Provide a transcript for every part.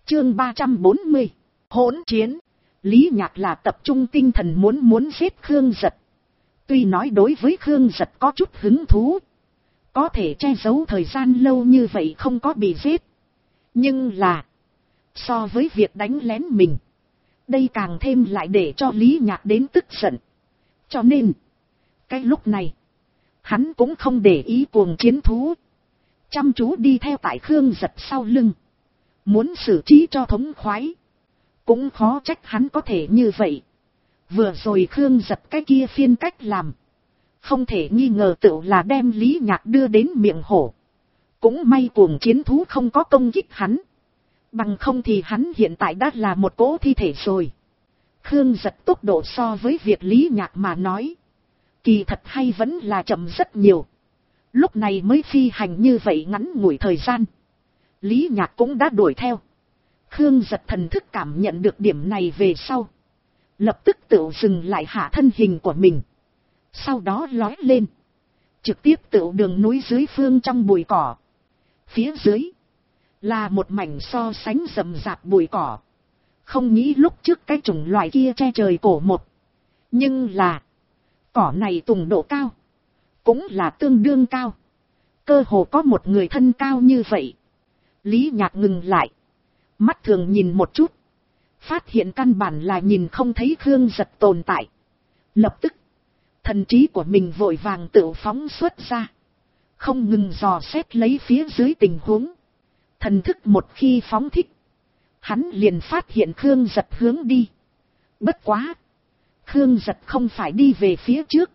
Chương 340, hỗn chiến. Lý Nhạc là tập trung tinh thần muốn giết Khương Giật. Tuy nói đối với Khương Giật có chút hứng thú, có thể che giấu thời gian lâu như vậy không có bị giết. Nhưng là, so với việc đánh lén mình, đây càng thêm lại để cho Lý Nhạc đến tức giận. Cho nên, cái lúc này, hắn cũng không để ý cuồng chiến thú, chăm chú đi theo tại Khương Giật sau lưng, muốn xử trí cho thống khoái. Cũng khó trách hắn có thể như vậy. Vừa rồi Khương Giật cái kia phiên cách làm, không thể nghi ngờ tựu là đem Lý Nhạc đưa đến miệng hổ. Cũng may cuồng chiến thú không có công kích hắn, bằng không thì hắn hiện tại đã là một cỗ thi thể rồi. Khương Giật tốc độ so với việc Lý Nhạc mà nói, kỳ thật hay vẫn là chậm rất nhiều. Lúc này mới phi hành như vậy ngắn ngủi thời gian, Lý Nhạc cũng đã đuổi theo. Khương Giật thần thức cảm nhận được điểm này về sau, lập tức tự dừng lại hạ thân hình của mình. Sau đó lói lên, trực tiếp tự đường núi dưới phương trong bụi cỏ. Phía dưới là một mảnh so sánh rậm rạp bụi cỏ. Không nghĩ lúc trước cái chủng loại kia che trời cổ một. Nhưng là, cỏ này tùng độ cao, cũng là tương đương cao. Cơ hồ có một người thân cao như vậy. Lý Nhạc ngừng lại, mắt thường nhìn một chút, phát hiện căn bản là nhìn không thấy Khương Giật tồn tại. Lập tức, thần trí của mình vội vàng tự phóng xuất ra, không ngừng dò xét lấy phía dưới tình huống. Thần thức một khi phóng thích, hắn liền phát hiện Khương Giật hướng đi. Bất quá, Khương Giật không phải đi về phía trước,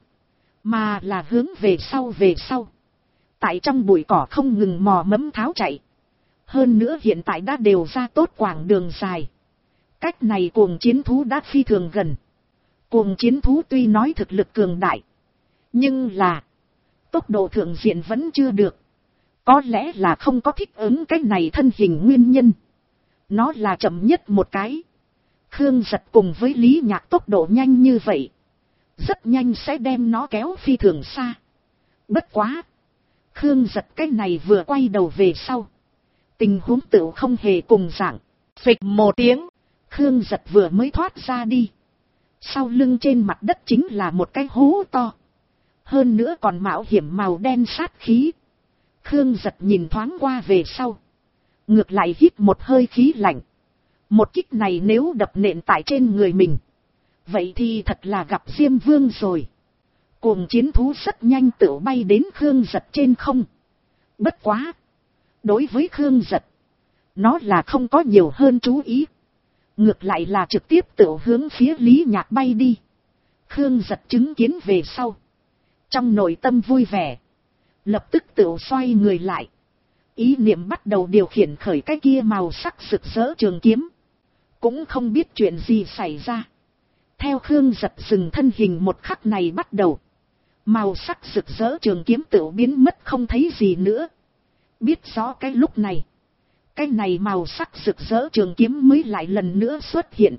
mà là hướng về sau. Tại trong bụi cỏ không ngừng mò mẫm tháo chạy. Hơn nữa hiện tại đã đều ra tốt quãng đường dài. Cách này cuồng chiến thú đã phi thường gần. Cuồng chiến thú tuy nói thực lực cường đại, nhưng là tốc độ thượng diện vẫn chưa được. Có lẽ là không có thích ứng cái này thân hình nguyên nhân. Nó là chậm nhất một cái. Khương Giật cùng với Lý Nhạc tốc độ nhanh như vậy, rất nhanh sẽ đem nó kéo phi thường xa. Bất quá, Khương Giật cái này vừa quay đầu về sau, tình huống tựu không hề cùng dạng. Phịch một tiếng, Khương Giật vừa mới thoát ra đi, sau lưng trên mặt đất chính là một cái hố to. Hơn nữa còn mạo hiểm màu đen sát khí. Khương Giật nhìn thoáng qua về sau, ngược lại hít một hơi khí lạnh. Một kích này nếu đập nện tại trên người mình, vậy thì thật là gặp Diêm Vương rồi. Cuồng chiến thú rất nhanh tựu bay đến Khương Giật trên không. Bất quá, đối với Khương Giật, nó là không có nhiều hơn chú ý. Ngược lại là trực tiếp tựu hướng phía Lý Nhạc bay đi. Khương Giật chứng kiến về sau, trong nội tâm vui vẻ, lập tức tựu xoay người lại. Ý niệm bắt đầu điều khiển khởi cái kia màu sắc rực rỡ trường kiếm. Cũng không biết chuyện gì xảy ra. Theo Khương Giật dừng thân hình một khắc này bắt đầu, màu sắc rực rỡ trường kiếm tựu biến mất không thấy gì nữa. Biết rõ cái lúc này, cái này màu sắc rực rỡ trường kiếm mới lại lần nữa xuất hiện.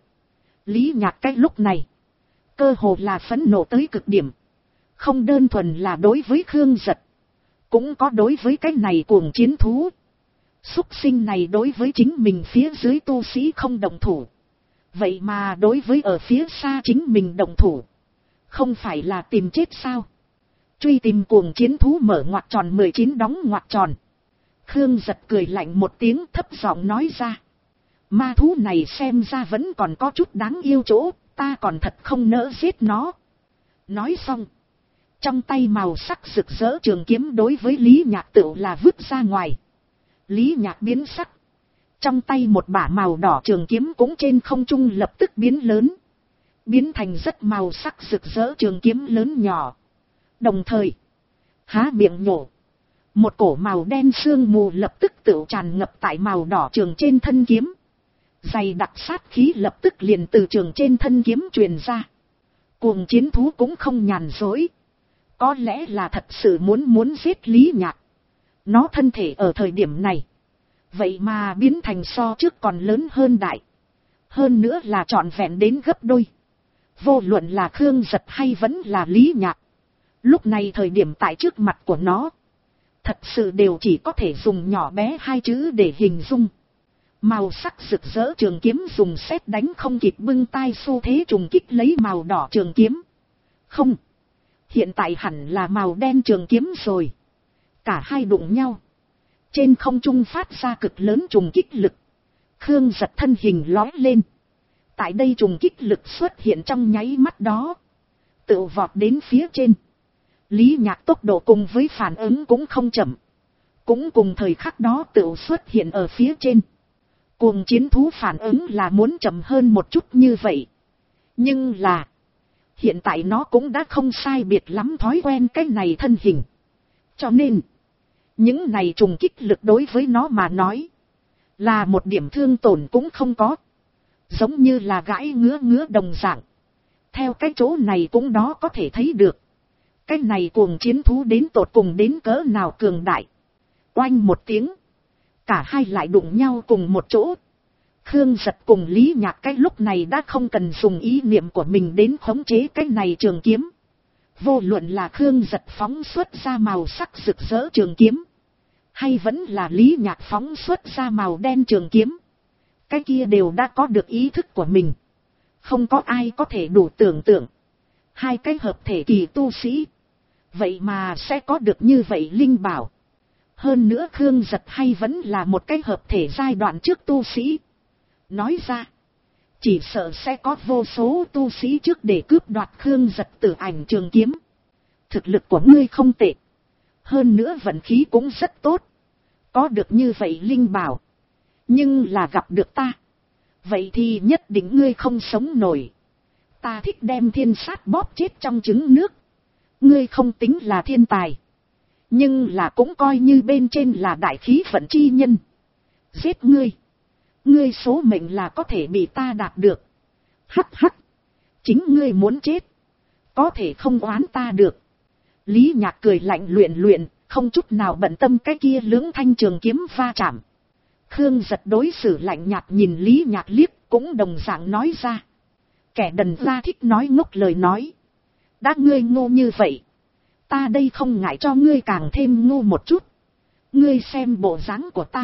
Lý Nhạc cái lúc này, cơ hồ là phẫn nộ tới cực điểm. Không đơn thuần là đối với Khương Giật, cũng có đối với cái này cuồng chiến thú. Súc sinh này đối với chính mình phía dưới tu sĩ không động thủ, vậy mà đối với ở phía xa chính mình động thủ, không phải là tìm chết sao? Truy tìm cuồng chiến thú mở ngoặc tròn 19 đóng ngoặc tròn. Khương Giật cười lạnh một tiếng thấp giọng nói ra. Ma thú này xem ra vẫn còn có chút đáng yêu chỗ, ta còn thật không nỡ giết nó. Nói xong, trong tay màu sắc rực rỡ trường kiếm đối với Lý Nhạc tựu là vứt ra ngoài. Lý Nhạc biến sắc, trong tay một bả màu đỏ trường kiếm cũng trên không trung lập tức biến lớn, biến thành rất màu sắc rực rỡ trường kiếm lớn nhỏ. Đồng thời, há miệng nhổ, một cổ màu đen sương mù lập tức tự tràn ngập tại màu đỏ trường trên thân kiếm. Dày đặc sát khí lập tức liền từ trường trên thân kiếm truyền ra. Cuồng chiến thú cũng không nhàn dối, có lẽ là thật sự muốn giết Lý Nhạc. Nó thân thể ở thời điểm này, vậy mà biến thành so trước còn lớn hơn đại. Hơn nữa là trọn vẹn đến gấp đôi. Vô luận là Khương Giật hay vẫn là Lý Nhạc, lúc này thời điểm tại trước mặt của nó, thật sự đều chỉ có thể dùng nhỏ bé hai chữ để hình dung. Màu sắc rực rỡ trường kiếm dùng sét đánh không kịp bưng tai xu thế trùng kích lấy màu đỏ trường kiếm. Không. Hiện tại hẳn là màu đen trường kiếm rồi. Cả hai đụng nhau. Trên không trung phát ra cực lớn trùng kích lực. Khương Giật thân hình lói lên. Tại đây trùng kích lực xuất hiện trong nháy mắt đó. Tự vọt đến phía trên. Lý Nhạc tốc độ cùng với phản ứng cũng không chậm. Cũng cùng thời khắc đó tự xuất hiện ở phía trên. Cuồng chiến thú phản ứng là muốn chậm hơn một chút như vậy. Nhưng là. Hiện tại nó cũng đã không sai biệt lắm thói quen cái này thân hình. Cho nên. Những này trùng kích lực đối với nó mà nói. Là một điểm thương tổn cũng không có. Giống như là gãi ngứa đồng dạng. Theo cái chỗ này cũng đó có thể thấy được. Cái này cuồng chiến thú đến tột cùng đến cỡ nào cường đại. Oanh một tiếng. Cả hai lại đụng nhau cùng một chỗ. Khương Giật cùng Lý Nhạc cái lúc này đã không cần dùng ý niệm của mình đến khống chế cái này trường kiếm. Vô luận là Khương Giật phóng xuất ra màu sắc rực rỡ trường kiếm. Hay vẫn là Lý Nhạc phóng xuất ra màu đen trường kiếm. Cái kia đều đã có được ý thức của mình. Không có ai có thể đủ tưởng tượng. Hai cái hợp thể kỳ tu sĩ. Vậy mà sẽ có được như vậy linh bảo. Hơn nữa Khương Giật hay vẫn là một cái hợp thể giai đoạn trước tu sĩ. Nói ra. Chỉ sợ sẽ có vô số tu sĩ trước để cướp đoạt Khương Giật tử ảnh trường kiếm. Thực lực của ngươi không tệ. Hơn nữa vận khí cũng rất tốt. Có được như vậy linh bảo. Nhưng là gặp được ta. Vậy thì nhất định ngươi không sống nổi. Ta thích đem thiên sát bóp chết trong trứng nước. Ngươi không tính là thiên tài. Nhưng là cũng coi như bên trên là đại khí vận chi nhân. Giết ngươi. Ngươi số mệnh là có thể bị ta đạt được. Hắc hắc. Chính ngươi muốn chết. Có thể không oán ta được. Lý Nhạc cười lạnh luyện, không chút nào bận tâm cái kia lưỡng thanh trường kiếm va chạm. Khương Giật đối xử lạnh nhạt nhìn Lý Nhạc liếc, cũng đồng dạng nói ra. Kẻ đần ra thích nói ngốc lời nói. Đã ngươi ngu như vậy. Ta đây không ngại cho ngươi càng thêm ngu một chút. Ngươi xem bộ dáng của ta.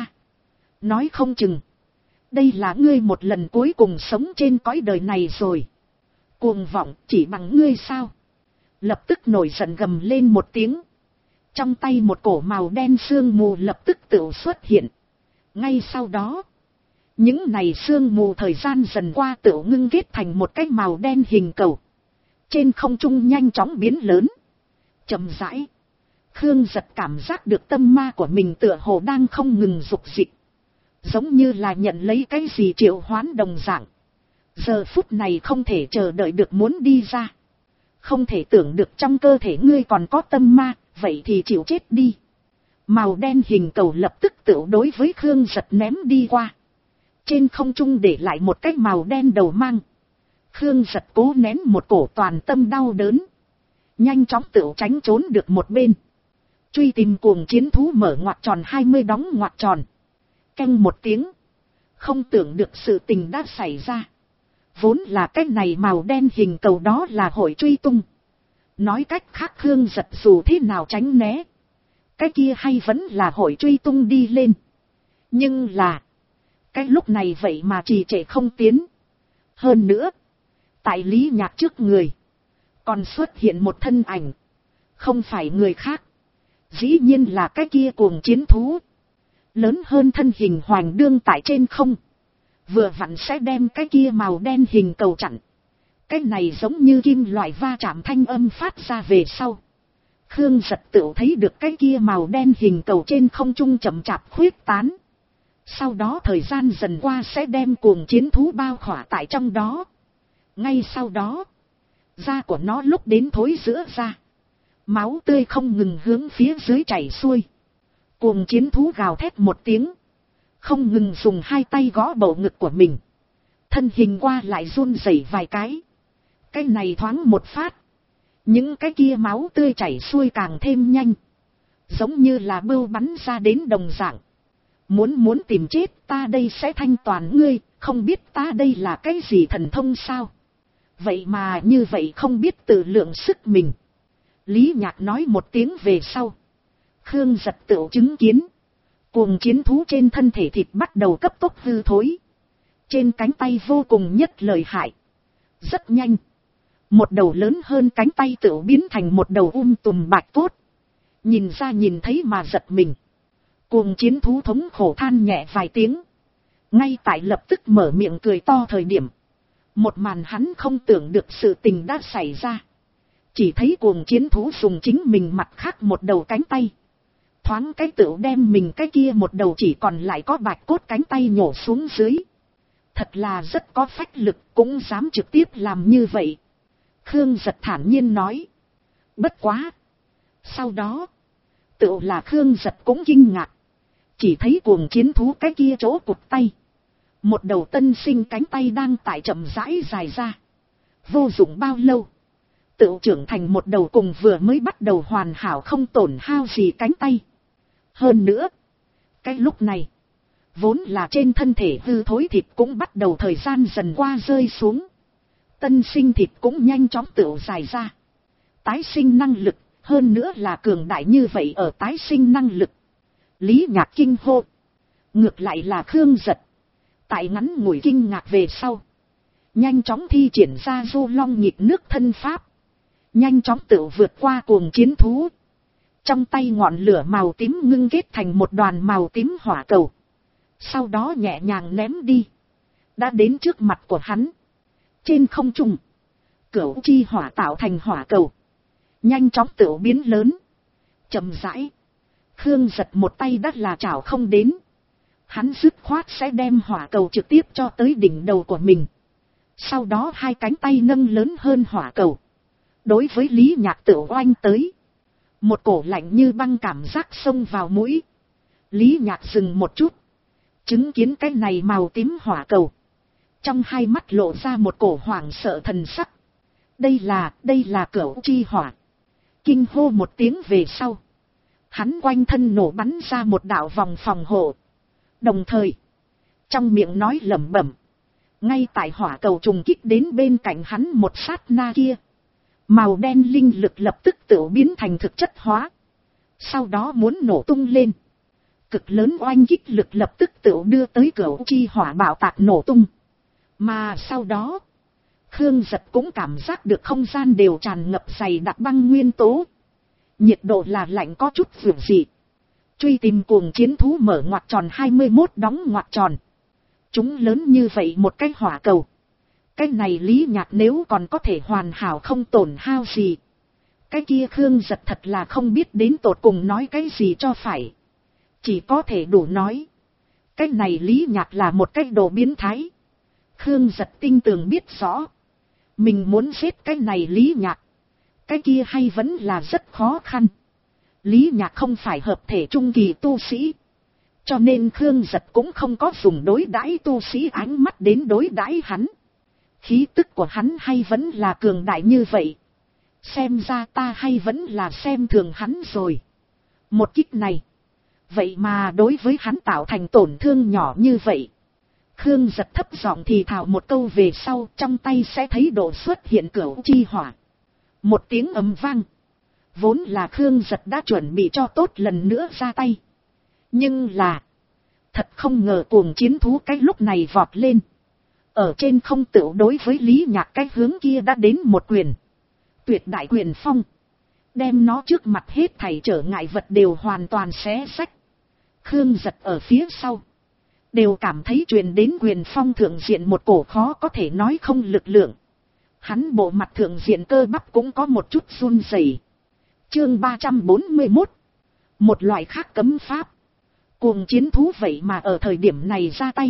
Nói không chừng. Đây là ngươi một lần cuối cùng sống trên cõi đời này rồi. Cuồng vọng chỉ bằng ngươi sao? Lập tức nổi giận gầm lên một tiếng. Trong tay một cổ màu đen sương mù lập tức tự xuất hiện. Ngay sau đó. Những này sương mù thời gian dần qua tự ngưng kết thành một cái màu đen hình cầu. Trên không trung nhanh chóng biến lớn. Chậm rãi. Khương Giật cảm giác được tâm ma của mình tựa hồ đang không ngừng dục dịch. Giống như là nhận lấy cái gì triệu hoán đồng dạng. Giờ phút này không thể chờ đợi được muốn đi ra. Không thể tưởng được trong cơ thể ngươi còn có tâm ma, vậy thì chịu chết đi. Màu đen hình cầu lập tức tự đối với Khương Giật ném đi qua. Trên không trung để lại một cái màu đen đầu mang. Khương Giật cố nén một cổ toàn tâm đau đớn. Nhanh chóng tự tránh trốn được một bên. Truy tìm cuồng chiến thú mở ngoặc tròn 20 đóng ngoặc tròn. Canh một tiếng. Không tưởng được sự tình đã xảy ra. Vốn là cái này màu đen hình cầu đó là hội truy tung. Nói cách khác Khương Giật dù thế nào tránh né. Cái kia hay vẫn là hội truy tung đi lên. Nhưng là. Cái lúc này vậy mà trì trệ không tiến. Hơn nữa. Tại Lý Nhạc trước người. Còn xuất hiện một thân ảnh. Không phải người khác. Dĩ nhiên là cái kia cuồng chiến thú. Lớn hơn thân hình hoành đương tại trên không. Vừa vặn sẽ đem cái kia màu đen hình cầu chặn. Cái này giống như kim loại va chạm thanh âm phát ra về sau. Khương Giật tự thấy được cái kia màu đen hình cầu trên không trung chậm chạp khuyết tán. Sau đó thời gian dần qua sẽ đem cuồng chiến thú bao khỏa tại trong đó. Ngay sau đó. Da của nó lúc đến thối giữa ra. Máu tươi không ngừng hướng phía dưới chảy xuôi. Cuồng chiến thú gào thét một tiếng. Không ngừng dùng hai tay gõ bầu ngực của mình. Thân hình qua lại run rẩy vài cái. Cái này thoáng một phát. Những cái kia máu tươi chảy xuôi càng thêm nhanh. Giống như là bưu bắn ra đến đồng dạng. Muốn tìm chết ta đây sẽ thanh toàn ngươi. Không biết ta đây là cái gì thần thông sao? Vậy mà như vậy không biết tự lượng sức mình. Lý Nhạc nói một tiếng về sau. Khương Giật tự chứng kiến. Cuồng chiến thú trên thân thể thịt bắt đầu cấp tốc hư thối. Trên cánh tay vô cùng nhất lợi hại. Rất nhanh. Một đầu lớn hơn cánh tay tự biến thành một đầu tùm bạch cốt. Nhìn ra nhìn thấy mà giật mình. Cuồng chiến thú thống khổ than nhẹ vài tiếng. Ngay tại lập tức mở miệng cười to thời điểm. Một màn hắn không tưởng được sự tình đã xảy ra. Chỉ thấy cuồng chiến thú dùng chính mình mặt khác một đầu cánh tay. Thoáng cái tựu đem mình cái kia một đầu chỉ còn lại có bạch cốt cánh tay nhổ xuống dưới. Thật là rất có phách lực, cũng dám trực tiếp làm như vậy. Khương Giật thản nhiên nói. Bất quá. Sau đó, tựu là Khương Giật cũng kinh ngạc. Chỉ thấy cuồng chiến thú cái kia chỗ cụt tay. Một đầu tân sinh cánh tay đang tại chậm rãi dài ra. Vô dụng bao lâu. Tựu trưởng thành một đầu cùng vừa mới bắt đầu hoàn hảo không tổn hao gì cánh tay. Hơn nữa, cái lúc này, vốn là trên thân thể hư thối thịt cũng bắt đầu thời gian dần qua rơi xuống. Tân sinh thịt cũng nhanh chóng tựu dài ra. Tái sinh năng lực, hơn nữa là cường đại như vậy ở tái sinh năng lực. Lý Nhạc kinh hô. Ngược lại là Khương Giật. Tại ngắn ngủi kinh ngạc về sau. Nhanh chóng thi triển ra du long nhịp nước thân pháp. Nhanh chóng tựu vượt qua cuồng chiến thú. Trong tay ngọn lửa màu tím ngưng kết thành một đoàn màu tím hỏa cầu. Sau đó nhẹ nhàng ném đi. Đã đến trước mặt của hắn. Trên không trung. Cửu chi hỏa tạo thành hỏa cầu. Nhanh chóng tựu biến lớn. Chậm rãi. Khương Giật một tay đắt là chảo không đến. Hắn dứt khoát sẽ đem hỏa cầu trực tiếp cho tới đỉnh đầu của mình. Sau đó hai cánh tay nâng lớn hơn hỏa cầu. Đối với Lý Nhạc tựu oanh tới. Một cổ lạnh như băng cảm giác xông vào mũi. Lý Nhạc dừng một chút. Chứng kiến cái này màu tím hỏa cầu. Trong hai mắt lộ ra một cổ hoảng sợ thần sắc. Đây là cửu chi hỏa. Kinh hô một tiếng về sau. Hắn quanh thân nổ bắn ra một đạo vòng phòng hộ. Đồng thời, trong miệng nói lẩm bẩm. Ngay tại hỏa cầu trùng kích đến bên cạnh hắn một sát na kia. Màu đen linh lực lập tức tự biến thành thực chất hóa. Sau đó muốn nổ tung lên. Cực lớn oanh kích lực lập tức tự đưa tới cửu chi hỏa bạo tạc nổ tung. Mà sau đó, Khương Giật cũng cảm giác được không gian đều tràn ngập dày đặc băng nguyên tố. Nhiệt độ là lạnh có chút vượt dị. Truy tìm cuồng chiến thú mở ngoặc tròn 21 đóng ngoặc tròn. Chúng lớn như vậy một cái hỏa cầu. Cái này Lý Nhạc nếu còn có thể hoàn hảo không tổn hao gì. Cái kia Khương Giật thật là không biết đến tột cùng nói cái gì cho phải. Chỉ có thể đủ nói. Cái này Lý Nhạc là một cái đồ biến thái. Khương Giật tinh tường biết rõ. Mình muốn giết cái này Lý Nhạc. Cái kia hay vẫn là rất khó khăn. Lý Nhạc không phải hợp thể trung kỳ tu sĩ. Cho nên Khương Giật cũng không có dùng đối đãi tu sĩ ánh mắt đến đối đãi hắn. Khí tức của hắn hay vẫn là cường đại như vậy. Xem ra ta hay vẫn là xem thường hắn rồi. Một kích này. Vậy mà đối với hắn tạo thành tổn thương nhỏ như vậy. Khương Giật thấp giọng thì thào một câu về sau trong tay sẽ thấy độ xuất hiện cửu chi hỏa. Một tiếng ầm vang. Vốn là Khương Giật đã chuẩn bị cho tốt lần nữa ra tay. Nhưng là. Thật không ngờ cuồng chiến thú cái lúc này vọt lên. Ở trên không tự đối với Lý Nhạc cái hướng kia đã đến một quyền. Tuyệt đại quyền phong. Đem nó trước mặt hết thảy trở ngại vật đều hoàn toàn xé xách. Khương Giật ở phía sau. Đều cảm thấy truyền đến quyền phong thượng diện một cổ khó có thể nói không lực lượng. Hắn bộ mặt thượng diện cơ bắp cũng có một chút run rẩy. Chương 341. Một loại khác cấm pháp. Cuồng chiến thú vậy mà ở thời điểm này ra tay.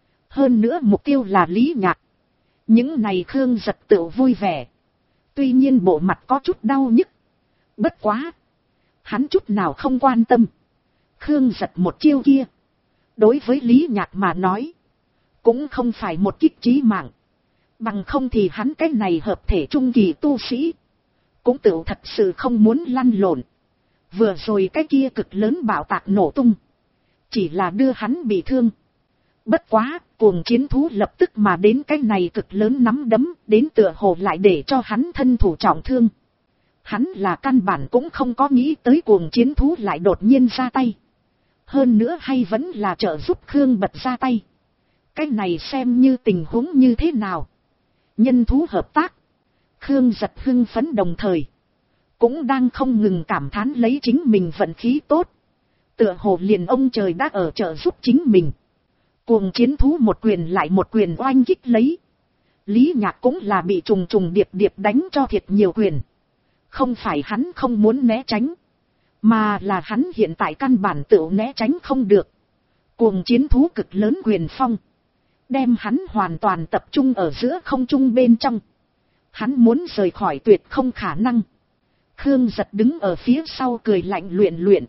Hơn nữa mục tiêu là Lý Nhạc. Những này Khương Giật tự vui vẻ. Tuy nhiên bộ mặt có chút đau nhức. Bất quá. Hắn chút nào không quan tâm. Khương Giật một chiêu kia. Đối với Lý Nhạc mà nói. Cũng không phải một kích chí mạng. Bằng không thì hắn cái này hợp thể trung kỳ tu sĩ. Cũng tự thật sự không muốn lăn lộn. Vừa rồi cái kia cực lớn bạo tạc nổ tung. Chỉ là đưa hắn bị thương. Bất quá, cuồng chiến thú lập tức mà đến cái này cực lớn nắm đấm, đến tựa hồ lại để cho hắn thân thủ trọng thương. Hắn là căn bản cũng không có nghĩ tới cuồng chiến thú lại đột nhiên ra tay. Hơn nữa hay vẫn là trợ giúp Khương Bật ra tay. Cái này xem như tình huống như thế nào. Nhân thú hợp tác. Khương Giật hưng phấn đồng thời. Cũng đang không ngừng cảm thán lấy chính mình vận khí tốt. Tựa hồ liền ông trời đã ở trợ giúp chính mình. Cuồng chiến thú một quyền lại một quyền oanh kích lấy. Lý Nhạc cũng là bị trùng trùng điệp điệp đánh cho thiệt nhiều quyền. Không phải hắn không muốn né tránh. Mà là hắn hiện tại căn bản tự né tránh không được. Cuồng chiến thú cực lớn quyền phong. Đem hắn hoàn toàn tập trung ở giữa không trung bên trong. Hắn muốn rời khỏi tuyệt không khả năng. Khương Giật đứng ở phía sau cười lạnh luyện luyện.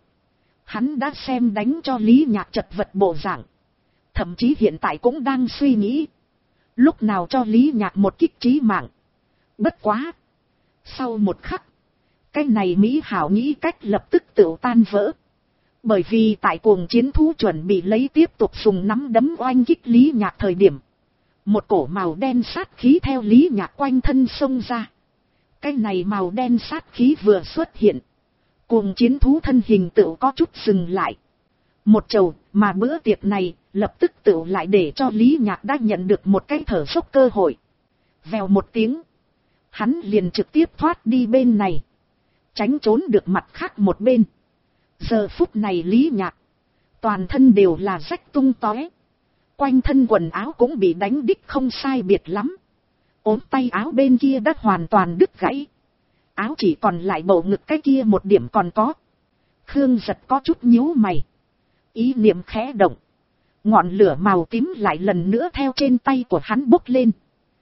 Hắn đã xem đánh cho Lý Nhạc chật vật bộ dạng. Thậm chí hiện tại cũng đang suy nghĩ. Lúc nào cho Lý Nhạc một kích chí mạng. Bất quá. Sau một khắc. Cái này Mỹ Hảo nghĩ cách lập tức tự tan vỡ. Bởi vì tại cuồng chiến thú chuẩn bị lấy tiếp tục dùng nắm đấm oanh kích Lý Nhạc thời điểm. Một cổ màu đen sát khí theo Lý Nhạc quanh thân xông ra. Cái này màu đen sát khí vừa xuất hiện. Cuồng chiến thú thân hình tự có chút dừng lại. Một chầu mà bữa tiệc này lập tức tự lại để cho Lý Nhạc đã nhận được một cái thở sốc cơ hội. Vèo một tiếng. Hắn liền trực tiếp thoát đi bên này. Tránh trốn được mặt khác một bên. Giờ phút này Lý Nhạc. Toàn thân đều là rách tung tóe. Quanh thân quần áo cũng bị đánh đích không sai biệt lắm. Ốm tay áo bên kia đã hoàn toàn đứt gãy. Áo chỉ còn lại bầu ngực cái kia một điểm còn có. Khương Giật có chút nhíu mày. Ý niệm khẽ động. Ngọn lửa màu tím lại lần nữa theo trên tay của hắn bốc lên.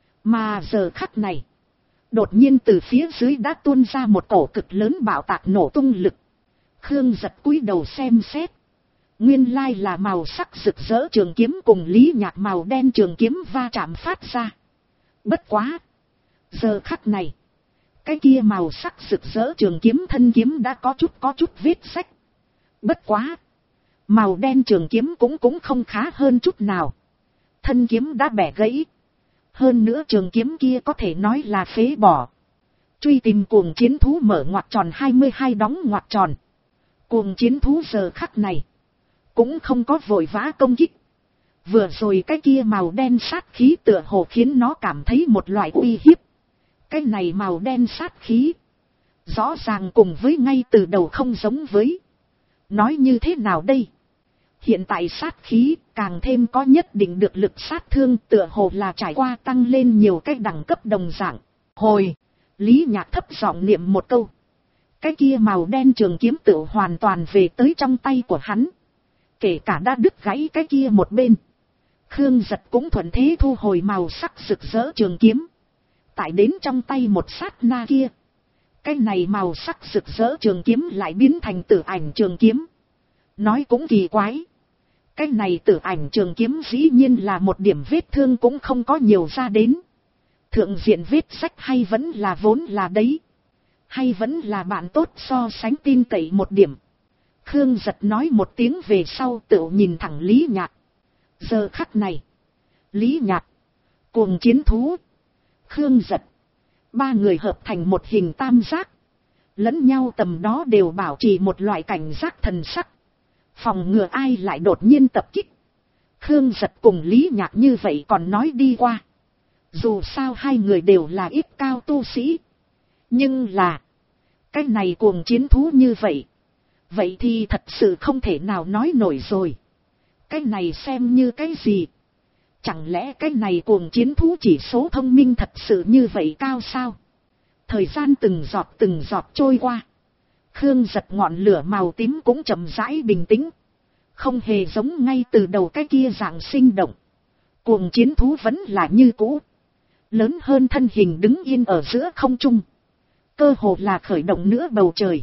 Mà giờ khắc này. Đột nhiên từ phía dưới đã tuôn ra một cổ cực lớn bạo tạc nổ tung lực. Khương Giật cúi đầu xem xét. Nguyên lai là màu sắc rực rỡ trường kiếm cùng Lý Nhạc màu đen trường kiếm va chạm phát ra. Bất quá. Giờ khắc này. Cái kia màu sắc rực rỡ trường kiếm thân kiếm đã có chút vết rách. Bất quá. Màu đen trường kiếm cũng không khá hơn chút nào. Thân kiếm đã bẻ gãy. Hơn nữa trường kiếm kia có thể nói là phế bỏ. Truy tìm cuồng chiến thú mở ngoặc tròn 22 đóng ngoặc tròn. Cuồng chiến thú giờ khắc này. Cũng không có vội vã công kích. Vừa rồi cái kia màu đen sát khí tựa hồ khiến nó cảm thấy một loại uy hiếp. Cái này màu đen sát khí. Rõ ràng cùng với ngay từ đầu không giống với. Nói như thế nào đây? Hiện tại sát khí càng thêm có nhất định được lực sát thương tựa hồ là trải qua tăng lên nhiều cái đẳng cấp đồng dạng. Hồi, Lý Nhạc thấp giọng niệm một câu. Cái kia màu đen trường kiếm tựa hoàn toàn về tới trong tay của hắn. Kể cả đã đứt gãy cái kia một bên. Khương Giật cũng thuận thế thu hồi màu sắc rực rỡ trường kiếm. Tại đến trong tay một sát na kia. Cái này màu sắc rực rỡ trường kiếm lại biến thành tử ảnh trường kiếm. Nói cũng kỳ quái. Cái này tử ảnh trường kiếm dĩ nhiên là một điểm vết thương cũng không có nhiều ra đến. Thượng diện vết sách hay vẫn là vốn là đấy. Hay vẫn là bạn tốt so sánh tin cậy một điểm. Khương Giật nói một tiếng về sau tự nhìn thẳng Lý Nhạc. Giờ khắc này. Lý Nhạc. Cuồng chiến thú. Khương Giật. Ba người hợp thành một hình tam giác. Lẫn nhau tầm đó đều bảo trì một loại cảnh giác thần sắc. Phòng ngừa ai lại đột nhiên tập kích. Khương Giật cùng Lý Nhạc như vậy còn nói đi qua. Dù sao hai người đều là ít cao tu sĩ. Nhưng là. Cái này cuồng chiến thú như vậy. Vậy thì thật sự không thể nào nói nổi rồi. Cái này xem như cái gì? Chẳng lẽ cái này cuồng chiến thú chỉ số thông minh thật sự như vậy cao sao? Thời gian từng giọt trôi qua. Khương Giật ngọn lửa màu tím cũng chậm rãi bình tĩnh. Không hề giống ngay từ đầu cái kia dạng sinh động. Cuồng chiến thú vẫn là như cũ. Lớn hơn thân hình đứng yên ở giữa không trung. Cơ hồ là khởi động nữa bầu trời.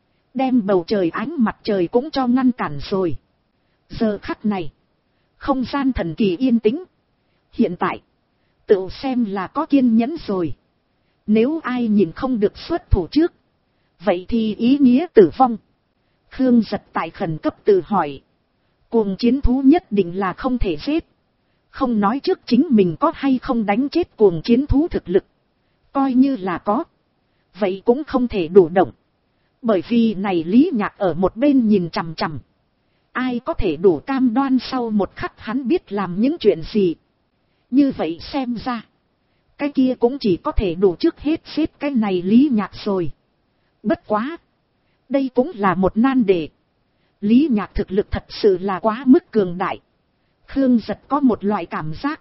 Đem bầu trời ánh mặt trời cũng cho ngăn cản rồi. Giờ khắc này. Không gian thần kỳ yên tĩnh. Hiện tại. Tự xem là có kiên nhẫn rồi. Nếu ai nhìn không được xuất thủ trước. Vậy thì ý nghĩa tử vong. Khương Giật tại khẩn cấp tự hỏi. Cuồng chiến thú nhất định là không thể giết. Không nói trước chính mình có hay không đánh chết cuồng chiến thú thực lực. Coi như là có. Vậy cũng không thể đủ động. Bởi vì này Lý Nhạc ở một bên nhìn chằm chằm. Ai có thể đủ cam đoan sau một khắc hắn biết làm những chuyện gì. Như vậy xem ra, cái kia cũng chỉ có thể đủ trước hết xếp cái này Lý Nhạc rồi. Bất quá, đây cũng là một nan đề. Lý Nhạc thực lực thật sự là quá mức cường đại. Khương Giật có một loại cảm giác,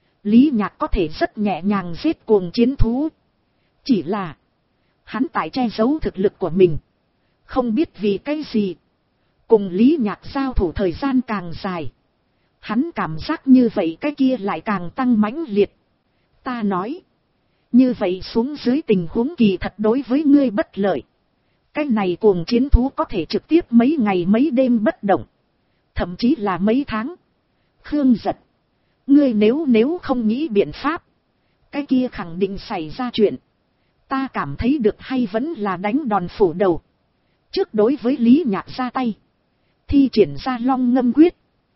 Lý Nhạc có thể rất nhẹ nhàng giết cuồng chiến thú. Chỉ là, hắn tại che giấu thực lực của mình. Không biết vì cái gì, cùng Lý Nhạc giao thủ thời gian càng dài, hắn cảm giác như vậy cái kia lại càng tăng mãnh liệt. Ta nói, như vậy xuống dưới tình huống kỳ thật đối với ngươi bất lợi. Cái này cuồng chiến thú có thể trực tiếp mấy ngày mấy đêm bất động, thậm chí là mấy tháng. Khương Giật, ngươi nếu không nghĩ biện pháp, cái kia khẳng định xảy ra chuyện. Ta cảm thấy được hay vẫn là đánh đòn phủ đầu. Trước đối với Lý Nhạc ra tay, thi triển ra Long Ngâm Quyết,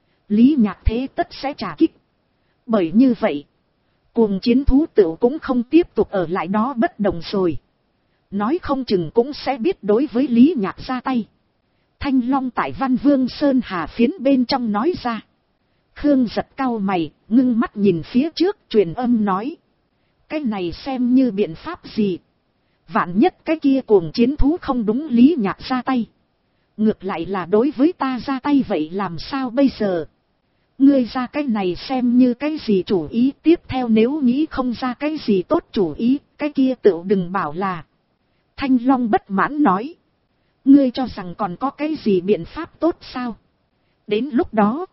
Lý Nhạc thế tất sẽ trả kích. Bởi như vậy, cuồng chiến thú tựu cũng không tiếp tục ở lại đó bất động rồi. Nói không chừng cũng sẽ biết đối với Lý Nhạc ra tay. Thanh Long tại Văn Vương Sơn Hà phiến bên trong nói ra. Khương Giật cau mày, ngưng mắt nhìn phía trước, truyền âm nói. Cái này xem như biện pháp gì? Vạn nhất cái kia cuồng chiến thú không đúng Lý Nhạc ra tay, ngược lại là đối với ta ra tay, vậy làm sao bây giờ? Ngươi ra cái này xem như cái gì chủ ý? Tiếp theo nếu nghĩ không ra cái gì tốt chủ ý, cái kia tựu đừng bảo là. Thanh Long bất mãn nói. Ngươi cho rằng còn có cái gì biện pháp tốt sao? Đến lúc đó,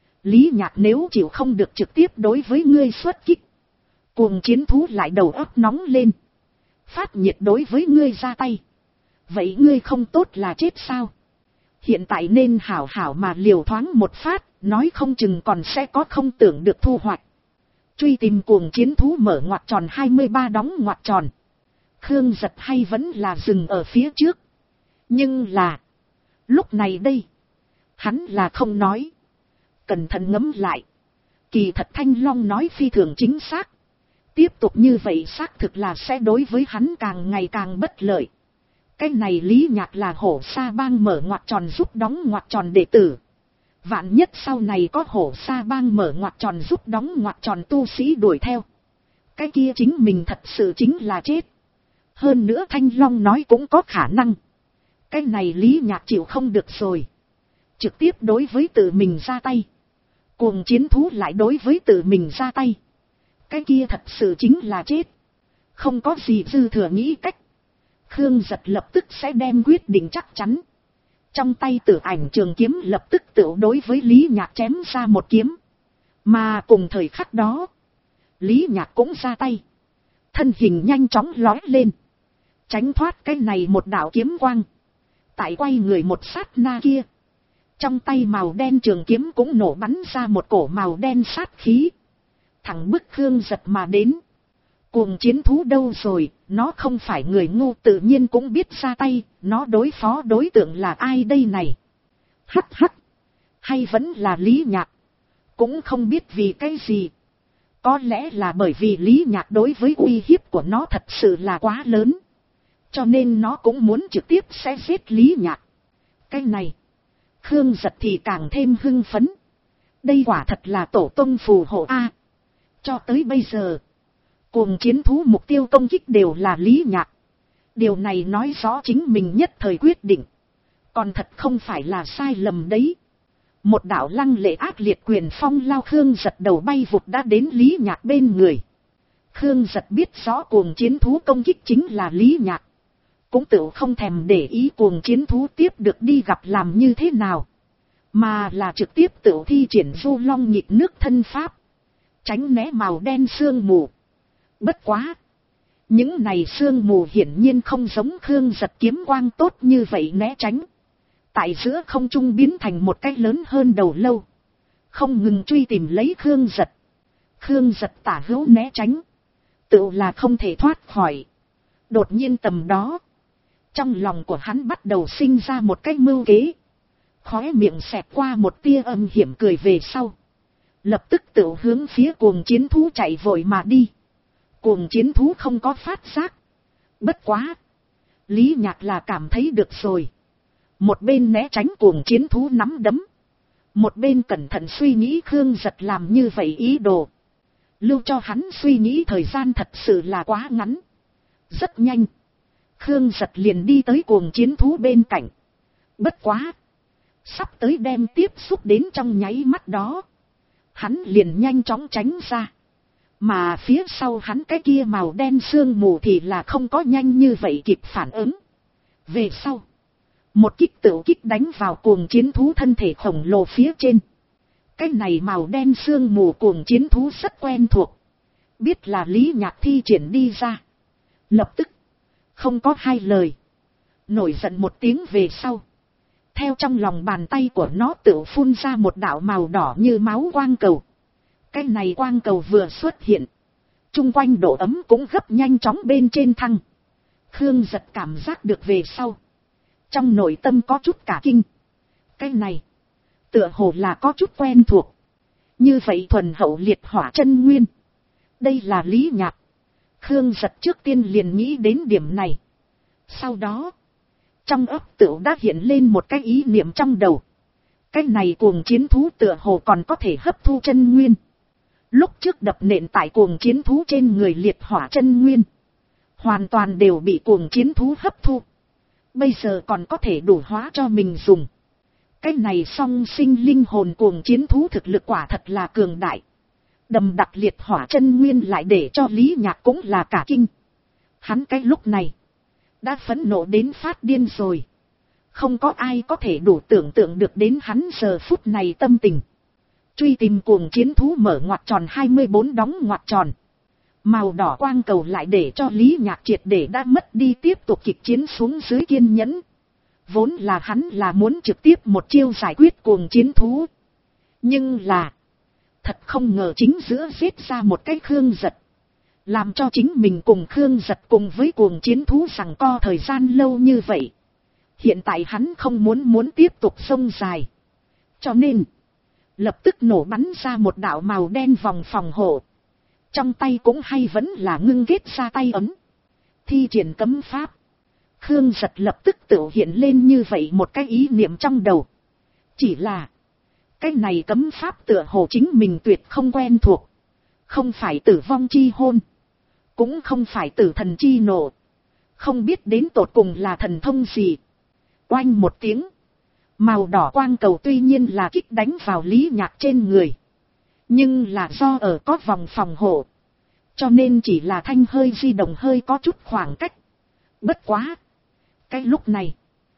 Lý Nhạc nếu chịu không được trực tiếp đối với ngươi xuất kích, cuồng chiến thú lại đầu óc nóng lên, phát nhiệt đối với ngươi ra tay, vậy ngươi không tốt là chết sao? Hiện tại nên hảo hảo mà liều thoáng một phát, nói không chừng còn sẽ có không tưởng được thu hoạch. Truy tìm cuồng chiến thú mở ngoặc tròn 23 đóng ngoặc tròn. Khương Giật hay vẫn là dừng ở phía trước. Nhưng là, lúc này đây, hắn là không nói. Cẩn thận ngẫm lại, kỳ thật Thanh Long nói phi thường chính xác. Tiếp tục như vậy xác thực là sẽ đối với hắn càng ngày càng bất lợi. Cái này Lý Nhạc là Hổ Sa Bang mở ngoặc tròn giúp đóng ngoặc tròn đệ tử. Vạn nhất sau này có Hổ Sa Bang mở ngoặc tròn giúp đóng ngoặc tròn tu sĩ đuổi theo, cái kia chính mình thật sự chính là chết. Hơn nữa Thanh Long nói cũng có khả năng, cái này Lý Nhạc chịu không được rồi, trực tiếp đối với tự mình ra tay. Cuồng chiến thú lại đối với tự mình ra tay, cái kia thật sự chính là chết. Không có gì dư thừa nghĩ cách, Khương Giật lập tức sẽ đem quyết định chắc chắn. Trong tay Tử Ảnh trường kiếm lập tức tự đối với Lý Nhạc chém ra một kiếm. Mà cùng thời khắc đó, Lý Nhạc cũng ra tay, thân hình nhanh chóng lói lên, tránh thoát cái này một đạo kiếm quang. Tại quay người một sát na kia, trong tay màu đen trường kiếm cũng nổ bắn ra một cổ màu đen sát khí, thẳng bức Khương Giật mà đến. Cuồng chiến thú đâu rồi, nó không phải người ngu, tự nhiên cũng biết ra tay, nó đối phó đối tượng là ai đây này? Hắc hắc, hay vẫn là Lý Nhạc? Cũng không biết vì cái gì. Có lẽ là bởi vì Lý Nhạc đối với uy hiếp của nó thật sự là quá lớn, cho nên nó cũng muốn trực tiếp sẽ giết Lý Nhạc. Cái này, Khương Giật thì càng thêm hưng phấn. Đây quả thật là tổ tông phù hộ a. Cho tới bây giờ, cuồng chiến thú mục tiêu công kích đều là Lý Nhạc. Điều này nói rõ chính mình nhất thời quyết định, còn thật không phải là sai lầm đấy. Một đạo lăng lệ ác liệt quyền phong lao Khương Giật đầu bay vụt đã đến Lý Nhạc bên người. Khương Giật biết rõ cuồng chiến thú công kích chính là Lý Nhạc, cũng tự không thèm để ý cuồng chiến thú tiếp được đi gặp làm như thế nào, mà là trực tiếp tự thi triển Du Long nhịp nước thân pháp, tránh né màu đen sương mù. Bất quá, những này sương mù hiển nhiên không giống Khương Giật kiếm quang tốt như vậy né tránh. Tại giữa không trung biến thành một cái lớn hơn đầu lâu, không ngừng truy tìm lấy Khương Giật. Khương Giật tả hữu né tránh, tự là không thể thoát khỏi. Đột nhiên tầm đó, trong lòng của hắn bắt đầu sinh ra một cái mưu kế. Khóe miệng xẹt qua một tia âm hiểm cười về sau, lập tức tự hướng phía cuồng chiến thú chạy vội mà đi. Cuồng chiến thú không có phát giác. Bất quá, Lý Nhạc là cảm thấy được rồi. Một bên né tránh cuồng chiến thú nắm đấm, Một bên cẩn thận suy nghĩ Khương Giật làm như vậy ý đồ. Lưu cho hắn suy nghĩ thời gian thật sự là quá ngắn. Rất nhanh. Khương Giật liền đi tới cuồng chiến thú bên cạnh. Bất quá. Sắp tới đem tiếp xúc đến trong nháy mắt đó. Hắn liền nhanh chóng tránh ra. Mà phía sau hắn cái kia màu đen sương mù thì là không có nhanh như vậy kịp phản ứng. Về sau. Một kích tự kích đánh vào cuồng chiến thú thân thể khổng lồ phía trên. Cái này màu đen sương mù cuồng chiến thú rất quen thuộc. Biết là Lý Nhạc thi triển đi ra. Lập tức. Không có hai lời. Nổi giận một tiếng về sau. Theo trong lòng bàn tay của nó tự phun ra một đạo màu đỏ như máu quang cầu. Cái này quang cầu vừa xuất hiện. Trung quanh độ ấm cũng gấp nhanh chóng bên trên thăng. Khương Giật cảm giác được về sau. Trong nội tâm có chút cả kinh. Cái này. Tựa hồ là có chút quen thuộc. Như vậy thuần hậu liệt hỏa chân nguyên. Đây là Lý Nhạc. Khương Giật trước tiên liền nghĩ đến điểm này. Sau đó. Trong óc tựu đã hiện lên một cái ý niệm trong đầu. Cái này cuồng chiến thú tựa hồ còn có thể hấp thu chân nguyên. Lúc trước đập nện tại cuồng chiến thú trên người liệt hỏa chân nguyên. Hoàn toàn đều bị cuồng chiến thú hấp thu. Bây giờ còn có thể đủ hóa cho mình dùng. Cái này song sinh linh hồn cuồng chiến thú thực lực quả thật là cường đại. Đầm đặc liệt hỏa chân nguyên lại để cho Lý Nhạc cũng là cả kinh. Hắn cái lúc này. Đã phẫn nộ đến phát điên rồi. Không có ai có thể đủ tưởng tượng được đến hắn giờ phút này tâm tình. Truy tìm cuồng chiến thú mở ngoặc tròn 24 đóng ngoặc tròn. Màu đỏ quang cầu lại để cho Lý Nhạc triệt để đã mất đi tiếp tục kịch chiến xuống dưới kiên nhẫn. Vốn là hắn là muốn trực tiếp một chiêu giải quyết cuồng chiến thú. Nhưng là. Thật không ngờ chính giữa giết ra một cái Khương Giật. Làm cho chính mình cùng Khương Giật cùng với cuồng chiến thú rằng co thời gian lâu như vậy. Hiện tại hắn không muốn tiếp tục xông dài. Cho nên. Lập tức nổ bắn ra một đạo màu đen vòng phòng hộ. Trong tay cũng hay vẫn là ngưng kết ra tay ấm. Thi triển cấm pháp. Khương Giật lập tức tự hiện lên như vậy một cái ý niệm trong đầu. Chỉ là. Cái này cấm pháp tựa hồ chính mình tuyệt không quen thuộc. Không phải tử vong chi hôn. Cũng không phải tử thần chi nộ. Không biết đến tột cùng là thần thông gì. Oanh một tiếng. Màu đỏ quang cầu tuy nhiên là kích đánh vào Lý Nhạc trên người. Nhưng là do ở có vòng phòng hộ. Cho nên chỉ là thanh hơi di động hơi có chút khoảng cách. Bất quá. Cái lúc này.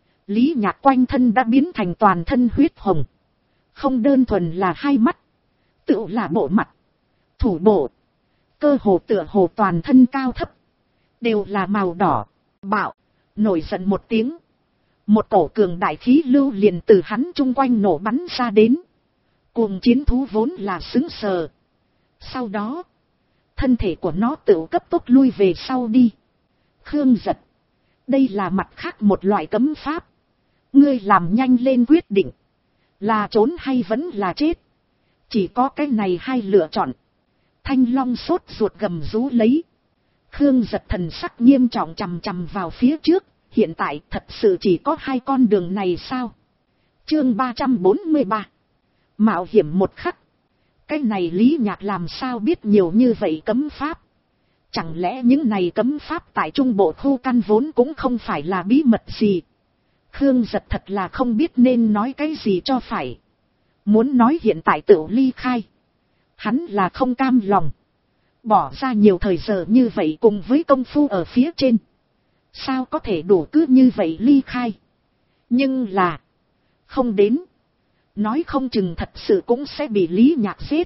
Lý Nhạc quanh thân đã biến thành toàn thân huyết hồng. Không đơn thuần là hai mắt. Tự là bộ mặt. Thủ bộ. Cơ hồ tựa hồ toàn thân cao thấp. Đều là màu đỏ. Bạo. Nổi giận một tiếng. Một cổ cường đại khí lưu liền từ hắn chung quanh nổ bắn ra đến. Cuồng chiến thú vốn là sững sờ. Sau đó. Thân thể của nó tự cấp tốc lui về sau đi. Khương Giật. Đây là mặt khác một loại cấm pháp. Ngươi làm nhanh lên quyết định. Là trốn hay vẫn là chết. Chỉ có cái này hai lựa chọn. Thanh Long sốt ruột gầm rú lấy. Khương Giật thần sắc nghiêm trọng chằm chằm vào phía trước. Hiện tại thật sự chỉ có hai con đường này sao? Chương 343. Mạo hiểm một khắc. Cái này Lý Nhạc làm sao biết nhiều như vậy cấm pháp? Chẳng lẽ những này cấm pháp tại trung bộ khu căn vốn cũng không phải là bí mật gì? Khương Giật thật là không biết nên nói cái gì cho phải. Muốn nói hiện tại tự ly khai. Hắn là không cam lòng. Bỏ ra nhiều thời giờ như vậy cùng với công phu ở phía trên. Sao có thể đủ cứ như vậy ly khai. Nhưng là. Không đến. Nói không chừng thật sự cũng sẽ bị Lý Nhạc giết.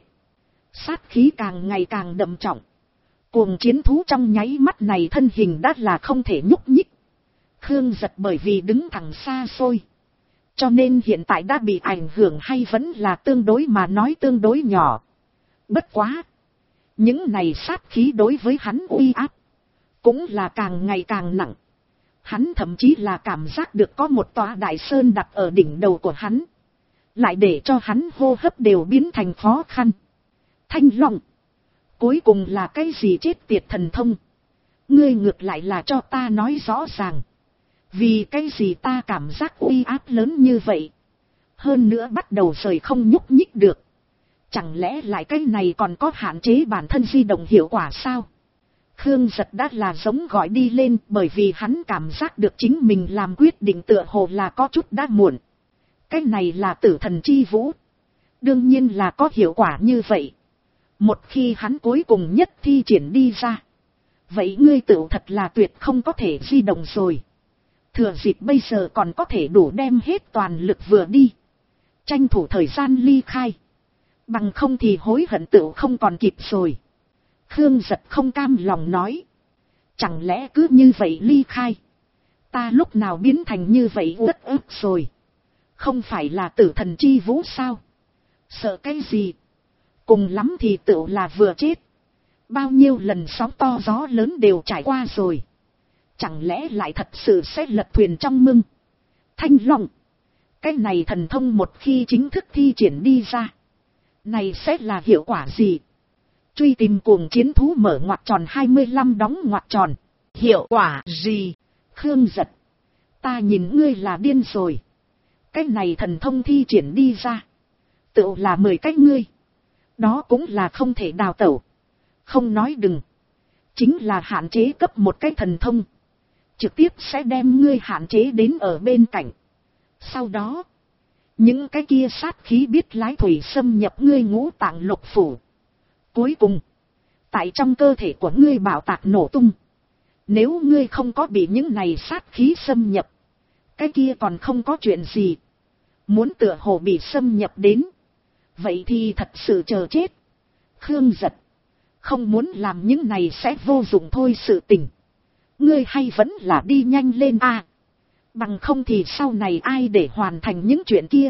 Sát khí càng ngày càng đậm trọng. Cuồng chiến thú trong nháy mắt này thân hình đã là không thể nhúc nhích. Khương Giật bởi vì đứng thẳng xa xôi. Cho nên hiện tại đã bị ảnh hưởng hay vẫn là tương đối mà nói tương đối nhỏ. Bất quá. Những này sát khí đối với hắn uy áp. Cũng là càng ngày càng nặng. Hắn thậm chí là cảm giác được có một tòa đại sơn đặt ở đỉnh đầu của hắn. Lại để cho hắn hô hấp đều biến thành khó khăn. Thanh Long. Cuối cùng là cái gì chết tiệt thần thông. Ngươi ngược lại là cho ta nói rõ ràng. Vì cái gì ta cảm giác uy áp lớn như vậy. Hơn nữa bắt đầu rời không nhúc nhích được. Chẳng lẽ lại cái này còn có hạn chế bản thân di động hiệu quả sao? Khương Giật đã là giống gọi đi lên, bởi vì hắn cảm giác được chính mình làm quyết định tựa hồ là có chút đã muộn. Cái này là Tử Thần Chi Vũ. Đương nhiên là có hiệu quả như vậy. Một khi hắn cuối cùng nhất thi triển đi ra, vậy ngươi tựu thật là tuyệt không có thể di động rồi. Thừa dịp bây giờ còn có thể đủ đem hết toàn lực vừa đi, tranh thủ thời gian ly khai. Bằng không thì hối hận tựu không còn kịp rồi. Khương Giật không cam lòng nói. Chẳng lẽ cứ như vậy ly khai? Ta lúc nào biến thành như vậy uất ức rồi? Không phải là Tử Thần Chi Vũ sao? Sợ cái gì? Cùng lắm thì tựu là vừa chết. Bao nhiêu lần sóng to gió lớn đều trải qua rồi. Chẳng lẽ lại thật sự sẽ lật thuyền trong mưng? Thanh Long, cái này thần thông một khi chính thức thi triển đi ra, này sẽ là hiệu quả gì? Truy tìm cuồng chiến thú mở ngoặc tròn 25 đóng ngoặc tròn. Hiệu quả gì? Khương Giật, ta nhìn ngươi là điên rồi. Cái này thần thông thi triển đi ra, tựu là 10 cái ngươi. Đó cũng là không thể đào tẩu. Không nói đừng. Chính là hạn chế cấp một cái thần thông, trực tiếp sẽ đem ngươi hạn chế đến ở bên cạnh. Sau đó, những cái kia sát khí biết lái thủy xâm nhập ngươi ngũ tạng lục phủ. Cuối cùng, tại trong cơ thể của ngươi bạo tạc nổ tung. Nếu ngươi không có bị những này sát khí xâm nhập, cái kia còn không có chuyện gì. Muốn tựa hồ bị xâm nhập đến, vậy thì thật sự chờ chết. Khương Giật, không muốn làm những này sẽ vô dụng thôi sự tình. Ngươi hay vẫn là đi nhanh lên a. Bằng không thì sau này ai để hoàn thành những chuyện kia.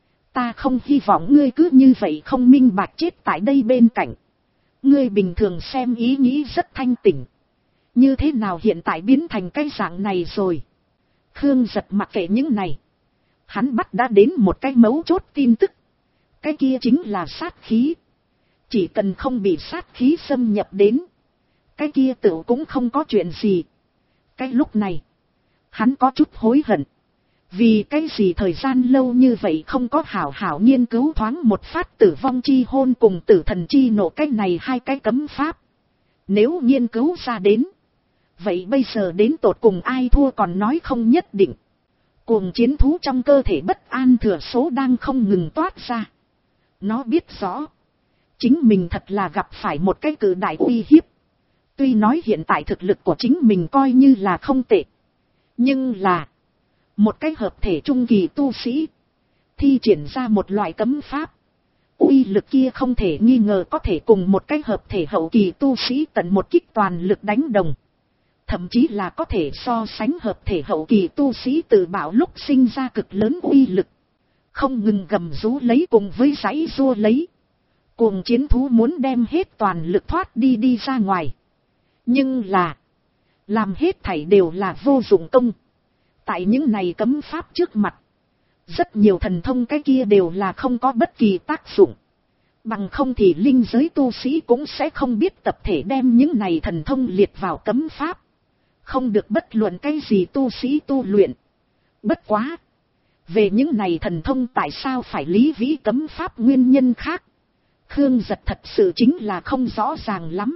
Ta không hy vọng ngươi cứ như vậy không minh bạch chết tại đây bên cạnh. Ngươi bình thường xem ý nghĩ rất thanh tỉnh. Như thế nào hiện tại biến thành cái dạng này rồi? Khương Giật mặc kệ những này. Hắn bắt đã đến một cái mấu chốt tin tức. Cái kia chính là sát khí. Chỉ cần không bị sát khí xâm nhập đến, cái kia tựu cũng không có chuyện gì. Cái lúc này, hắn có chút hối hận. Vì cái gì thời gian lâu như vậy không có hảo hảo nghiên cứu thoáng một phát Tử Vong Chi Hôn cùng Tử Thần Chi Nộ cái này hai cái cấm pháp. Nếu nghiên cứu ra đến, vậy bây giờ đến tột cùng ai thua còn nói không nhất định. Cuồng chiến thú trong cơ thể bất an thừa số đang không ngừng toát ra. Nó biết rõ, chính mình thật là gặp phải một cái cự đại uy hiếp. Tuy nói hiện tại thực lực của chính mình coi như là không tệ, nhưng là một cái hợp thể trung kỳ tu sĩ thi triển ra một loại cấm pháp, uy lực kia không thể nghi ngờ có thể cùng một cái hợp thể hậu kỳ tu sĩ tận một kích toàn lực đánh đồng. Thậm chí là có thể so sánh hợp thể hậu kỳ tu sĩ tự bảo lúc sinh ra cực lớn uy lực. Không ngừng gầm rú lấy cùng với giãy giụa lấy. Cuồng chiến thú muốn đem hết toàn lực thoát đi ra ngoài. Nhưng là, làm hết thảy đều là vô dụng công. Tại những này cấm pháp trước mặt, rất nhiều thần thông cái kia đều là không có bất kỳ tác dụng. Bằng không thì linh giới tu sĩ cũng sẽ không biết tập thể đem những này thần thông liệt vào cấm pháp. Không được bất luận cái gì tu sĩ tu luyện. Bất quá, về những này thần thông tại sao phải lý vĩ cấm pháp nguyên nhân khác, Khương Giật thật sự chính là không rõ ràng lắm.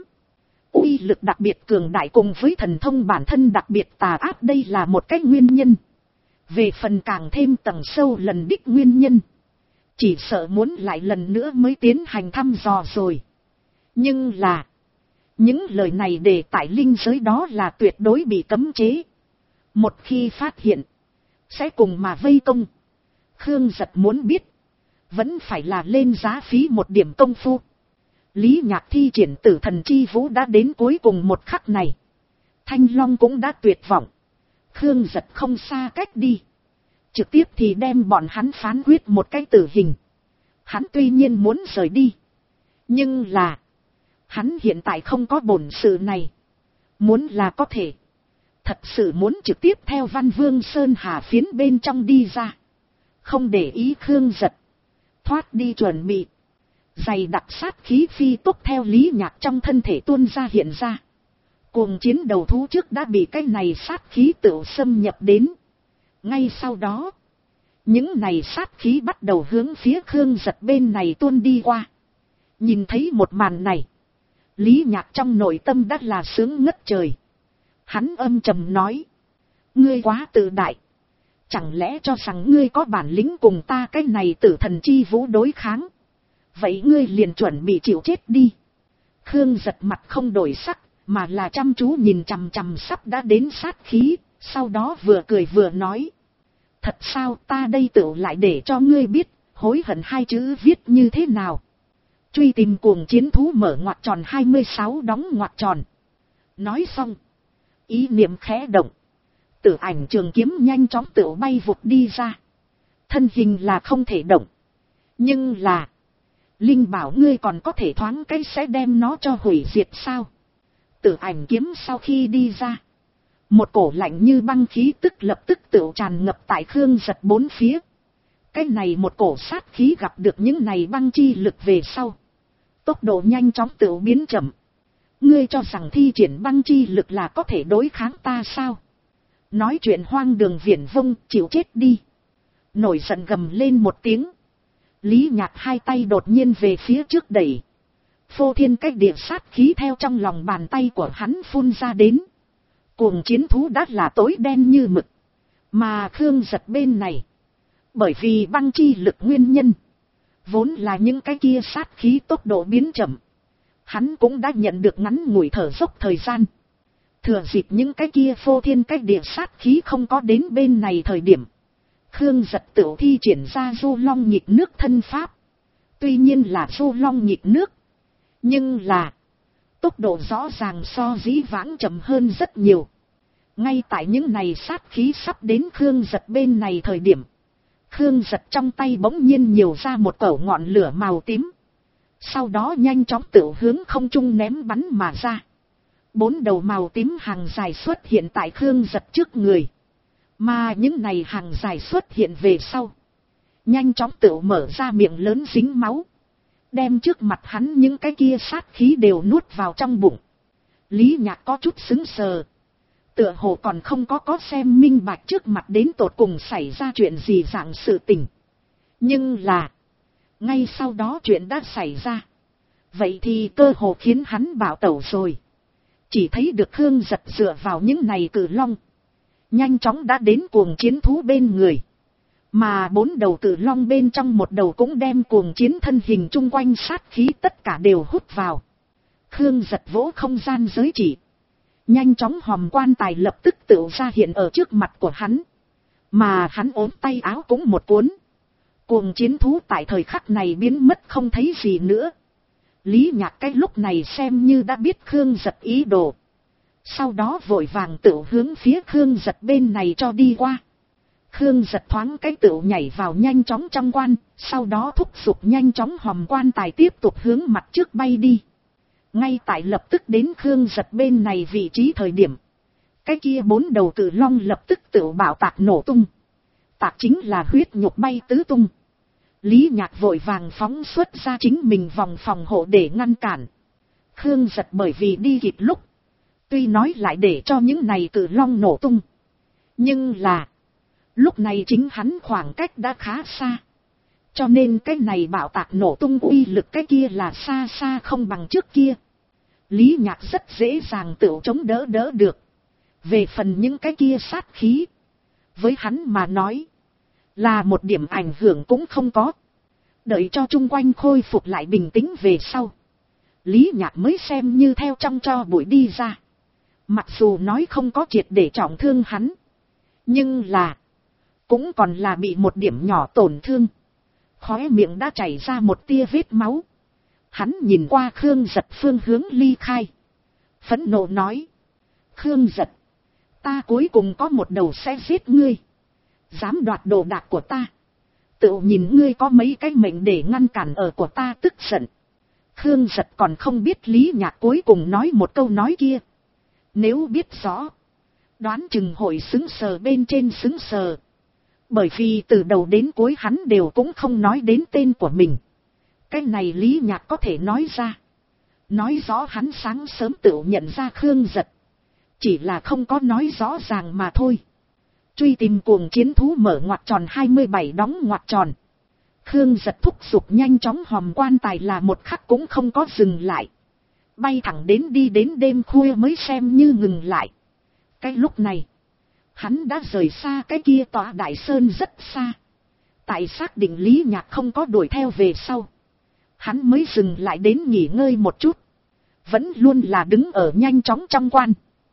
Uy lực đặc biệt cường đại cùng với thần thông bản thân đặc biệt tà ác đây là một cái nguyên nhân. Về phần càng thêm tầng sâu lần đích nguyên nhân, chỉ sợ muốn lại lần nữa mới tiến hành thăm dò rồi. Nhưng là, những lời này để tại linh giới đó là tuyệt đối bị cấm chế. Một khi phát hiện, sẽ cùng mà vây công. Khương Giật muốn biết, vẫn phải là lên giá phí một điểm công phu. Lý Nhạc thi triển Tử Thần Chi Vũ đã đến cuối cùng một khắc này. Thanh Long cũng đã tuyệt vọng. Khương Giật không xa cách đi, trực tiếp thì đem bọn hắn phán quyết một cái tử hình. Hắn tuy nhiên muốn rời đi, nhưng là hắn hiện tại không có bổn sự này. Muốn là có thể, thật sự muốn trực tiếp theo Văn Vương Sơn Hà phiến bên trong đi ra, không để ý Khương Giật thoát đi chuẩn bị. Dày đặc sát khí phi tốc theo Lý Nhạc trong thân thể tuôn ra hiện ra. Cuồng chiến đầu thú trước đã bị cái này sát khí tự xâm nhập đến. Ngay sau đó, Những này sát khí bắt đầu hướng phía Khương Giật bên này tuôn đi qua. Nhìn thấy một màn này, Lý Nhạc trong nội tâm đã là sướng ngất trời. Hắn âm trầm nói. Ngươi quá tự đại. Chẳng lẽ cho rằng ngươi có bản lĩnh cùng ta cái này tử thần chi vũ đối kháng? Vậy ngươi liền chuẩn bị chịu chết đi. Khương Giật mặt không đổi sắc, mà là chăm chú nhìn chằm chằm sắp đã đến sát khí, sau đó vừa cười vừa nói. Thật sao, ta đây tự lại để cho ngươi biết, hối hận hai chữ viết như thế nào. Truy tìm cuồng chiến thú mở ngoặc tròn 26 đóng ngoặc tròn. Nói xong, ý niệm khẽ động. Tử ảnh trường kiếm nhanh chóng tự bay vụt đi ra. Thân hình là không thể động. Nhưng là, Linh bảo ngươi còn có thể thoáng cái sẽ đem nó cho hủy diệt sao? Tử ảnh kiếm sau khi đi ra, một cổ lạnh như băng khí tức lập tức tự tràn ngập tại Khương Giật bốn phía. Cái này một cổ sát khí gặp được những này băng chi lực về sau, tốc độ nhanh chóng tự biến chậm. Ngươi cho rằng thi triển băng chi lực là có thể đối kháng ta sao? Nói chuyện hoang đường viển vông, chịu chết đi. Nổi giận gầm lên một tiếng. Lý Nhạc hai tay đột nhiên về phía trước đẩy. Phô thiên cách địa sát khí theo trong lòng bàn tay của hắn phun ra đến. Cuồng chiến thú đã là tối đen như mực. Mà Khương Giật bên này, bởi vì băng chi lực nguyên nhân, vốn là những cái kia sát khí tốc độ biến chậm. Hắn cũng đã nhận được ngắn ngủi thở dốc thời gian. Thừa dịp những cái kia phô thiên cách địa sát khí không có đến bên này thời điểm, Khương Giật tự thi triển ra du long nhịp nước thân pháp. Tuy nhiên là du long nhịp nước, nhưng là tốc độ rõ ràng so dĩ vãng chậm hơn rất nhiều. Ngay tại những này sát khí sắp đến Khương Giật bên này thời điểm, Khương Giật trong tay bỗng nhiên nhiều ra một cẩu ngọn lửa màu tím. Sau đó nhanh chóng tự hướng không trung ném bắn mà ra. 4 đầu màu tím hàng dài xuất hiện tại Khương Giật trước người. Mà những này hàng dài xuất hiện về sau, nhanh chóng tự mở ra miệng lớn dính máu, đem trước mặt hắn những cái kia sát khí đều nuốt vào trong bụng. Lý Nhạc có chút sững sờ, tựa hồ còn không có xem minh bạch trước mặt đến tột cùng xảy ra chuyện gì dạng sự tình. Nhưng là, ngay sau đó chuyện đã xảy ra. Vậy thì cơ hồ khiến hắn bảo tẩu rồi. Chỉ thấy được Khương Giật dựa vào những này cử long, nhanh chóng đã đến cuồng chiến thú bên người. Mà 4 đầu cử long bên trong một đầu cũng đem cuồng chiến thân hình chung quanh sát khí tất cả đều hút vào. Khương Giật vỗ không gian giới chỉ. Nhanh chóng hòm quan tài lập tức tự ra hiện ở trước mặt của hắn. Mà hắn ốm tay áo cũng một cuốn. Cuồng chiến thú tại thời khắc này biến mất không thấy gì nữa. Lý Nhạc cái lúc này xem như đã biết Khương Giật ý đồ. Sau đó vội vàng tự hướng phía Khương Giật bên này cho đi qua. Khương Giật thoáng cái tự nhảy vào nhanh chóng trong quan, sau đó thúc giục nhanh chóng hòm quan tài tiếp tục hướng mặt trước bay đi. Ngay tại lập tức đến Khương Giật bên này vị trí thời điểm, cái kia 4 đầu cử long lập tức tự bảo tạc nổ tung. Tạc chính là huyết nhục bay tứ tung. Lý Nhạc vội vàng phóng xuất ra chính mình vòng phòng hộ để ngăn cản. Khương Giật bởi vì đi kịp lúc, tuy nói lại để cho những này cử long nổ tung, nhưng là lúc này chính hắn khoảng cách đã khá xa. Cho nên cái này bạo tạc nổ tung uy lực cái kia là xa xa không bằng trước kia. Lý Nhạc rất dễ dàng tự chống đỡ được. Về phần những cái kia sát khí, với hắn mà nói, là một điểm ảnh hưởng cũng không có. Đợi cho chung quanh khôi phục lại bình tĩnh về sau, Lý Nhạc mới xem như theo trong cho bụi đi ra. Mặc dù nói không có triệt để trọng thương hắn, nhưng là cũng còn là bị một điểm nhỏ tổn thương. Khóe miệng đã chảy ra một tia vết máu. Hắn nhìn qua Khương Giật phương hướng ly khai, phẫn nộ nói: Khương Giật, ta cuối cùng có một đầu sẽ giết ngươi. Dám đoạt đồ đạc của ta, tự nhìn ngươi có mấy cái mệnh để ngăn cản ở của ta tức giận. Khương Giật còn không biết Lý Nhạc cuối cùng nói một câu nói kia. Nếu biết rõ, đoán chừng hội xứng sờ bên trên xứng sờ. Bởi vì từ đầu đến cuối hắn đều cũng không nói đến tên của mình. Cái này Lý Nhạc có thể nói ra, nói rõ hắn sáng sớm tự nhận ra Khương Giật, chỉ là không có nói rõ ràng mà thôi. Truy tìm cuồng chiến thú mở ngoặc tròn 27 đóng ngoặc tròn. Khương Giật thúc giục nhanh chóng hòm quan tài là một khắc cũng không có dừng lại. Bay thẳng đến đi đến đêm khuya mới xem như ngừng lại. Cái lúc này, hắn đã rời xa cái kia tòa đại sơn rất xa. Tại xác định Lý Nhạc không có đuổi theo về sau, hắn mới dừng lại đến nghỉ ngơi một chút. Vẫn luôn là đứng ở nhanh chóng trong quan.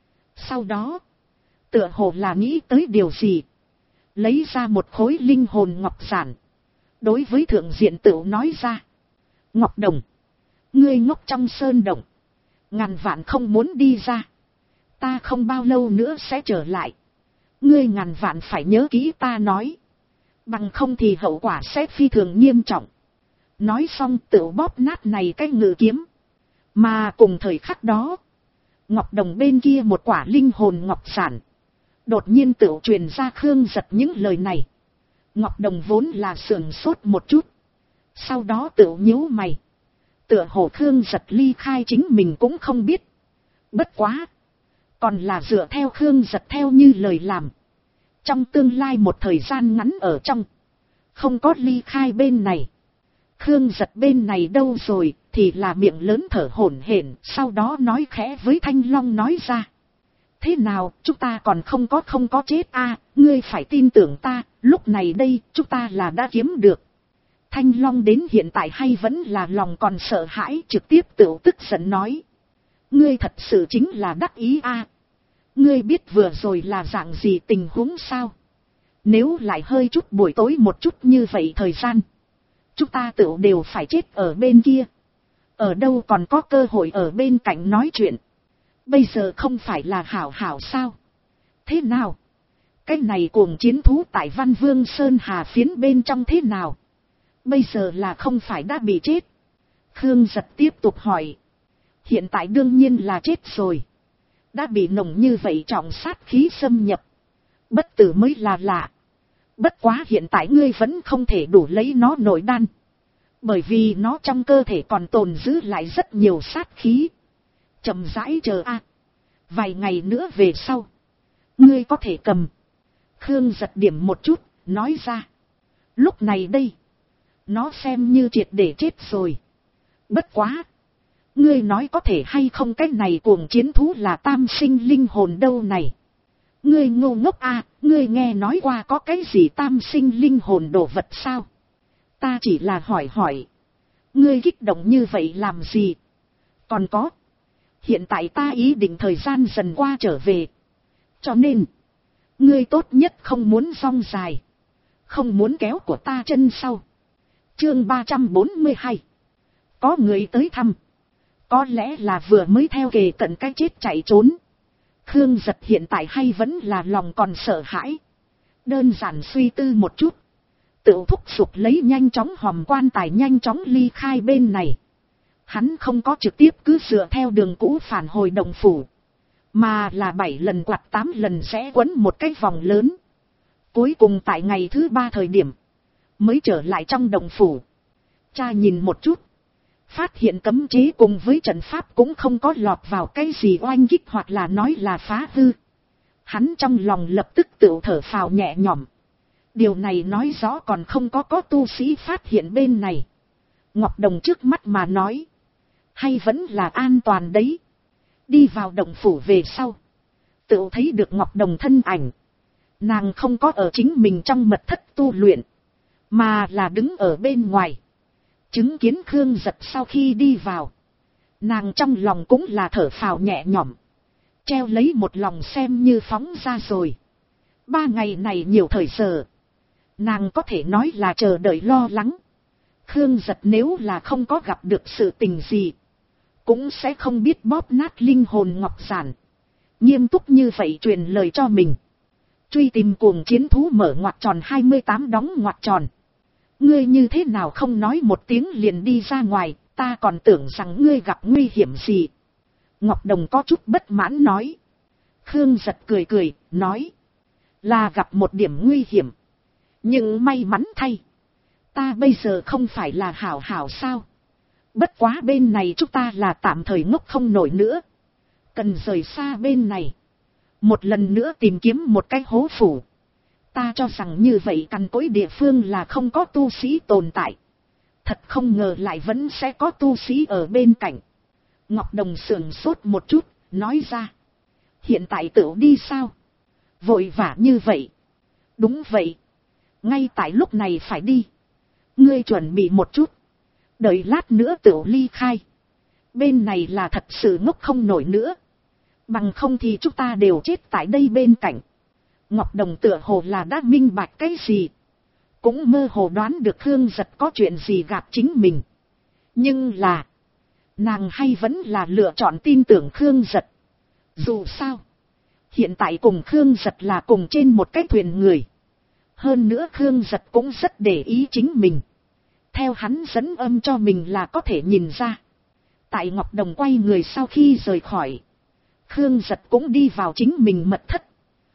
Sau đó, tựa hồ là nghĩ tới điều gì, lấy ra một khối linh hồn ngọc giản. Đối với thượng diện tựu nói ra: Ngọc Đồng, ngươi ngốc trong sơn động, ngàn vạn không muốn đi ra. Ta không bao lâu nữa sẽ trở lại. Ngươi ngàn vạn phải nhớ kỹ ta nói. Bằng không thì hậu quả sẽ phi thường nghiêm trọng. Nói xong tựu bóp nát này cái ngự kiếm. Mà cùng thời khắc đó, Ngọc Đồng bên kia một quả linh hồn ngọc giản đột nhiên tựu truyền ra Khương Giật những lời này. Ngọc Đồng vốn là sườn sốt một chút, sau đó tựu nhíu mày. Tựa hồ Khương Giật ly khai chính mình cũng không biết. Bất quá, còn là dựa theo Khương Giật theo như lời làm. Trong tương lai một thời gian ngắn ở trong, không có ly khai bên này. Khương Giật bên này đâu rồi, thì là miệng lớn thở hổn hển, sau đó nói khẽ với Thanh Long nói ra: Thế nào, chúng ta còn không có chết à, ngươi phải tin tưởng ta, lúc này đây, chúng ta là đã kiếm được. Thanh Long đến hiện tại hay vẫn là lòng còn sợ hãi, trực tiếp tự tức giận nói: Ngươi thật sự chính là đắc ý à. Ngươi biết vừa rồi là dạng gì tình huống sao? Nếu lại hơi chút buổi tối một chút như vậy thời gian, chúng ta tự đều phải chết ở bên kia. Ở đâu còn có cơ hội ở bên cạnh nói chuyện. Bây giờ không phải là hảo hảo sao? Thế nào? Cái này cuồng chiến thú tại Văn Vương Sơn Hà phiến bên trong thế nào? Bây giờ là không phải đã bị chết? Khương Giật tiếp tục hỏi. Hiện tại đương nhiên là chết rồi. Đã bị nồng như vậy trọng sát khí xâm nhập. Bất tử mới là lạ. Bất quá hiện tại ngươi vẫn không thể đủ lấy nó nội đan. Bởi vì nó trong cơ thể còn tồn giữ lại rất nhiều sát khí. Chậm rãi chờ a. Vài ngày nữa về sau, ngươi có thể cầm. Khương Giật điểm một chút, nói ra. Lúc này đây, nó xem như triệt để chết rồi. Bất quá, ngươi nói có thể hay không, cái này cuồng chiến thú là tam sinh linh hồn đâu này. Ngươi ngu ngốc à, ngươi nghe nói qua có cái gì tam sinh linh hồn đồ vật sao? Ta chỉ là hỏi. Ngươi kích động như vậy làm gì? Còn có, hiện tại ta ý định thời gian dần qua trở về. Cho nên, ngươi tốt nhất không muốn rong dài. Không muốn kéo của ta chân sau. Chương 342. Có người tới thăm. Có lẽ là vừa mới theo kề cận cái chết chạy trốn. Khương Giật hiện tại hay vẫn là lòng còn sợ hãi. Đơn giản suy tư một chút, tự thúc giục lấy nhanh chóng hòm quan tài nhanh chóng ly khai bên này. Hắn không có trực tiếp cứ dựa theo đường cũ phản hồi động phủ, mà là 7 lần quạt 8 lần sẽ quấn một cái vòng lớn. Cuối cùng tại ngày thứ 3 thời điểm, mới trở lại trong động phủ. Cha nhìn một chút, phát hiện cấm chế cùng với trận pháp cũng không có lọt vào cái gì oanh kích hoặc là nói là phá hư. Hắn trong lòng lập tức tự thở phào nhẹ nhõm. Điều này nói rõ còn không có tu sĩ phát hiện bên này. Ngọc Đồng trước mắt mà nói, hay vẫn là an toàn đấy. Đi vào động phủ về sau, tự thấy được Ngọc Đồng thân ảnh. Nàng không có ở chính mình trong mật thất tu luyện, mà là đứng ở bên ngoài. Chứng kiến Khương Giật sau khi đi vào, nàng trong lòng cũng là thở phào nhẹ nhõm. Treo lấy một lòng xem như phóng ra rồi. 3 ngày này nhiều thời giờ, nàng có thể nói là chờ đợi lo lắng. Khương Giật nếu là không có gặp được sự tình gì, cũng sẽ không biết bóp nát linh hồn ngọc giản. Nghiêm túc như vậy truyền lời cho mình. Truy tìm cuồng chiến thú mở ngoặc tròn 28 đóng ngoặc tròn. Ngươi như thế nào không nói một tiếng liền đi ra ngoài, ta còn tưởng rằng ngươi gặp nguy hiểm gì. Ngọc Đồng có chút bất mãn nói. Khương Giật cười, nói. Là gặp một điểm nguy hiểm. Nhưng may mắn thay, ta bây giờ không phải là hảo sao. Bất quá bên này chúng ta là tạm thời ngốc không nổi nữa. Cần rời xa bên này. Một lần nữa tìm kiếm một cái hố phủ. Ta cho rằng như vậy cằn cỗi địa phương là không có tu sĩ tồn tại. Thật không ngờ lại vẫn sẽ có tu sĩ ở bên cạnh. Ngọc Đồng sườn sốt một chút, nói ra. Hiện tại tựu đi sao? Vội vã như vậy. Đúng vậy. Ngay tại lúc này phải đi. Ngươi chuẩn bị một chút. Đợi lát nữa tựu ly khai. Bên này là thật sự ngốc không nổi nữa. Bằng không thì chúng ta đều chết tại đây bên cạnh. Ngọc Đồng tựa hồ là đã minh bạch cái gì. Cũng mơ hồ đoán được Khương Giật có chuyện gì gặp chính mình. Nhưng là. Nàng hay vẫn là lựa chọn tin tưởng Khương Giật. Dù sao. Hiện tại cùng Khương Giật là cùng trên một cái thuyền người. Hơn nữa Khương Giật cũng rất để ý chính mình. Theo hắn dẫn âm cho mình là có thể nhìn ra. Tại Ngọc Đồng quay người sau khi rời khỏi. Khương Giật cũng đi vào chính mình mật thất.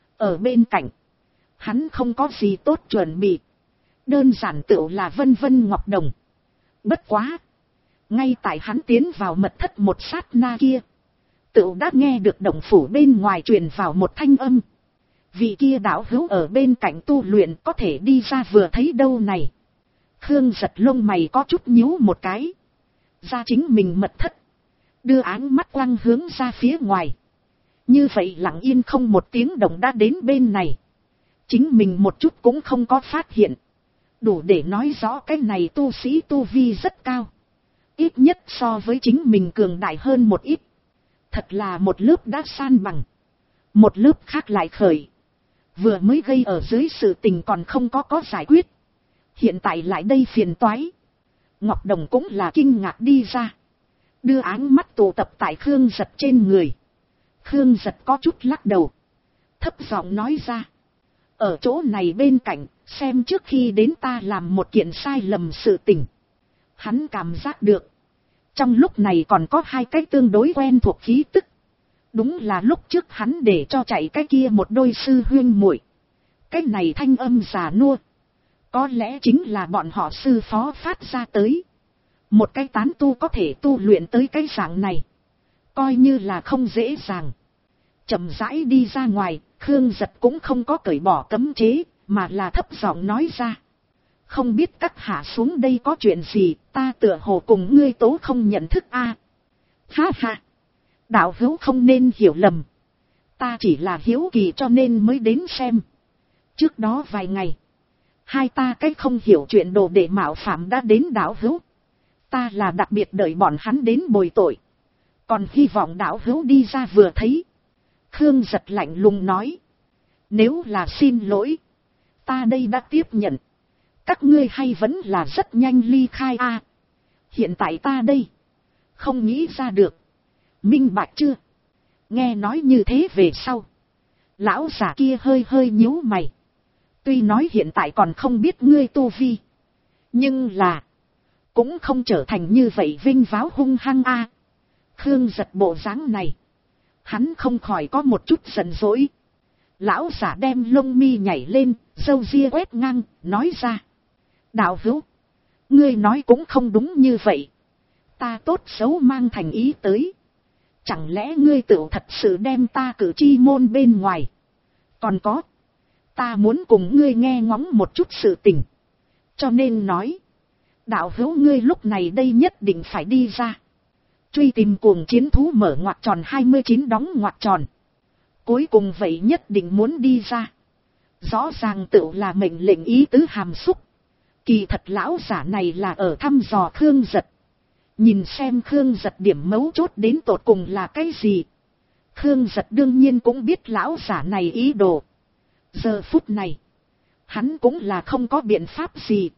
Ở bên cạnh. Hắn không có gì tốt chuẩn bị. Đơn giản tựu là vân vân Ngọc Đồng. Bất quá. Ngay tại hắn tiến vào mật thất một sát na kia. Tựu đã nghe được động phủ bên ngoài truyền vào một thanh âm. Vị kia đạo hữu ở bên cạnh tu luyện có thể đi ra vừa thấy đâu này. Khương Giật lông mày có chút nhíu một cái. Ra chính mình mật thất. Đưa áng mắt quăng hướng ra phía ngoài. Như vậy lặng yên không một tiếng động đã đến bên này. Chính mình một chút cũng không có phát hiện. Đủ để nói rõ cái này tu sĩ tu vi rất cao. Ít nhất so với chính mình cường đại hơn một ít. Thật là một lớp đã san bằng. Một lớp khác lại khởi. Vừa mới gây ở dưới sự tình còn không có giải quyết. Hiện tại lại đây phiền toái. Ngọc Đồng cũng là kinh ngạc đi ra. Đưa áng mắt tụ tập tại Khương Giật trên người. Khương Giật có chút lắc đầu. Thấp giọng nói ra. Ở chỗ này bên cạnh, xem trước khi đến ta làm một kiện sai lầm sự tình. Hắn cảm giác được. Trong lúc này còn có hai cái tương đối quen thuộc khí tức. Đúng là lúc trước hắn để cho chạy cái kia một đôi sư huyên muội. Cái này thanh âm già nua. Có lẽ chính là bọn họ sư phó phát ra tới. Một cái tán tu có thể tu luyện tới cái dạng này. Coi như là không dễ dàng. Chậm rãi đi ra ngoài, Khương Giật cũng không có cởi bỏ cấm chế, mà là thấp giọng nói ra. Không biết các hạ xuống đây có chuyện gì, ta tựa hồ cùng ngươi tố không nhận thức a. Ha ha. Đạo hữu không nên hiểu lầm. Ta chỉ là hiếu kỳ cho nên mới đến xem. Trước đó vài ngày. Hai ta cách không hiểu chuyện đồ đệ mạo phạm đã đến đạo hữu. Ta là đặc biệt đợi bọn hắn đến bồi tội. Còn hy vọng đạo hữu đi ra vừa thấy. Khương Giật lạnh lùng nói. Nếu là xin lỗi. Ta đây đã tiếp nhận. Các ngươi hay vẫn là rất nhanh ly khai a. Hiện tại ta đây. Không nghĩ ra được. Minh bạch chưa? Nghe nói như thế về sau. Lão già kia hơi hơi nhíu mày. Tuy nói hiện tại còn không biết ngươi tu vi. Nhưng là. Cũng không trở thành như vậy vinh váo hung hăng a. Khương Giật bộ dáng này. Hắn không khỏi có một chút giận dỗi. Lão giả đem lông mi nhảy lên, râu ria quét ngang, nói ra. Đạo hữu. Ngươi nói cũng không đúng như vậy. Ta tốt xấu mang thành ý tới. Chẳng lẽ ngươi tự thật sự đem ta cử chi môn bên ngoài. Còn có. Ta muốn cùng ngươi nghe ngóng một chút sự tình. Cho nên nói. Đạo hữu ngươi lúc này đây nhất định phải đi ra. Truy tìm cuồng chiến thú mở ngoặc tròn 29 đóng ngoặc tròn. Cuối cùng vậy nhất định muốn đi ra. Rõ ràng tự là mệnh lệnh ý tứ hàm xúc. Kỳ thật lão giả này là ở thăm dò Khương Giật. Nhìn xem Khương Giật điểm mấu chốt đến tột cùng là cái gì. Khương Giật đương nhiên cũng biết lão giả này ý đồ. Giờ phút này. Hắn cũng là không có biện pháp gì.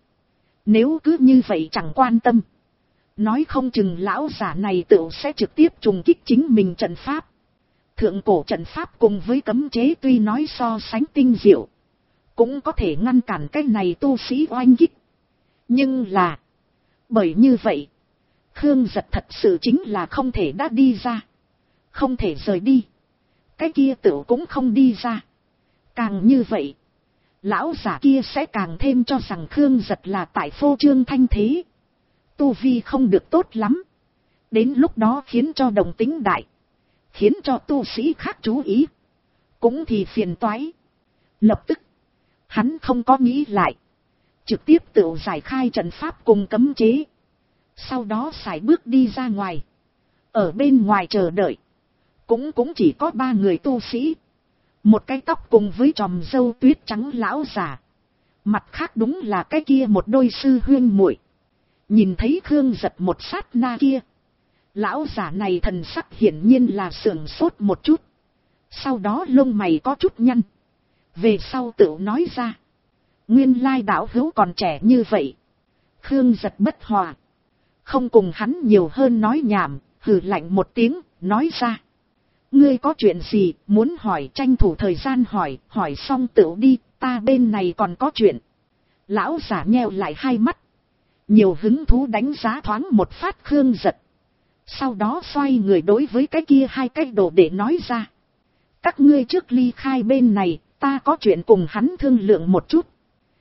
Nếu cứ như vậy chẳng quan tâm. Nói không chừng lão giả này tự sẽ trực tiếp trùng kích chính mình trận pháp. Thượng cổ trận pháp cùng với cấm chế tuy nói so sánh tinh diệu. Cũng có thể ngăn cản cái này tu sĩ oanh kích. Nhưng là. Bởi như vậy. Khương Giật thật sự chính là không thể đã đi ra. Không thể rời đi. Cái kia tự cũng không đi ra. Càng như vậy. Lão giả kia sẽ càng thêm cho rằng Khương Giật là tại phô trương thanh thế. Tu vi không được tốt lắm. Đến lúc đó khiến cho đồng tính đại. Khiến cho tu sĩ khác chú ý. Cũng thì phiền toái. Lập tức. Hắn không có nghĩ lại. Trực tiếp tự giải khai trận pháp cùng cấm chế. Sau đó sải bước đi ra ngoài. Ở bên ngoài chờ đợi. Cũng chỉ có 3 người tu sĩ. Một cái tóc cùng với chòm râu tuyết trắng lão già. Mặt khác đúng là cái kia một đôi sư huyên muội. Nhìn thấy Khương Giật một sát na kia. Lão giả này thần sắc hiển nhiên là sưởng sốt một chút. Sau đó lông mày có chút nhăn. Về sau tự nói ra. Nguyên lai đạo hữu còn trẻ như vậy. Khương Giật bất hòa. Không cùng hắn nhiều hơn nói nhảm, hừ lạnh một tiếng, nói ra. Ngươi có chuyện gì, muốn hỏi tranh thủ thời gian hỏi xong tự đi, ta bên này còn có chuyện. Lão giả nheo lại hai mắt. Nhiều hứng thú đánh giá thoáng một phát Khương Giật. Sau đó xoay người đối với cái kia 2 cái đồ để nói ra. Các ngươi trước ly khai bên này, ta có chuyện cùng hắn thương lượng một chút.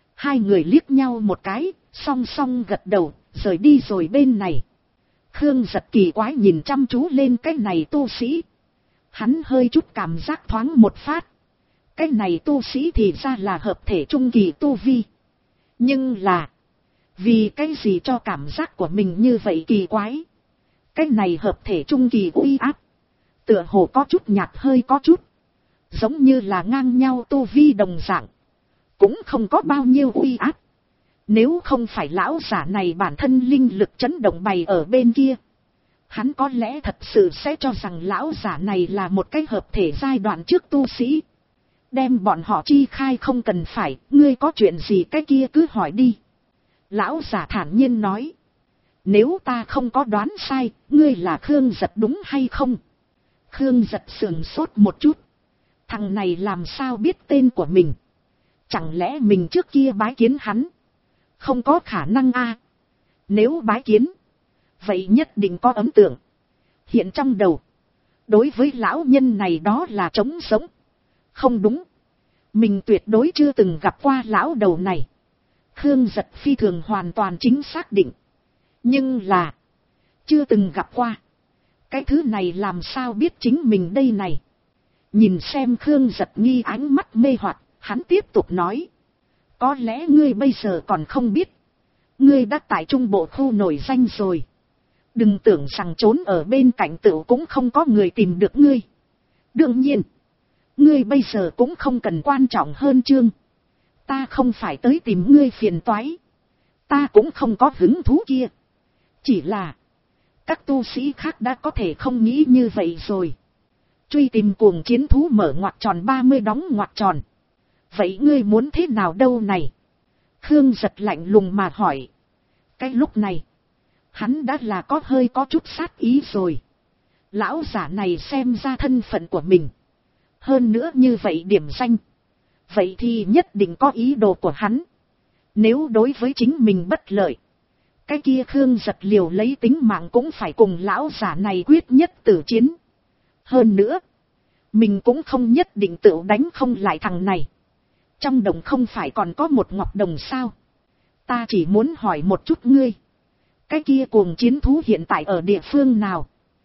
2 người liếc nhau một cái, song song gật đầu, rời đi rồi bên này. Khương Giật kỳ quái nhìn chăm chú lên cái này tu sĩ. Hắn hơi chút cảm giác thoáng một phát. Cái này tu sĩ thì ra là hợp thể trung kỳ tu vi. Nhưng là, vì cái gì cho cảm giác của mình như vậy kỳ quái. Cái này hợp thể trung kỳ uy áp. Tựa hồ có chút nhạt hơi có chút. Giống như là ngang nhau tu vi đồng dạng. Cũng không có bao nhiêu uy áp. Nếu không phải lão giả này bản thân linh lực chấn động bày ở bên kia. Hắn có lẽ thật sự sẽ cho rằng lão giả này là một cái hợp thể giai đoạn trước tu sĩ. Đem bọn họ chi khai không cần phải, ngươi có chuyện gì cái kia cứ hỏi đi. Lão giả thản nhiên nói. Nếu ta không có đoán sai, ngươi là Khương Giật đúng hay không? Khương Giật sườn sốt một chút. Thằng này làm sao biết tên của mình? Chẳng lẽ mình trước kia bái kiến hắn? Không có khả năng a. Nếu bái kiến, vậy nhất định có ấn tượng. Hiện trong đầu, đối với lão nhân này đó là trống sống. Không đúng. Mình tuyệt đối chưa từng gặp qua lão đầu này. Khương Giật phi thường hoàn toàn chính xác định. Nhưng là, chưa từng gặp qua. Cái thứ này làm sao biết chính mình đây này. Nhìn xem Khương Giật nghi ánh mắt mê hoặc, hắn tiếp tục nói. Có lẽ ngươi bây giờ còn không biết. Ngươi đã tại trung bộ khu nổi danh rồi. Đừng tưởng rằng trốn ở bên cạnh tựu cũng không có người tìm được ngươi. Đương nhiên, ngươi bây giờ cũng không cần quan trọng hơn chương. Ta không phải tới tìm ngươi phiền toái. Ta cũng không có hứng thú kia. Chỉ là, các tu sĩ khác đã có thể không nghĩ như vậy rồi. Truy tìm cuồng chiến thú mở ngoặc tròn 30 đóng ngoặc tròn. Vậy ngươi muốn thế nào đâu này? Khương Giật lạnh lùng mà hỏi. Cái lúc này, hắn đã là có hơi có chút sát ý rồi. Lão giả này xem ra thân phận của mình. Hơn nữa như vậy điểm danh. Vậy thì nhất định có ý đồ của hắn. Nếu đối với chính mình bất lợi, cái kia Khương Giật liều lấy tính mạng cũng phải cùng lão giả này quyết nhất tử chiến. Hơn nữa, mình cũng không nhất định tự đánh không lại thằng này. Trong đồng không phải còn có một ngọc đồng sao? Ta chỉ muốn hỏi một chút ngươi. Cái kia cuồng chiến thú hiện tại ở địa phương nào?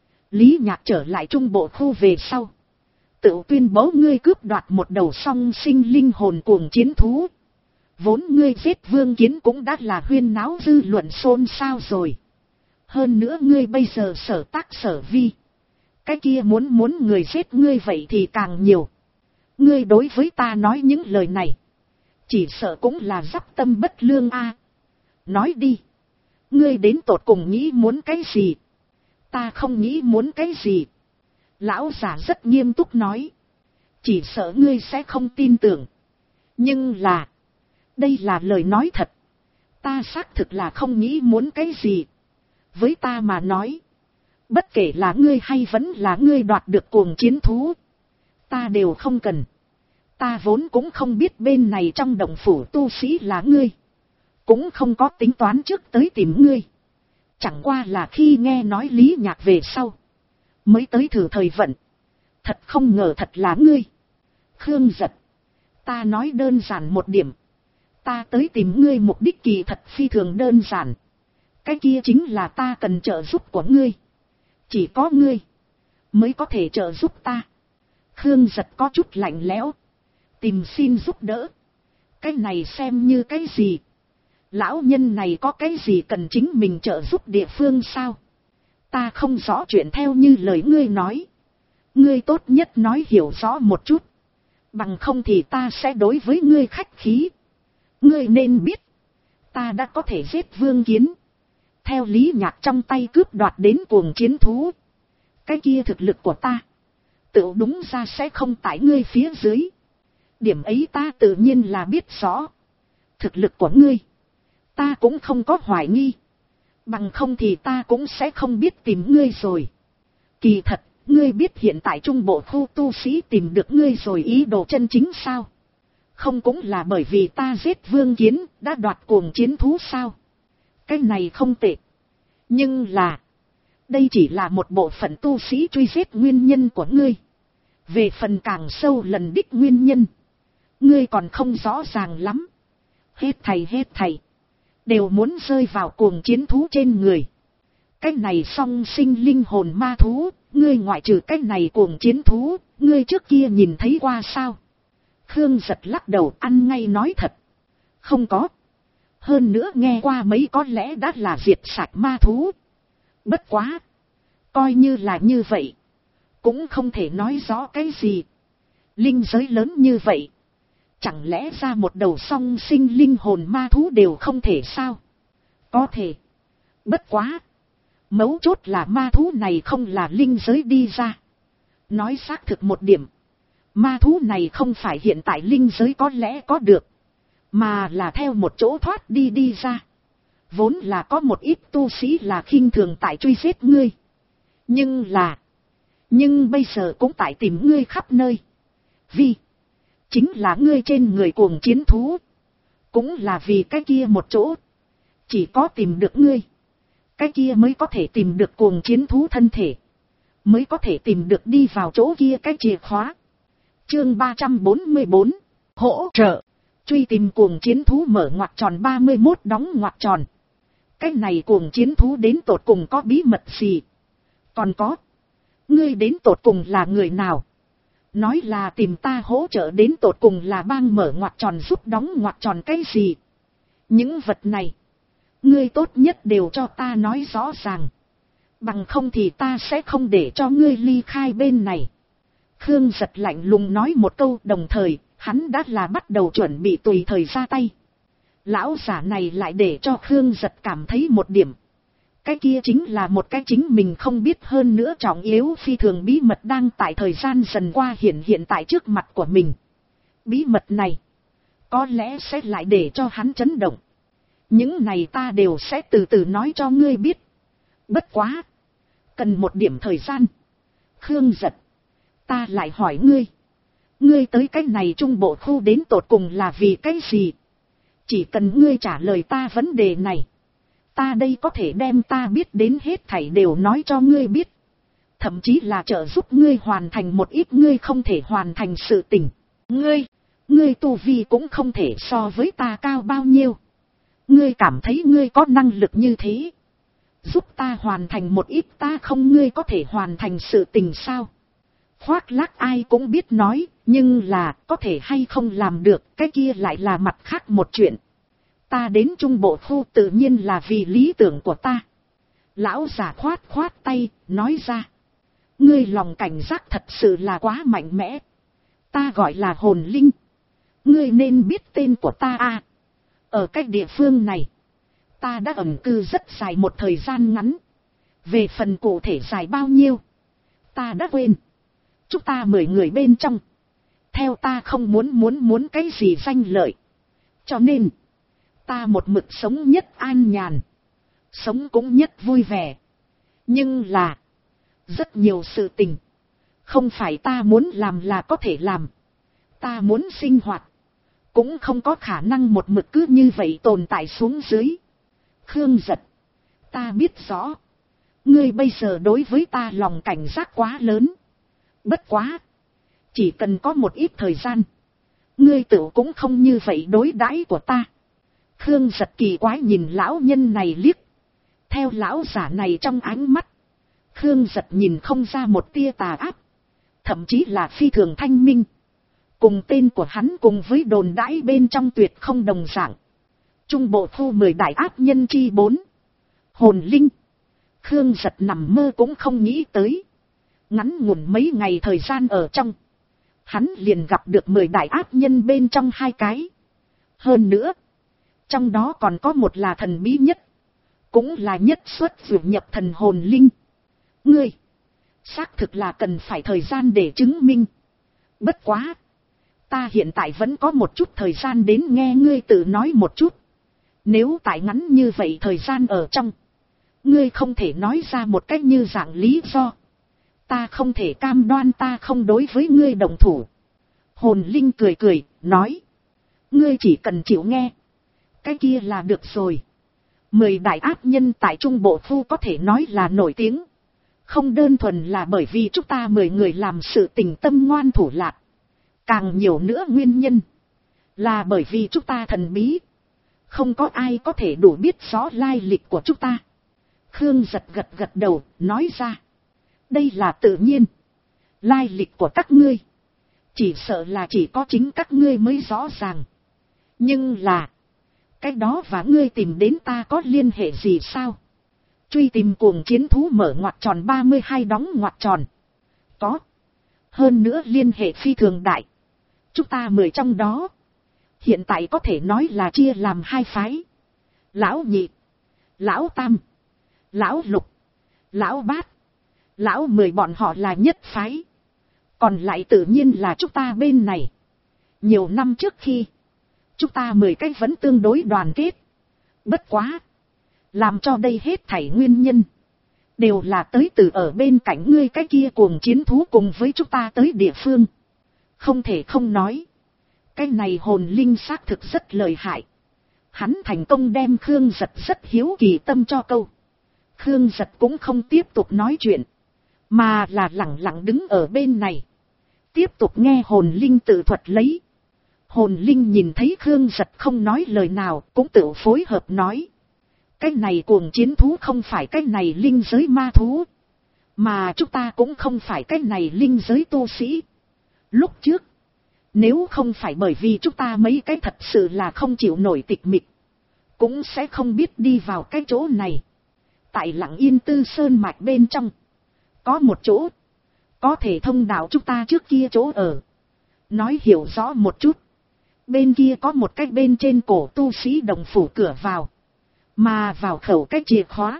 Lý Nhạc trở lại trung bộ khu về sau. Tự tuyên bố ngươi cướp đoạt một đầu song sinh linh hồn cuồng chiến thú. Vốn ngươi giết Vương Kiến cũng đã là huyên náo dư luận xôn xao rồi. Hơn nữa ngươi bây giờ sở tác sở vi. Cái kia muốn người giết ngươi vậy thì càng nhiều. Ngươi đối với ta nói những lời này, chỉ sợ cũng là dắp tâm bất lương a. Nói đi, ngươi đến tột cùng nghĩ muốn cái gì? Ta không nghĩ muốn cái gì. Lão giả rất nghiêm túc nói. Chỉ sợ ngươi sẽ không tin tưởng. Nhưng là, đây là lời nói thật. Ta xác thực là không nghĩ muốn cái gì. Với ta mà nói, bất kể là ngươi hay vẫn là ngươi đoạt được cuồng chiến thú, ta đều không cần. Ta vốn cũng không biết bên này trong động phủ tu sĩ là ngươi. Cũng không có tính toán trước tới tìm ngươi. Chẳng qua là khi nghe nói Lý Nhạc về sau, mới tới thử thời vận. Thật không ngờ thật là ngươi. Khương Giật, ta nói đơn giản một điểm. Ta tới tìm ngươi mục đích kỳ thật phi thường đơn giản. Cái kia chính là ta cần trợ giúp của ngươi. Chỉ có ngươi mới có thể trợ giúp ta. Khương Giật có chút lạnh lẽo. Tìm xin giúp đỡ. Cái này xem như cái gì? Lão nhân này có cái gì cần chính mình trợ giúp địa phương sao? Ta không rõ chuyện theo như lời ngươi nói. Ngươi tốt nhất nói hiểu rõ một chút. Bằng không thì ta sẽ đối với ngươi khách khí. Ngươi nên biết. Ta đã có thể giết Vương Kiến. Theo Lý Nhạc trong tay cướp đoạt đến cuồng chiến thú. Cái kia thực lực của ta. Tự đúng ra sẽ không tại ngươi phía dưới. Điểm ấy ta tự nhiên là biết rõ. Thực lực của ngươi. Ta cũng không có hoài nghi. Bằng không thì ta cũng sẽ không biết tìm ngươi rồi. Kỳ thật, ngươi biết hiện tại trung bộ khu tu sĩ tìm được ngươi rồi ý đồ chân chính sao? Không cũng là bởi vì ta giết Vương Kiến, đã đoạt cuồng chiến thú sao? Cái này không tệ. Nhưng là, đây chỉ là một bộ phận tu sĩ truy giết nguyên nhân của ngươi. Về phần càng sâu lần đích nguyên nhân, ngươi còn không rõ ràng lắm. Hết thầy, đều muốn rơi vào cuồng chiến thú trên người. Cái này song sinh linh hồn ma thú, ngươi ngoại trừ cái này cuồng chiến thú, ngươi trước kia nhìn thấy qua sao? Khương Giật lắc đầu ăn ngay nói thật. Không có. Hơn nữa nghe qua mấy có lẽ đã là diệt sạch ma thú. Bất quá. Coi như là như vậy. Cũng không thể nói rõ cái gì. Linh giới lớn như vậy. Chẳng lẽ ra một đầu song sinh linh hồn ma thú đều không thể sao? Có thể. Bất quá. Mấu chốt là ma thú này không là linh giới đi ra. Nói xác thực một điểm. Ma thú này không phải hiện tại linh giới có lẽ có được. Mà là theo một chỗ thoát đi ra. Vốn là có một ít tu sĩ là khinh thường tại truy giết ngươi. Nhưng bây giờ cũng tại tìm ngươi khắp nơi. Vì. Chính là ngươi trên người cuồng chiến thú. Cũng là vì cái kia một chỗ. Chỉ có tìm được ngươi. Cái kia mới có thể tìm được cuồng chiến thú thân thể. Mới có thể tìm được đi vào chỗ kia cái chìa khóa. Chương 344. Hỗ trợ. Truy tìm cuồng chiến thú mở ngoặc tròn 31 đóng ngoặc tròn. Cái này cuồng chiến thú đến tột cùng có bí mật gì? Còn có. Ngươi đến tột cùng là người nào? Nói là tìm ta hỗ trợ đến tột cùng là bang mở ngoặc tròn giúp đóng ngoặc tròn cái gì? Những vật này. Ngươi tốt nhất đều cho ta nói rõ ràng. Bằng không thì ta sẽ không để cho ngươi ly khai bên này. Khương Giật lạnh lùng nói một câu, đồng thời, hắn đã là bắt đầu chuẩn bị tùy thời ra tay. Lão giả này lại để cho Khương Giật cảm thấy một điểm. Cái kia chính là một cái chính mình không biết hơn nữa trọng yếu phi thường bí mật đang tại thời gian dần qua hiện tại trước mặt của mình. Bí mật này, có lẽ sẽ lại để cho hắn chấn động. Những này ta đều sẽ từ từ nói cho ngươi biết. Bất quá. Cần một điểm thời gian. Khương Giật. Ta lại hỏi ngươi. Ngươi tới cái này trung bộ khu đến tột cùng là vì cái gì? Chỉ cần ngươi trả lời ta vấn đề này. Ta đây có thể đem ta biết đến hết thảy đều nói cho ngươi biết. Thậm chí là trợ giúp ngươi hoàn thành một ít ngươi không thể hoàn thành sự tình. Ngươi tu vi cũng không thể so với ta cao bao nhiêu. Ngươi cảm thấy ngươi có năng lực như thế. Giúp ta hoàn thành một ít ta không ngươi có thể hoàn thành sự tình sao? Khoác lác ai cũng biết nói, nhưng là có thể hay không làm được, cái kia lại là mặt khác một chuyện. Ta đến trung bộ khu tự nhiên là vì lý tưởng của ta. Lão giả khoát tay, nói ra. Ngươi lòng cảnh giác thật sự là quá mạnh mẽ. Ta gọi là hồn linh. Ngươi nên biết tên của ta à. Ở cái địa phương này, ta đã ẩn cư rất dài một thời gian ngắn. Về phần cụ thể dài bao nhiêu, ta đã quên. Chúng ta 10 người bên trong. Theo ta không muốn cái gì danh lợi. Cho nên, ta một mực sống nhất an nhàn. Sống cũng nhất vui vẻ. Nhưng là, rất nhiều sự tình. Không phải ta muốn làm là có thể làm. Ta muốn sinh hoạt. Cũng không có khả năng một mực cứ như vậy tồn tại xuống dưới. Khương Giật. Ta biết rõ. Ngươi bây giờ đối với ta lòng cảnh giác quá lớn. Bất quá. Chỉ cần có một ít thời gian. Ngươi tự cũng không như vậy đối đãi của ta. Khương Giật kỳ quái nhìn lão nhân này liếc. Theo lão giả này trong ánh mắt. Khương Giật nhìn không ra một tia tà áp. Thậm chí là phi thường thanh minh. cùng tên của hắn cùng với đồn đãi bên trong tuyệt không đồng dạng. Trung bộ khu 10 đại ác nhân chi 4. Hồn linh. Khương Giật nằm mơ cũng không nghĩ tới. Ngắn ngủn mấy ngày thời gian ở trong, hắn liền gặp được 10 đại ác nhân bên trong 2 cái. Hơn nữa, trong đó còn có một là thần bí nhất, cũng là nhất xuất vượt nhập thần hồn linh. Ngươi, xác thực là cần phải thời gian để chứng minh. Bất quá, ta hiện tại vẫn có một chút thời gian đến nghe ngươi tự nói một chút. Nếu tại ngắn như vậy thời gian ở trong, ngươi không thể nói ra một cách như dạng lý do, ta không thể cam đoan ta không đối với ngươi đồng thủ. Hồn linh cười cười, nói, ngươi chỉ cần chịu nghe, cái kia là được rồi. 10 đại ác nhân tại Trung Bộ Khu có thể nói là nổi tiếng. Không đơn thuần là bởi vì chúng ta 10 người làm sự tình tâm ngoan thủ lạt. Càng nhiều nữa nguyên nhân là bởi vì chúng ta thần bí. Không có ai có thể đủ biết rõ lai lịch của chúng ta. Khương Giật gật gật đầu, nói ra. Đây là tự nhiên. Lai lịch của các ngươi, chỉ sợ là chỉ có chính các ngươi mới rõ ràng. Nhưng là, cái đó và ngươi tìm đến ta có liên hệ gì sao? Truy tìm cuồng chiến thú mở ngoặc tròn 32 đóng ngoặc tròn. Có. Hơn nữa liên hệ phi thường đại. Chúng ta 10 trong đó, hiện tại có thể nói là chia làm 2 phái. Lão nhị, lão tam, lão lục, lão bát, lão 10 bọn họ là nhất phái. Còn lại tự nhiên là chúng ta bên này. Nhiều năm trước khi, chúng ta 10 cái vẫn tương đối đoàn kết. Bất quá, làm cho đây hết thảy nguyên nhân, đều là tới từ ở bên cạnh ngươi cái kia cuồng chiến thú cùng với chúng ta tới địa phương. Không thể không nói, cái này hồn linh xác thực rất lợi hại. Hắn thành công đem Khương Giật rất hiếu kỳ tâm cho câu. Khương Giật cũng không tiếp tục nói chuyện, mà là lẳng lặng đứng ở bên này, tiếp tục nghe hồn linh tự thuật lấy. Hồn linh nhìn thấy Khương Giật không nói lời nào, cũng tự phối hợp nói. Cái này cuồng chiến thú không phải cái này linh giới ma thú, mà chúng ta cũng không phải cái này linh giới tu sĩ. Lúc trước, nếu không phải bởi vì chúng ta mấy cái thật sự là không chịu nổi tịch mịch, cũng sẽ không biết đi vào cái chỗ này. Tại Lặng Yên Tư Sơn mạch bên trong, có một chỗ, có thể thông đạo chúng ta trước kia chỗ ở. Nói hiểu rõ một chút, bên kia có một cái bên trên cổ tu sĩ đồng phủ cửa vào, mà vào khẩu cái chìa khóa,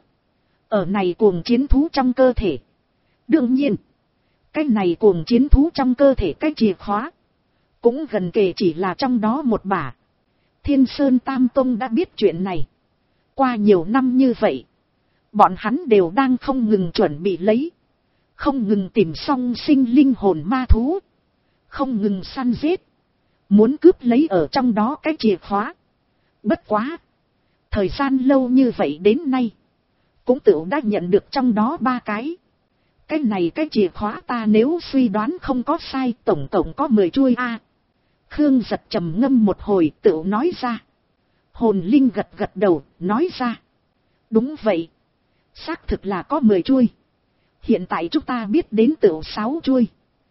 ở này cuồng chiến thú trong cơ thể. Đương nhiên, cái này cuồng chiến thú trong cơ thể cái chìa khóa, cũng gần kề chỉ là trong đó một bả. Thiên Sơn Tam Tông đã biết chuyện này. Qua nhiều năm như vậy, bọn hắn đều đang không ngừng chuẩn bị lấy, không ngừng tìm song sinh linh hồn ma thú, không ngừng săn giết, muốn cướp lấy ở trong đó cái chìa khóa. Bất quá, thời gian lâu như vậy đến nay, cũng tự đã nhận được trong đó 3 cái. Cái này cái chìa khóa ta nếu suy đoán không có sai, tổng cộng có 10 chuôi a. Khương Giật trầm ngâm một hồi tự nói ra. Hồn linh gật gật đầu, nói ra. Đúng vậy, xác thực là có 10 chuôi. Hiện tại chúng ta biết đến tự 6 chuôi.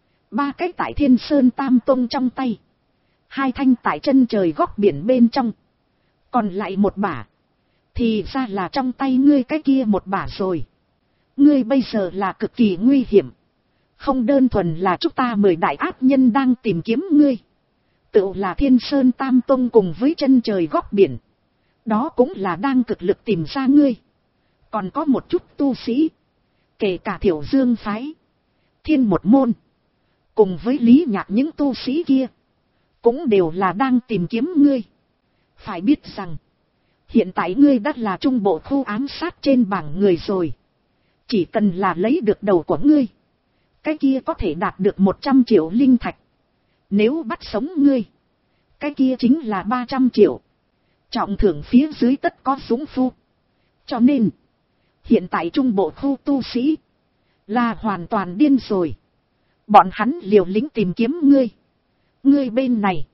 3 cái tại Thiên Sơn Tam Tông trong tay, 2 thanh tại chân trời góc biển bên trong, còn lại một bả, thì ra là trong tay ngươi cái kia một bả rồi. Ngươi bây giờ là cực kỳ nguy hiểm. Không đơn thuần là chúng ta 10 đại ác nhân đang tìm kiếm ngươi, tự là Thiên Sơn Tam Tông cùng với chân trời góc biển, đó cũng là đang cực lực tìm ra ngươi. Còn có một chút tu sĩ, kể cả Thiểu Dương phái, Thiên Một Môn, cùng với Lý Nhạc những tu sĩ kia, cũng đều là đang tìm kiếm ngươi. Phải biết rằng, hiện tại ngươi đã là trung bộ khu ám sát trên bảng người rồi. Chỉ cần là lấy được đầu của ngươi, cái kia có thể đạt được 100 triệu linh thạch. Nếu bắt sống ngươi, cái kia chính là 300 triệu. Trọng thưởng phía dưới tất có dũng phu. Cho nên, hiện tại trung bộ khu tu sĩ là hoàn toàn điên rồi. Bọn hắn liều lĩnh tìm kiếm ngươi. Ngươi bên này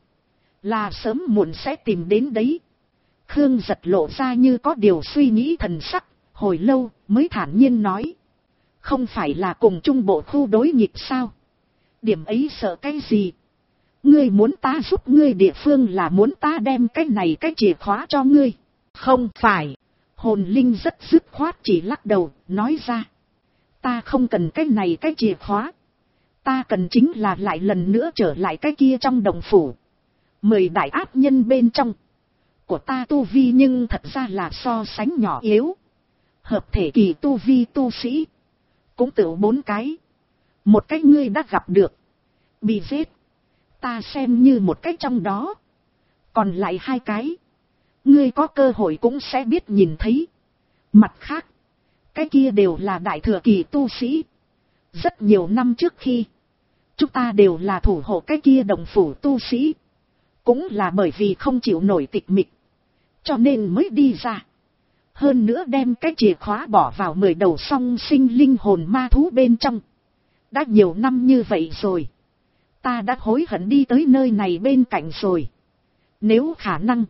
là sớm muộn sẽ tìm đến đấy. Khương Giật lộ ra như có điều suy nghĩ thần sắc, hồi lâu mới thản nhiên nói. Không phải là cùng trung bộ khu đối nghịch sao? Điểm ấy sợ cái gì? Ngươi muốn ta giúp ngươi địa phương là muốn ta đem cái này cái chìa khóa cho ngươi. Không phải. Hồn linh rất dứt khoát chỉ lắc đầu, nói ra. Ta không cần cái này cái chìa khóa. Ta cần chính là lại lần nữa trở lại cái kia trong đồng phủ. 10 đại ác nhân bên trong. Của ta tu vi nhưng thật ra là so sánh nhỏ yếu. Hợp thể kỳ tu vi tu sĩ. Cũng tự 4 cái. Một cái ngươi đã gặp được. Bị giết. Ta xem như một cái trong đó. Còn lại 2 cái. Ngươi có cơ hội cũng sẽ biết nhìn thấy. Mặt khác. Cái kia đều là đại thừa kỳ tu sĩ. Rất nhiều năm trước khi. Chúng ta đều là thủ hộ cái kia đồng phủ tu sĩ. Cũng là bởi vì không chịu nổi tịch mịch. Cho nên mới đi ra. Hơn nữa đem cái chìa khóa bỏ vào 10 đầu song sinh linh hồn ma thú bên trong. Đã nhiều năm như vậy rồi. Ta đã hối hận đi tới nơi này bên cạnh rồi. Nếu khả năng.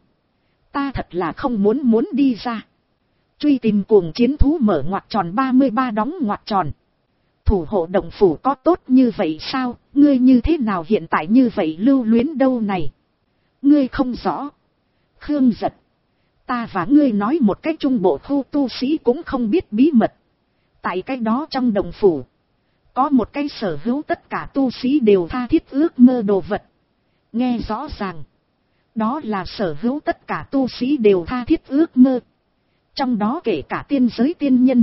Ta thật là không muốn đi ra. Truy tìm cuồng chiến thú mở ngoặc tròn 33 đóng ngoặc tròn. Thủ hộ động phủ có tốt như vậy sao? Ngươi như thế nào hiện tại như vậy lưu luyến đâu này? Ngươi không rõ. Khương Giật. Ta và ngươi nói một cái trung bộ khu tu sĩ cũng không biết bí mật. Tại cái đó trong động phủ. Có một cái sở hữu tất cả tu sĩ đều tha thiết ước mơ đồ vật. Nghe rõ ràng. Đó là sở hữu tất cả tu sĩ đều tha thiết ước mơ. Trong đó kể cả tiên giới tiên nhân.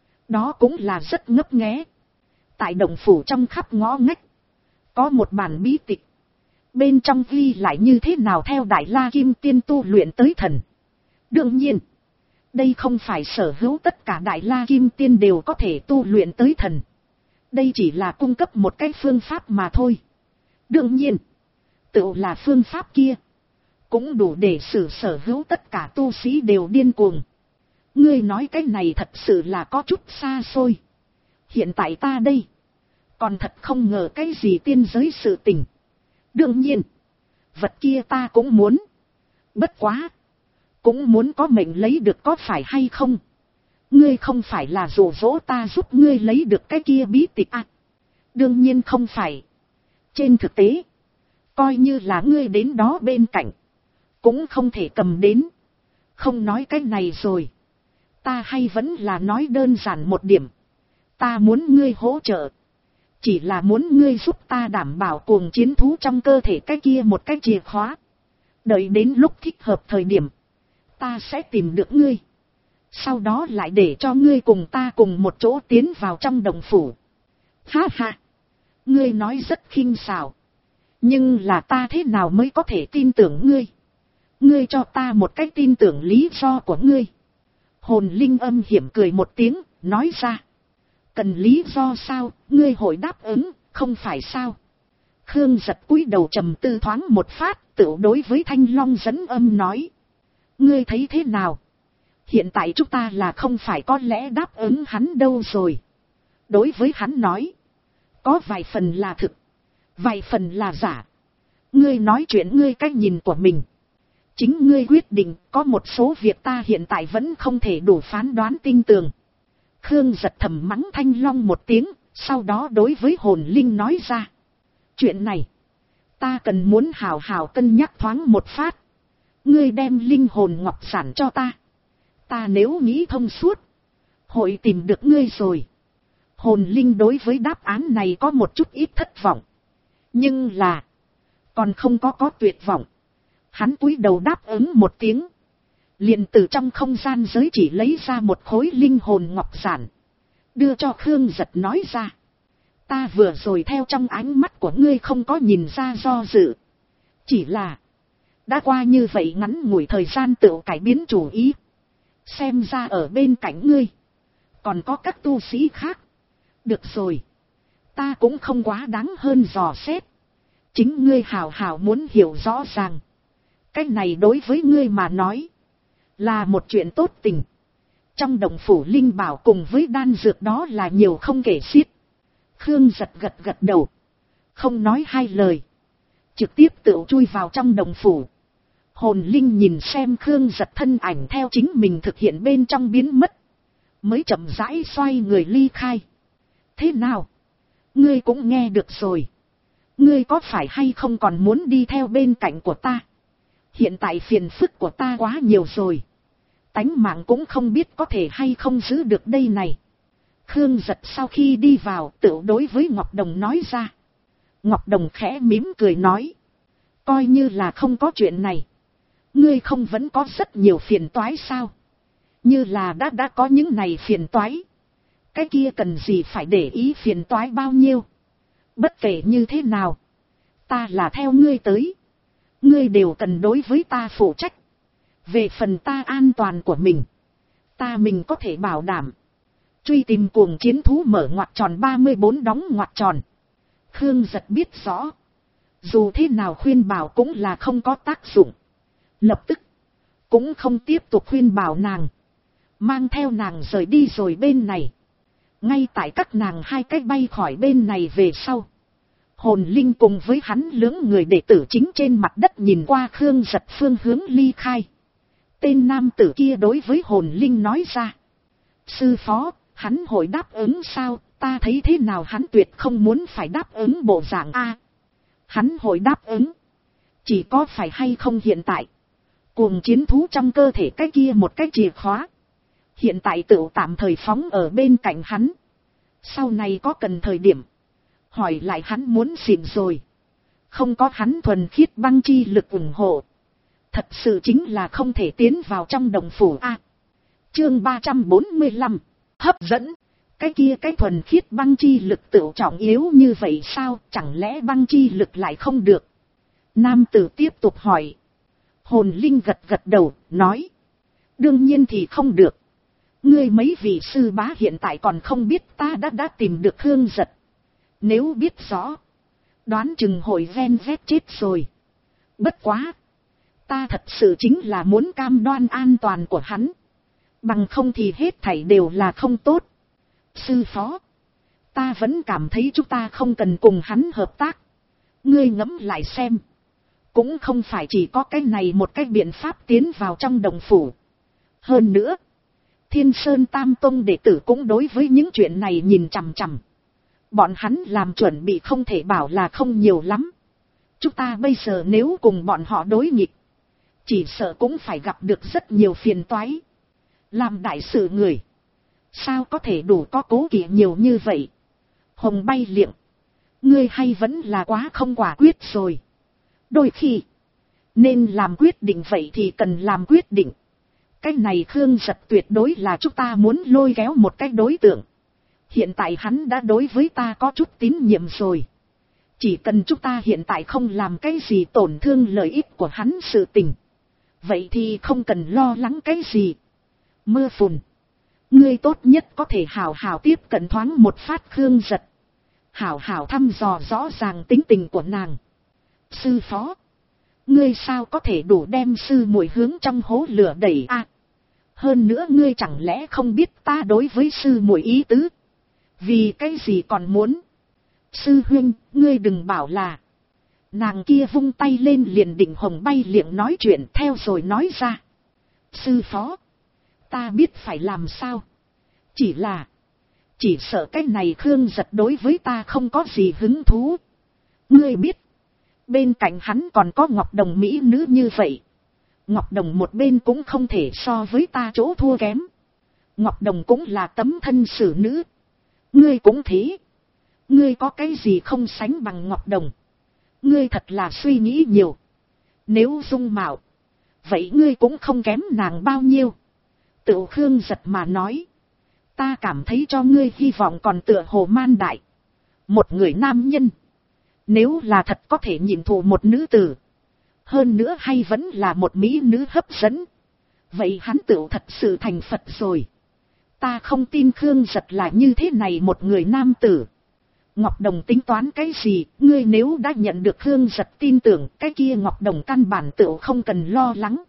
Đó cũng là rất ngấp nghé. Tại động phủ trong khắp ngõ ngách. Có một bản bí tịch. Bên trong ghi lại như thế nào theo Đại La Kim Tiên tu luyện tới thần. Đương nhiên. Đây không phải sở hữu tất cả Đại La Kim Tiên đều có thể tu luyện tới thần. Đây chỉ là cung cấp một cái phương pháp mà thôi. Đương nhiên. Tự là phương pháp kia. Cũng đủ để xử sở hữu tất cả tu sĩ đều điên cuồng. Ngươi nói cái này thật sự là có chút xa xôi. Hiện tại ta đây. Còn thật không ngờ cái gì tiên giới sự tình. Đương nhiên. Vật kia ta cũng muốn. Bất quá. Cũng muốn có mệnh lấy được có phải hay không. Ngươi không phải là dụ dỗ ta giúp ngươi lấy được cái kia bí tịch à. Đương nhiên không phải. Trên thực tế. Coi như là ngươi đến đó bên cạnh. Cũng không thể cầm đến. Không nói cái này rồi. Ta hay vẫn là nói đơn giản một điểm. Ta muốn ngươi hỗ trợ. Chỉ là muốn ngươi giúp ta đảm bảo cuồng chiến thú trong cơ thể cái kia một cái chìa khóa. Đợi đến lúc thích hợp thời điểm. Ta sẽ tìm được ngươi. Sau đó lại để cho ngươi cùng ta cùng một chỗ tiến vào trong đồng phủ. Ha ha. Ngươi nói rất khinh xảo. Nhưng là ta thế nào mới có thể tin tưởng ngươi. Ngươi cho ta một cái tin tưởng lý do của ngươi. Hồn linh âm hiểm cười một tiếng, nói ra. Cần lý do sao, ngươi hội đáp ứng, không phải sao. Khương Giật cúi đầu trầm tư thoáng một phát, tự đối với Thanh Long dẫn âm nói. Ngươi thấy thế nào? Hiện tại chúng ta là không phải có lẽ đáp ứng hắn đâu rồi. Đối với hắn nói. Có vài phần là thực. Vài phần là giả. Ngươi nói chuyện ngươi cách nhìn của mình. Chính ngươi quyết định, có một số việc ta hiện tại vẫn không thể đủ phán đoán tin tưởng. Khương Giật thầm mắng Thanh Long một tiếng, sau đó đối với hồn linh nói ra. Chuyện này, ta cần muốn hào hào cân nhắc thoáng một phát. Ngươi đem linh hồn ngọc sản cho ta. Ta nếu nghĩ thông suốt, hội tìm được ngươi rồi. Hồn linh đối với đáp án này có một chút ít thất vọng. Nhưng là, còn không có tuyệt vọng. Hắn cúi đầu đáp ứng một tiếng. Liền từ trong không gian giới chỉ lấy ra một khối linh hồn ngọc giản. Đưa cho Khương Giật nói ra. Ta vừa rồi theo trong ánh mắt của ngươi không có nhìn ra do dự. Chỉ là. Đã qua như vậy ngắn ngủi thời gian tự cải biến chủ ý. Xem ra ở bên cạnh ngươi. Còn có các tu sĩ khác. Được rồi. Ta cũng không quá đáng hơn dò xét. Chính ngươi hào hào muốn hiểu rõ ràng. Cái này đối với ngươi mà nói. Là một chuyện tốt tình. Trong đồng phủ linh bảo cùng với đan dược đó là nhiều không kể xiết. Khương Giật gật đầu. Không nói hai lời. Trực tiếp tự chui vào trong đồng phủ. Hồn linh nhìn xem Khương Giật thân ảnh theo chính mình thực hiện bên trong biến mất. Mới chậm rãi xoay người ly khai. Thế nào? Ngươi cũng nghe được rồi. Ngươi có phải hay không còn muốn đi theo bên cạnh của ta? Hiện tại phiền phức của ta quá nhiều rồi. Tánh mạng cũng không biết có thể hay không giữ được đây này. Khương Giật sau khi đi vào tự đối với Ngọc Đồng nói ra. Ngọc Đồng khẽ mỉm cười nói. Coi như là không có chuyện này. Ngươi không vẫn có rất nhiều phiền toái sao? Như là đã có những này phiền toái. Cái kia cần gì phải để ý phiền toái bao nhiêu? Bất kể như thế nào. Ta là theo ngươi tới. Ngươi đều cần đối với ta phụ trách. Về phần ta an toàn của mình. Ta mình có thể bảo đảm. Truy tìm cuồng chiến thú mở ngoặc tròn 34 đóng ngoặc tròn. Khương Giật biết rõ. Dù thế nào khuyên bảo cũng là không có tác dụng. Lập tức. Cũng không tiếp tục khuyên bảo nàng. Mang theo nàng rời đi rồi bên này. Ngay tại các nàng hai cách bay khỏi bên này về sau. Hồn Linh cùng với hắn lưỡng người đệ tử chính trên mặt đất nhìn qua Khương Giật phương hướng ly khai. Tên nam tử kia đối với Hồn Linh nói ra. Sư phó, hắn hội đáp ứng sao? Ta thấy thế nào hắn tuyệt không muốn phải đáp ứng bộ dạng A. Hắn hội đáp ứng. Chỉ có phải hay không hiện tại. Cuồng chiến thú trong cơ thể cái kia một cái chìa khóa. Hiện tại tự tạm thời phóng ở bên cạnh hắn. Sau này có cần thời điểm. Hỏi lại hắn muốn xỉn rồi. Không có hắn thuần khiết băng chi lực ủng hộ. Thật sự chính là không thể tiến vào trong đồng phủ A. Chương 345. Hấp dẫn. Cái kia cái thuần khiết băng chi lực tự trọng yếu như vậy sao? Chẳng lẽ băng chi lực lại không được? Nam tử tiếp tục hỏi. Hồn Linh gật gật đầu, nói. Đương nhiên thì không được. Ngươi mấy vị sư bá hiện tại còn không biết ta đã tìm được Khương Giật. Nếu biết rõ. Đoán chừng hội ven vét chết rồi. Bất quá. Ta thật sự chính là muốn cam đoan an toàn của hắn. Bằng không thì hết thảy đều là không tốt. Sư phó. Ta vẫn cảm thấy chúng ta không cần cùng hắn hợp tác. Ngươi ngẫm lại xem. Cũng không phải chỉ có cái này một cái biện pháp tiến vào trong đồng phủ. Hơn nữa. Thiên Sơn Tam Tông đệ tử cũng đối với những chuyện này nhìn chằm chằm. Bọn hắn làm chuẩn bị không thể bảo là không nhiều lắm. Chúng ta bây giờ nếu cùng bọn họ đối nghịch. Chỉ sợ cũng phải gặp được rất nhiều phiền toái. Làm đại sự người. Sao có thể đủ có cố kỵ nhiều như vậy. Hồng Bay Liệng. Ngươi hay vẫn là quá không quả quyết rồi. Đôi khi. Nên làm quyết định vậy thì cần làm quyết định. Cái này Khương Giật tuyệt đối là chúng ta muốn lôi kéo một cái đối tượng. Hiện tại hắn đã đối với ta có chút tín nhiệm rồi. Chỉ cần chúng ta hiện tại không làm cái gì tổn thương lợi ích của hắn sự tình. Vậy thì không cần lo lắng cái gì. Mưa phùn. Ngươi tốt nhất có thể hào hào tiếp cận thoáng một phát Khương Giật. Hào hào thăm dò rõ ràng tính tình của nàng. Sư phó. Ngươi sao có thể đủ đem sư muội hướng trong hố lửa đẩy a? Hơn nữa ngươi chẳng lẽ không biết ta đối với sư muội ý tứ? Vì cái gì còn muốn? Sư huynh, ngươi đừng bảo là. Nàng kia vung tay lên liền định Hồng Bay Liệng nói chuyện theo rồi nói ra. Sư phó. Ta biết phải làm sao. Chỉ là. Chỉ sợ cái này Khương Giật đối với ta không có gì hứng thú. Ngươi biết. Bên cạnh hắn còn có Ngọc Đồng mỹ nữ như vậy. Ngọc Đồng một bên cũng không thể so với ta chỗ thua kém. Ngọc Đồng cũng là tấm thân xử nữ. Ngươi cũng thế. Ngươi có cái gì không sánh bằng Ngọc Đồng. Ngươi thật là suy nghĩ nhiều. Nếu dung mạo. Vậy ngươi cũng không kém nàng bao nhiêu. Tự Khương Giật mà nói. Ta cảm thấy cho ngươi hy vọng còn tựa hồ man đại. Một người nam nhân. Nếu là thật có thể nhìn thụ một nữ tử. Hơn nữa hay vẫn là một mỹ nữ hấp dẫn. Vậy hắn tự thật sự thành Phật rồi. Ta không tin Khương Giật là như thế này một người nam tử. Ngọc Đồng tính toán cái gì? Ngươi nếu đã nhận được Khương Giật tin tưởng cái kia Ngọc Đồng căn bản tự không cần lo lắng.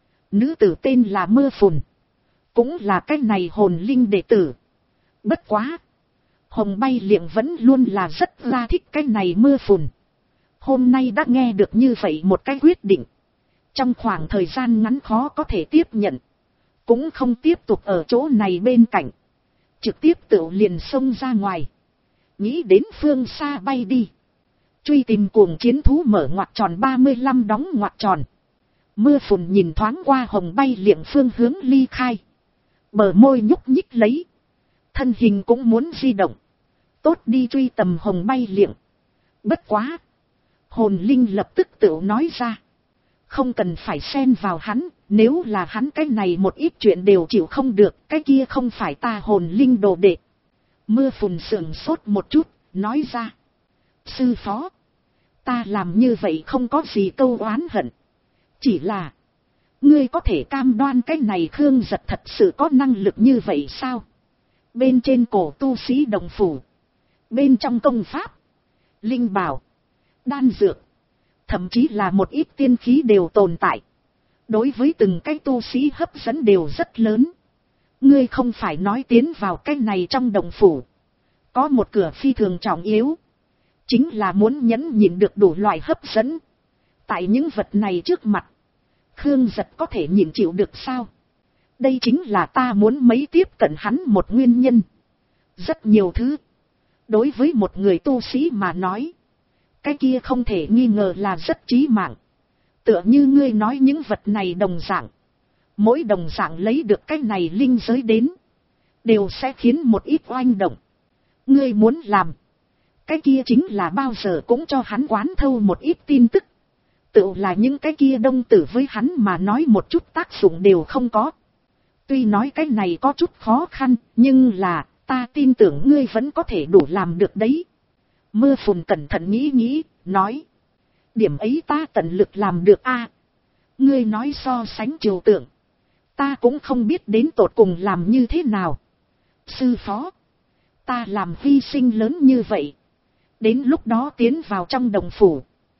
Nữ tử tên là Mưa Phùn. Cũng là cái này hồn linh đệ tử. Bất quá. Hồng Bay Liệng vẫn luôn là rất ra thích cái này Mưa Phùn. Hôm nay đã nghe được như vậy một cái quyết định. Trong khoảng thời gian ngắn khó có thể tiếp nhận. Cũng không tiếp tục ở chỗ này bên cạnh. Trực tiếp tự liền xông ra ngoài. Nghĩ đến phương xa bay đi. Truy tìm cuồng chiến thú mở ngoặc tròn 35 đóng ngoặc tròn. Mưa phùn nhìn thoáng qua hồng bay liệng phương hướng ly khai. Bờ môi nhúc nhích lấy. Thân hình cũng muốn di động. Tốt đi truy tầm hồng bay liệng. Bất quá. Hồn linh lập tức tự nói ra. Không cần phải xen vào hắn. Nếu là hắn cái này một ít chuyện đều chịu không được. Cái kia không phải ta hồn linh đồ đệ. Mưa phùn sườn sốt một chút. Nói ra. Sư phó. Ta làm như vậy không có gì câu oán hận. Chỉ là. Ngươi có thể cam đoan cái này Khương Giật thật sự có năng lực như vậy sao? Bên trên cổ tu sĩ đồng phủ. Bên trong công pháp. Linh bảo. Đan dược. Thậm chí là một ít tiên khí đều tồn tại. Đối với từng cái tu sĩ hấp dẫn đều rất lớn. Ngươi không phải nói tiến vào cái này trong đồng phủ. Có một cửa phi thường trọng yếu. Chính là muốn nhẫn nhịn được đủ loại hấp dẫn. Tại những vật này trước mặt. Khương Giật có thể nhịn chịu được sao? Đây chính là ta muốn mấy tiếp cận hắn một nguyên nhân. Rất nhiều thứ. Đối với một người tu sĩ mà nói. Cái kia không thể nghi ngờ là rất chí mạng. Tựa như ngươi nói những vật này đồng dạng. Mỗi đồng dạng lấy được cái này linh giới đến. Đều sẽ khiến một ít oanh động. Ngươi muốn làm. Cái kia chính là bao giờ cũng cho hắn quán thâu một ít tin tức. Tự là những cái kia đông tử với hắn mà nói một chút tác dụng đều không có. Tuy nói cái này có chút khó khăn, nhưng là, ta tin tưởng ngươi vẫn có thể đủ làm được đấy. Mưa phùn cẩn thận nghĩ, nói. Điểm ấy ta tận lực làm được a. Ngươi nói so sánh trừu tượng. Ta cũng không biết đến tột cùng làm như thế nào. Sư phó. Ta làm hy sinh lớn như vậy. Đến lúc đó tiến vào trong đồng phủ.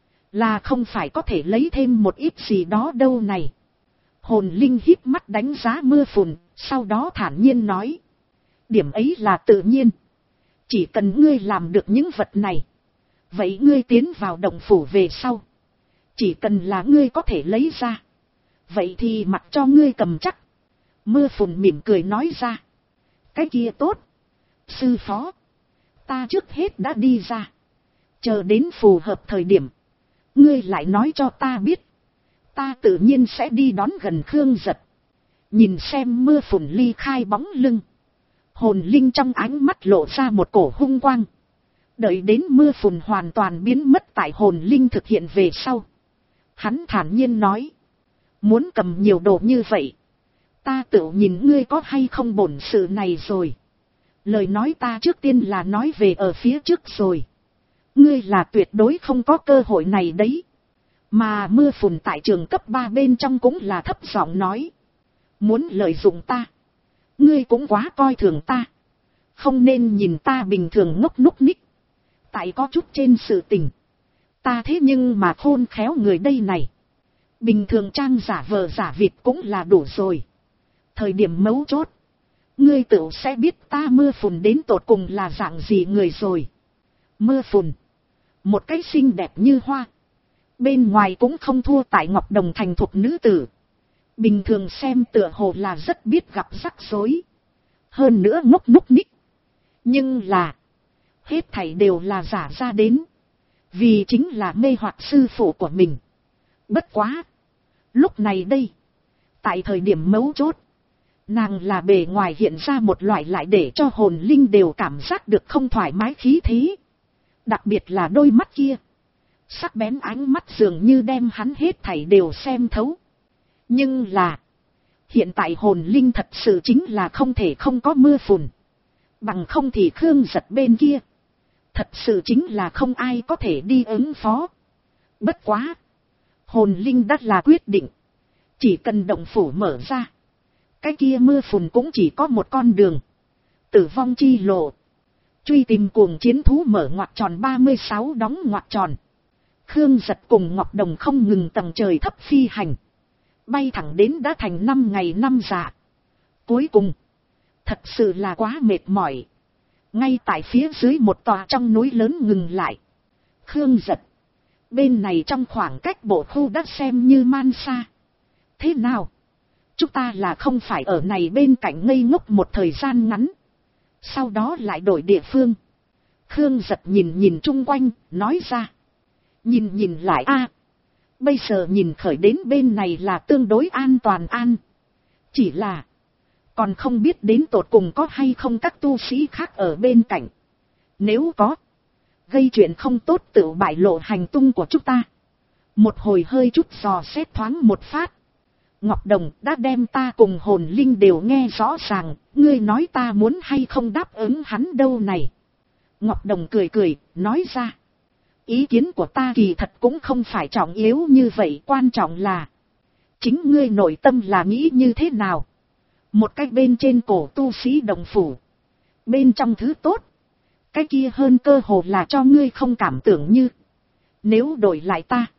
Là không phải có thể lấy thêm một ít gì đó đâu này. Hồn linh híp mắt đánh giá mưa phùn, sau đó thản nhiên nói. Điểm ấy là tự nhiên. Chỉ cần ngươi làm được những vật này. Vậy ngươi tiến vào đồng phủ về sau. Chỉ cần là ngươi có thể lấy ra. Vậy thì mặc cho ngươi cầm chắc. Mưa phùn mỉm cười nói ra. Cái kia tốt. Sư phó. Ta trước hết đã đi ra. Chờ đến phù hợp thời điểm. Ngươi lại nói cho ta biết. Ta tự nhiên sẽ đi đón gần Khương Giật. Nhìn xem mưa phùn ly khai bóng lưng. Hồn linh trong ánh mắt lộ ra một cổ hung quang. Đợi đến mưa phùn hoàn toàn biến mất tại hồn linh thực hiện về sau. Hắn thản nhiên nói. Muốn cầm nhiều đồ như vậy. Ta tự nhìn ngươi có hay không bổn sự này rồi. Lời nói ta trước tiên là nói về ở phía trước rồi. Ngươi là tuyệt đối không có cơ hội này đấy. Mà mưa phùn tại trường cấp 3 bên trong cũng là thấp giọng nói. Muốn lợi dụng ta. Ngươi cũng quá coi thường ta. Không nên nhìn ta bình thường ngốc núc ních. Tại có chút trên sự tình. Ta thế nhưng mà khôn khéo người đây này. Bình thường trang giả vờ giả vịt cũng là đủ rồi. Thời điểm mấu chốt. Ngươi tự sẽ biết ta mưa phùn đến tột cùng là dạng gì người rồi. Mưa phùn. Một cái xinh đẹp như hoa. Bên ngoài cũng không thua tại Ngọc Đồng thành thuộc nữ tử. Bình thường xem tựa hồ là rất biết gặp rắc rối. Hơn nữa ngốc núc ních. Nhưng là. Hết thảy đều là giả ra đến. Vì chính là mê hoặc sư phụ của mình. Bất quá. Lúc này đây. Tại thời điểm mấu chốt. Nàng là bề ngoài hiện ra một loại lại để cho hồn linh đều cảm giác được không thoải mái khí thế. Đặc biệt là đôi mắt kia. Sắc bén ánh mắt dường như đem hắn hết thảy đều xem thấu. Nhưng là. Hiện tại hồn linh thật sự chính là không thể không có mưa phùn. Bằng không thì Khương Giật bên kia. Thật sự chính là không ai có thể đi ứng phó. Bất quá. Hồn linh đã là quyết định. Chỉ cần động phủ mở ra. Cái kia mưa phùn cũng chỉ có một con đường. Tử vong chi lộ. Truy tìm cuồng chiến thú mở ngoặc tròn 36 đóng ngoặc tròn. Khương Giật cùng Ngọc Đồng không ngừng tầng trời thấp phi hành. Bay thẳng đến đã thành 5 ngày 5 dạ. Cuối cùng. Thật sự là quá mệt mỏi. Ngay tại phía dưới một tòa trong núi lớn ngừng lại. Khương Giật. Bên này trong khoảng cách bộ khu đã xem như man xa. Thế nào? Chúng ta là không phải ở này bên cạnh ngây ngốc một thời gian ngắn. Sau đó lại đổi địa phương. Khương Giật nhìn chung quanh, nói ra. Nhìn nhìn lại a, bây giờ nhìn khởi đến bên này là tương đối an toàn an. Chỉ là, còn không biết đến tột cùng có hay không các tu sĩ khác ở bên cạnh. Nếu có, gây chuyện không tốt tự bại lộ hành tung của chúng ta. Một hồi hơi chút dò xét thoáng một phát. Ngọc Đồng đã đem ta cùng hồn linh đều nghe rõ ràng, ngươi nói ta muốn hay không đáp ứng hắn đâu này. Ngọc Đồng cười cười, nói ra. Ý kiến của ta kỳ thật cũng không phải trọng yếu như vậy, quan trọng là chính ngươi nội tâm là nghĩ như thế nào. Một cái bên trên cổ tu sĩ đồng phủ, bên trong thứ tốt, cái kia hơn cơ hồ là cho ngươi không cảm tưởng như. Nếu đổi lại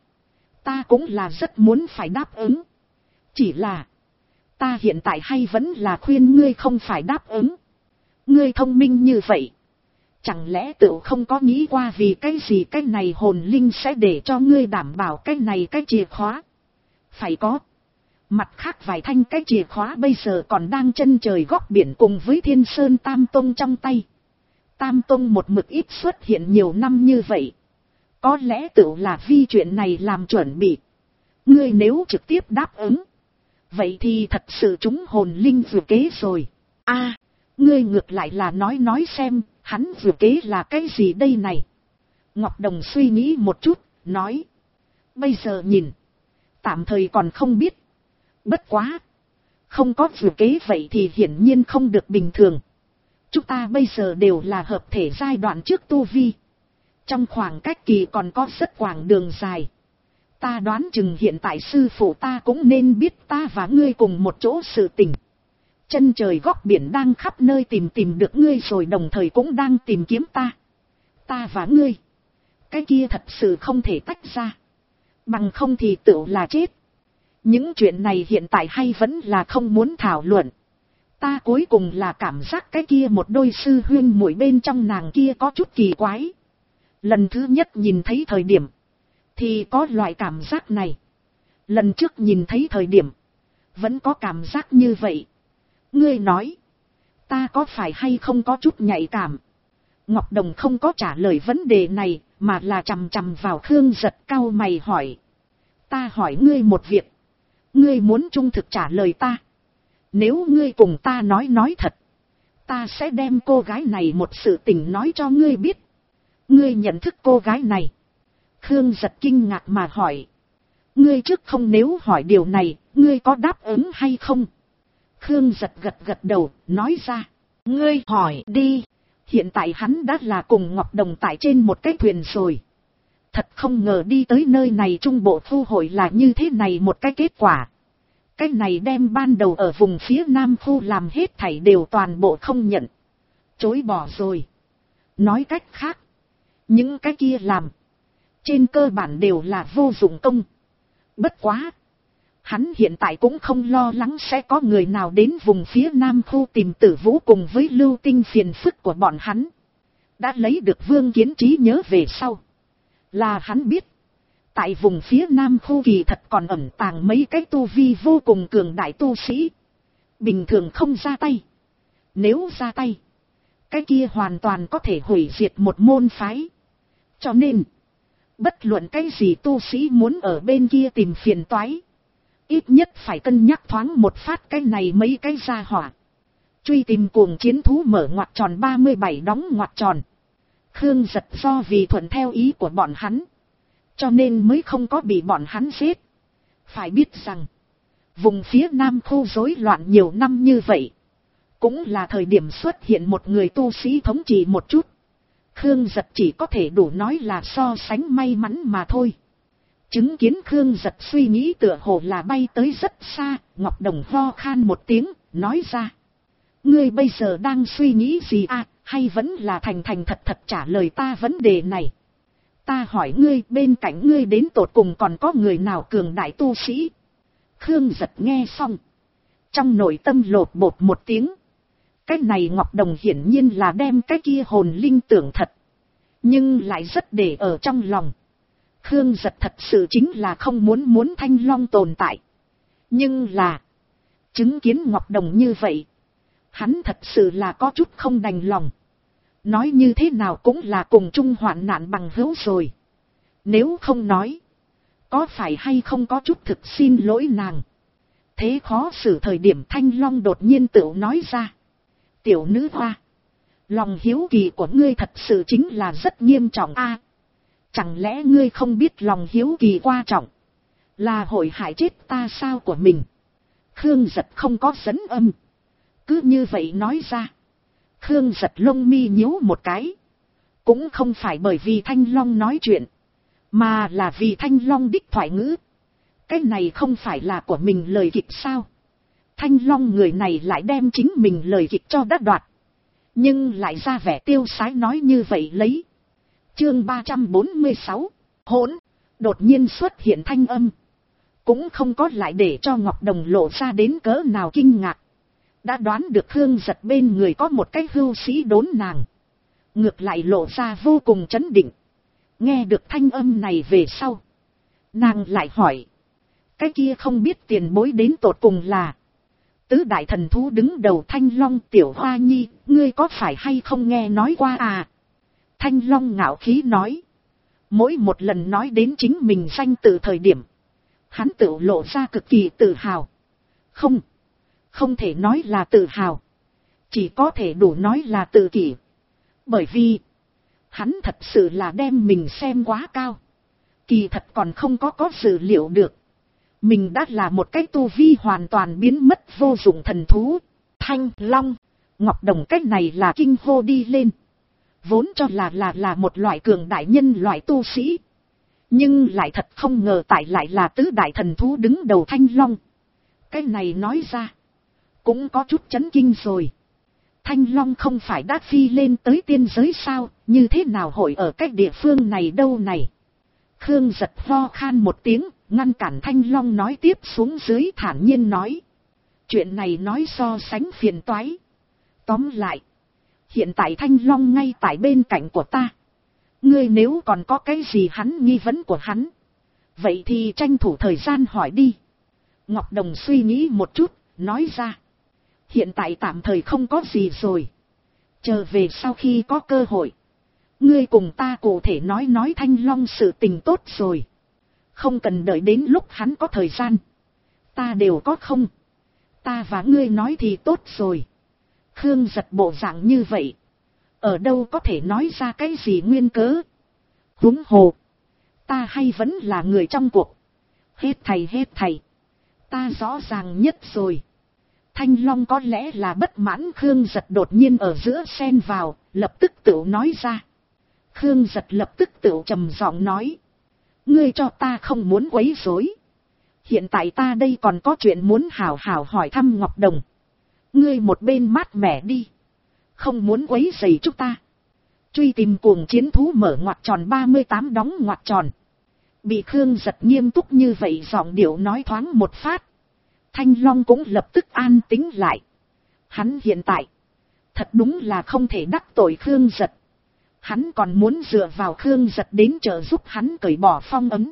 ta cũng là rất muốn phải đáp ứng. Chỉ là, ta hiện tại hay vẫn là khuyên ngươi không phải đáp ứng. Ngươi thông minh như vậy, chẳng lẽ tự không có nghĩ qua vì cái gì cái này hồn linh sẽ để cho ngươi đảm bảo cái này cái chìa khóa. Phải có. Mặt khác vài thanh cái chìa khóa bây giờ còn đang chân trời góc biển cùng với Thiên Sơn Tam Tông trong tay. Tam Tông một mực ít xuất hiện nhiều năm như vậy. Có lẽ tự là vì chuyện này làm chuẩn bị. Ngươi nếu trực tiếp đáp ứng, vậy thì thật sự chúng hồn linh vừa kế rồi. A, ngươi ngược lại là nói xem, hắn vừa kế là cái gì đây này. Ngọc Đồng suy nghĩ một chút, nói. Bây giờ nhìn, tạm thời còn không biết. Bất quá, không có vừa kế vậy thì hiển nhiên không được bình thường. Chúng ta bây giờ đều là hợp thể giai đoạn trước tu vi. Trong khoảng cách kỳ còn có rất quãng đường dài. Ta đoán chừng hiện tại sư phụ ta cũng nên biết ta và ngươi cùng một chỗ sự tình. Chân trời góc biển đang khắp nơi tìm được ngươi rồi, đồng thời cũng đang tìm kiếm ta. Ta và ngươi, cái kia thật sự không thể tách ra. Bằng không thì tựu là chết. Những chuyện này hiện tại hay vẫn là không muốn thảo luận. Ta cuối cùng là cảm giác cái kia một đôi sư huyên muội bên trong nàng kia có chút kỳ quái. Lần thứ nhất nhìn thấy thời điểm, thì có loại cảm giác này. Lần trước nhìn thấy thời điểm, vẫn có cảm giác như vậy. Ngươi nói, ta có phải hay không có chút nhạy cảm? Ngọc Đồng không có trả lời vấn đề này, mà là chằm chằm vào Khương Giật, cau mày hỏi. Ta hỏi ngươi một việc, ngươi muốn trung thực trả lời ta. Nếu ngươi cùng ta nói thật, ta sẽ đem cô gái này một sự tình nói cho ngươi biết. Ngươi nhận thức cô gái này? Khương Giật kinh ngạc mà hỏi. Ngươi trước không nếu hỏi điều này, ngươi có đáp ứng hay không? Khương Giật gật đầu, nói ra. Ngươi hỏi đi. Hiện tại hắn đã là cùng Ngọc Đồng tại trên một cái thuyền rồi. Thật không ngờ đi tới nơi này trung bộ thu hội là như thế này một cái kết quả. Cái này đem ban đầu ở vùng phía Nam khu làm hết thảy đều toàn bộ không nhận. Chối bỏ rồi. Nói cách khác, những cái kia làm, trên cơ bản đều là vô dụng công. Bất quá, hắn hiện tại cũng không lo lắng sẽ có người nào đến vùng phía Nam khu tìm Tử Vũ cùng với Lưu Tinh phiền phức của bọn hắn. Đã lấy được Vương Kiến trí nhớ về sau, là hắn biết, tại vùng phía Nam khu kỳ thật còn ẩn tàng mấy cái tu vi vô cùng cường đại tu sĩ. Bình thường không ra tay. Nếu ra tay, cái kia hoàn toàn có thể hủy diệt một môn phái. Cho nên, bất luận cái gì tu sĩ muốn ở bên kia tìm phiền toái, ít nhất phải cân nhắc thoáng một phát cái này mấy cái gia hỏa. Truy tìm cuồng chiến thú mở ngoặc tròn 37 đóng ngoặc tròn. Khương Giật do vì thuận theo ý của bọn hắn, cho nên mới không có bị bọn hắn giết. Phải biết rằng, vùng phía Nam khu rối loạn nhiều năm như vậy, cũng là thời điểm xuất hiện một người tu sĩ thống trị một chút. Khương Giật chỉ có thể đủ nói là so sánh may mắn mà thôi. Chứng kiến Khương Giật suy nghĩ tựa hồ là bay tới rất xa, Ngọc Đồng ho khan một tiếng, nói ra. Ngươi bây giờ đang suy nghĩ gì à, hay vẫn là thành thật trả lời ta vấn đề này. Ta hỏi ngươi, bên cạnh ngươi đến tột cùng còn có người nào cường đại tu sĩ? Khương Giật nghe xong, trong nội tâm lột bột một tiếng. Cái này Ngọc Đồng hiển nhiên là đem cái kia hồn linh tưởng thật, nhưng lại rất để ở trong lòng. Khương Giật thật sự chính là không muốn Thanh Long tồn tại. Nhưng là, chứng kiến Ngọc Đồng như vậy, hắn thật sự là có chút không đành lòng. Nói như thế nào cũng là cùng chung hoạn nạn bằng hữu rồi. Nếu không nói, có phải hay không có chút thực xin lỗi nàng. Thế khó xử thời điểm Thanh Long đột nhiên tự nói ra. Tiểu nữ hoa, lòng hiếu kỳ của ngươi thật sự chính là rất nghiêm trọng a. Chẳng lẽ ngươi không biết lòng hiếu kỳ quan trọng là hội hại chết ta sao của mình. Khương Giật không có dẫn âm, cứ như vậy nói ra. Khương Giật lông mi nhíu một cái. Cũng không phải bởi vì Thanh Long nói chuyện, mà là vì Thanh Long đích thoại ngữ. Cái này không phải là của mình lời kịch sao? Thanh Long người này lại đem chính mình lời kịch cho đã đoạt, nhưng lại ra vẻ tiêu sái nói như vậy lấy. Chương 346, hỗn. Đột nhiên xuất hiện thanh âm, cũng không có lại để cho Ngọc Đồng lộ ra đến cỡ nào kinh ngạc. Đã đoán được Khương Giật bên người có một cái hưu sĩ đốn nàng, ngược lại lộ ra vô cùng chấn định. Nghe được thanh âm này về sau, nàng lại hỏi, cái kia không biết tiền bối đến tột cùng là? Tứ đại thần thú đứng đầu Thanh Long. Tiểu Hoa Nhi, ngươi có phải hay không nghe nói qua à? Thanh Long ngạo khí nói. Mỗi một lần nói đến chính mình danh tự thời điểm, hắn tự lộ ra cực kỳ tự hào. Không thể nói là tự hào, chỉ có thể đủ nói là tự kỷ. Bởi vì hắn thật sự là đem mình xem quá cao. Kỳ thật còn không có dự liệu được, mình đã là một cái tu vi hoàn toàn biến mất vô dụng thần thú. Thanh Long, Ngọc Đồng cách này là kinh hô đi lên. Vốn cho là một loại cường đại nhân loại tu sĩ, nhưng lại thật không ngờ tại lại là tứ đại thần thú đứng đầu Thanh Long. Cái này nói ra, cũng có chút chấn kinh rồi. Thanh Long không phải đã phi lên tới tiên giới sao, như thế nào hội ở cái địa phương này đâu này? Khương Giật ho khan một tiếng, ngăn cản Thanh Long nói tiếp xuống dưới, thản nhiên nói. Chuyện này nói so sánh phiền toái. Tóm lại, hiện tại Thanh Long ngay tại bên cạnh của ta. Ngươi nếu còn có cái gì nghi vấn của hắn, vậy thì tranh thủ thời gian hỏi đi. Ngọc Đồng suy nghĩ một chút, nói ra. Hiện tại tạm thời không có gì rồi. Chờ về sau khi có cơ hội, ngươi cùng ta cụ thể nói Thanh Long sự tình tốt rồi. Không cần đợi đến lúc hắn có thời gian, ta đều có không. Ta và ngươi nói thì tốt rồi. Khương Giật bộ dạng như vậy, ở đâu có thể nói ra cái gì nguyên cớ. Huống hồ, ta hay vẫn là người trong cuộc. Hết thầy, ta rõ ràng nhất rồi. Thanh Long có lẽ là bất mãn Khương Giật đột nhiên ở giữa xen vào, lập tức tự nói ra. Khương Giật lập tức tự trầm giọng nói. Ngươi cho ta không muốn quấy rối. Hiện tại ta đây còn có chuyện muốn hào hào hỏi thăm Ngọc Đồng. Ngươi một bên mát mẻ đi, không muốn quấy rầy chúng ta. Truy tìm cuồng chiến thú mở ngoặc tròn 38 đóng ngoặc tròn. Bị Khương Giật nghiêm túc như vậy giọng điệu nói thoáng một phát, Thanh Long cũng lập tức an tĩnh lại. Hắn hiện tại thật đúng là không thể đắc tội Khương Giật. Hắn còn muốn dựa vào Khương Giật đến trợ giúp hắn cởi bỏ phong ấn.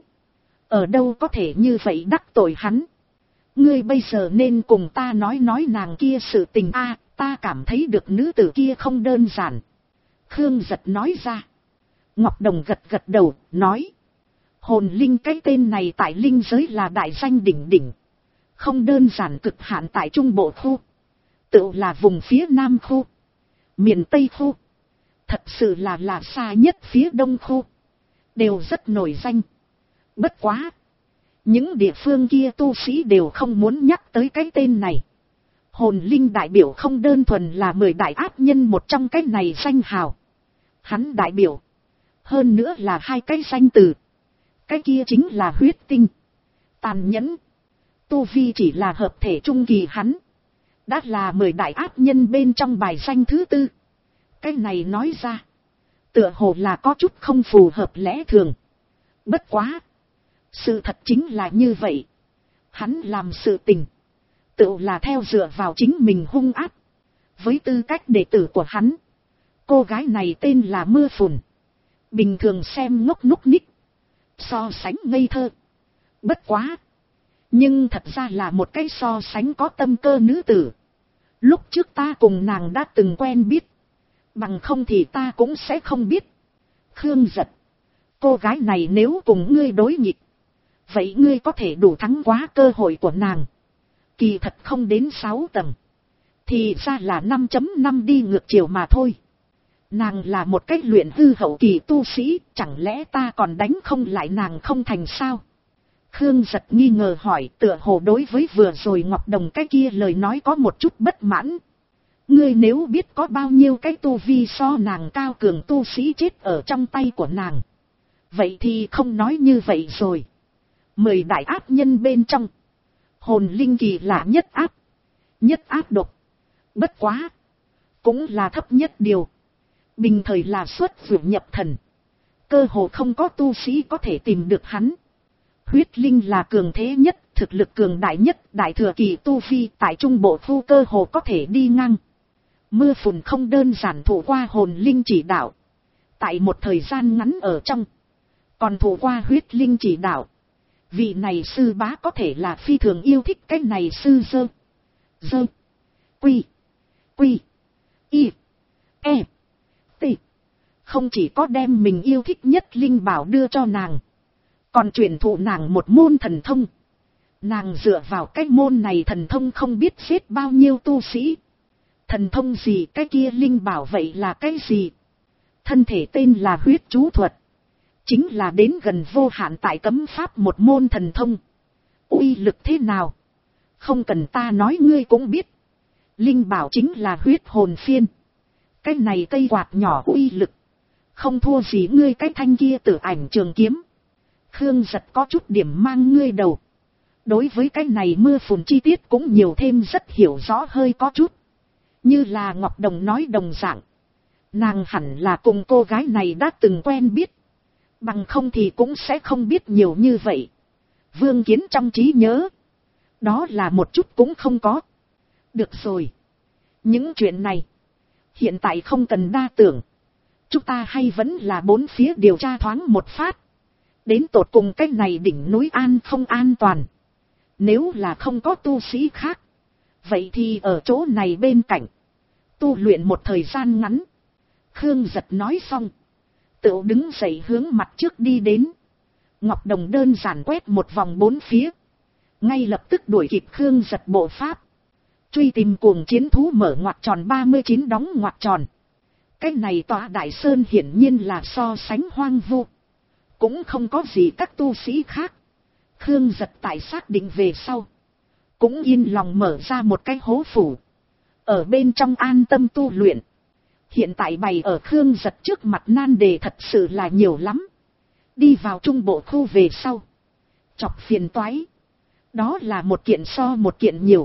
Ở đâu có thể như vậy đắc tội hắn. Ngươi bây giờ nên cùng ta nói nàng kia sự tình a, ta cảm thấy được nữ tử kia không đơn giản. Khương Giật nói ra. Ngọc Đồng gật đầu, nói. Hồn linh cái tên này tại linh giới là đại danh đỉnh đỉnh. Không đơn giản cực hạn tại trung bộ khu, tự là vùng phía nam khu, miền tây khu, thật sự là xa nhất phía đông khu, đều rất nổi danh. Bất quá, những địa phương kia tu sĩ đều không muốn nhắc tới cái tên này. Hồn linh đại biểu không đơn thuần là 10 đại ác nhân một trong cái này danh hào. Hắn đại biểu hơn nữa là 2 cái danh từ. Cái kia chính là huyết tinh, tàn nhẫn. Tu vi chỉ là hợp thể trung kỳ hắn đã là 10 đại ác nhân bên trong bài danh thứ 4. Cái này nói ra, tựa hồ là có chút không phù hợp lẽ thường. Bất quá, sự thật chính là như vậy. Hắn làm sự tình, tự là theo dựa vào chính mình hung ác. Với tư cách đệ tử của hắn, cô gái này tên là Mưa Phùn. Bình thường xem ngốc núc ních, so sánh ngây thơ. Bất quá, nhưng thật ra là một cái so sánh có tâm cơ nữ tử. Lúc trước ta cùng nàng đã từng quen biết, bằng không thì ta cũng sẽ không biết. Khương Giật, Cô gái này nếu cùng ngươi đối nghịch, vậy ngươi có thể đủ thắng quá cơ hội của nàng. Kỳ thật không đến 6 tầng. Thì ra là 5.5 đi ngược chiều mà thôi. Nàng là một cách luyện hư hậu kỳ tu sĩ, chẳng lẽ ta còn đánh không lại nàng không thành sao? Khương Giật nghi ngờ hỏi, tựa hồ đối với vừa rồi Ngọc Đồng cái kia lời nói có một chút bất mãn. Ngươi nếu biết có bao nhiêu cái tu vi so nàng cao cường tu sĩ chết ở trong tay của nàng, vậy thì không nói như vậy rồi. 10 đại ác nhân bên trong, hồn linh kỳ là nhất ác độc. Bất quá, cũng là thấp nhất điều. Bình thời là xuất vượt nhập thần, cơ hồ không có tu sĩ có thể tìm được hắn. Huyết linh là cường thế nhất, thực lực cường đại nhất, đại thừa kỳ tu vi tại trung bộ phu cơ hồ có thể đi ngang. Mưa phùn không đơn giản thủ qua hồn linh chỉ đạo, tại một thời gian ngắn ở trong, còn thủ qua huyết linh chỉ đạo. Vị này sư bá có thể là phi thường yêu thích cái này sư dơ quy y e t. Không chỉ có đem mình yêu thích nhất linh bảo đưa cho nàng, còn truyền thụ nàng một môn thần thông. Nàng dựa vào cái môn này thần thông không biết giết bao nhiêu tu sĩ. Thần thông gì, cái kia linh bảo vậy là cái gì? Thân thể tên là huyết chú thuật, chính là đến gần vô hạn tại cấm pháp một môn thần thông. Uy lực thế nào? Không cần ta nói ngươi cũng biết. Linh bảo chính là huyết hồn phiên. Cái này cây quạt nhỏ uy lực, không thua gì ngươi cái thanh kia Tử Ảnh trường kiếm. Khương Giật có chút điểm mang ngươi đầu. Đối với cái này mưa phùn chi tiết cũng nhiều thêm rất hiểu rõ hơi có chút. Như là Ngọc Đồng nói đồng dạng, nàng hẳn là cùng cô gái này đã từng quen biết. Bằng không thì cũng sẽ không biết nhiều như vậy. Vương Kiến trong trí nhớ, đó là một chút cũng không có. Được rồi, những chuyện này hiện tại không cần đa tưởng. Chúng ta hay vẫn là bốn phía điều tra thoáng một phát, đến tột cùng cái này đỉnh núi an không an toàn. Nếu là không có tu sĩ khác, vậy thì ở chỗ này bên cạnh tu luyện một thời gian ngắn. Khương Giật nói xong, tựu đứng dậy hướng mặt trước đi đến. Ngọc Đồng đơn giản quét một vòng bốn phía, ngay lập tức đuổi kịp Khương Giật bộ pháp. Truy tìm cuồng chiến thú mở ngoặc tròn 39 đóng ngoặc tròn. Cái này tòa đại sơn hiển nhiên là so sánh hoang vu, cũng không có gì các tu sĩ khác. Khương Giật tại xác định về sau, cũng yên lòng mở ra một cái hố phủ, ở bên trong an tâm tu luyện. Hiện tại bày ở Khương Giật trước mặt nan đề thật sự là nhiều lắm. Đi vào trung bộ khu về sau, chọc phiền toái, đó là một kiện so một kiện nhiều.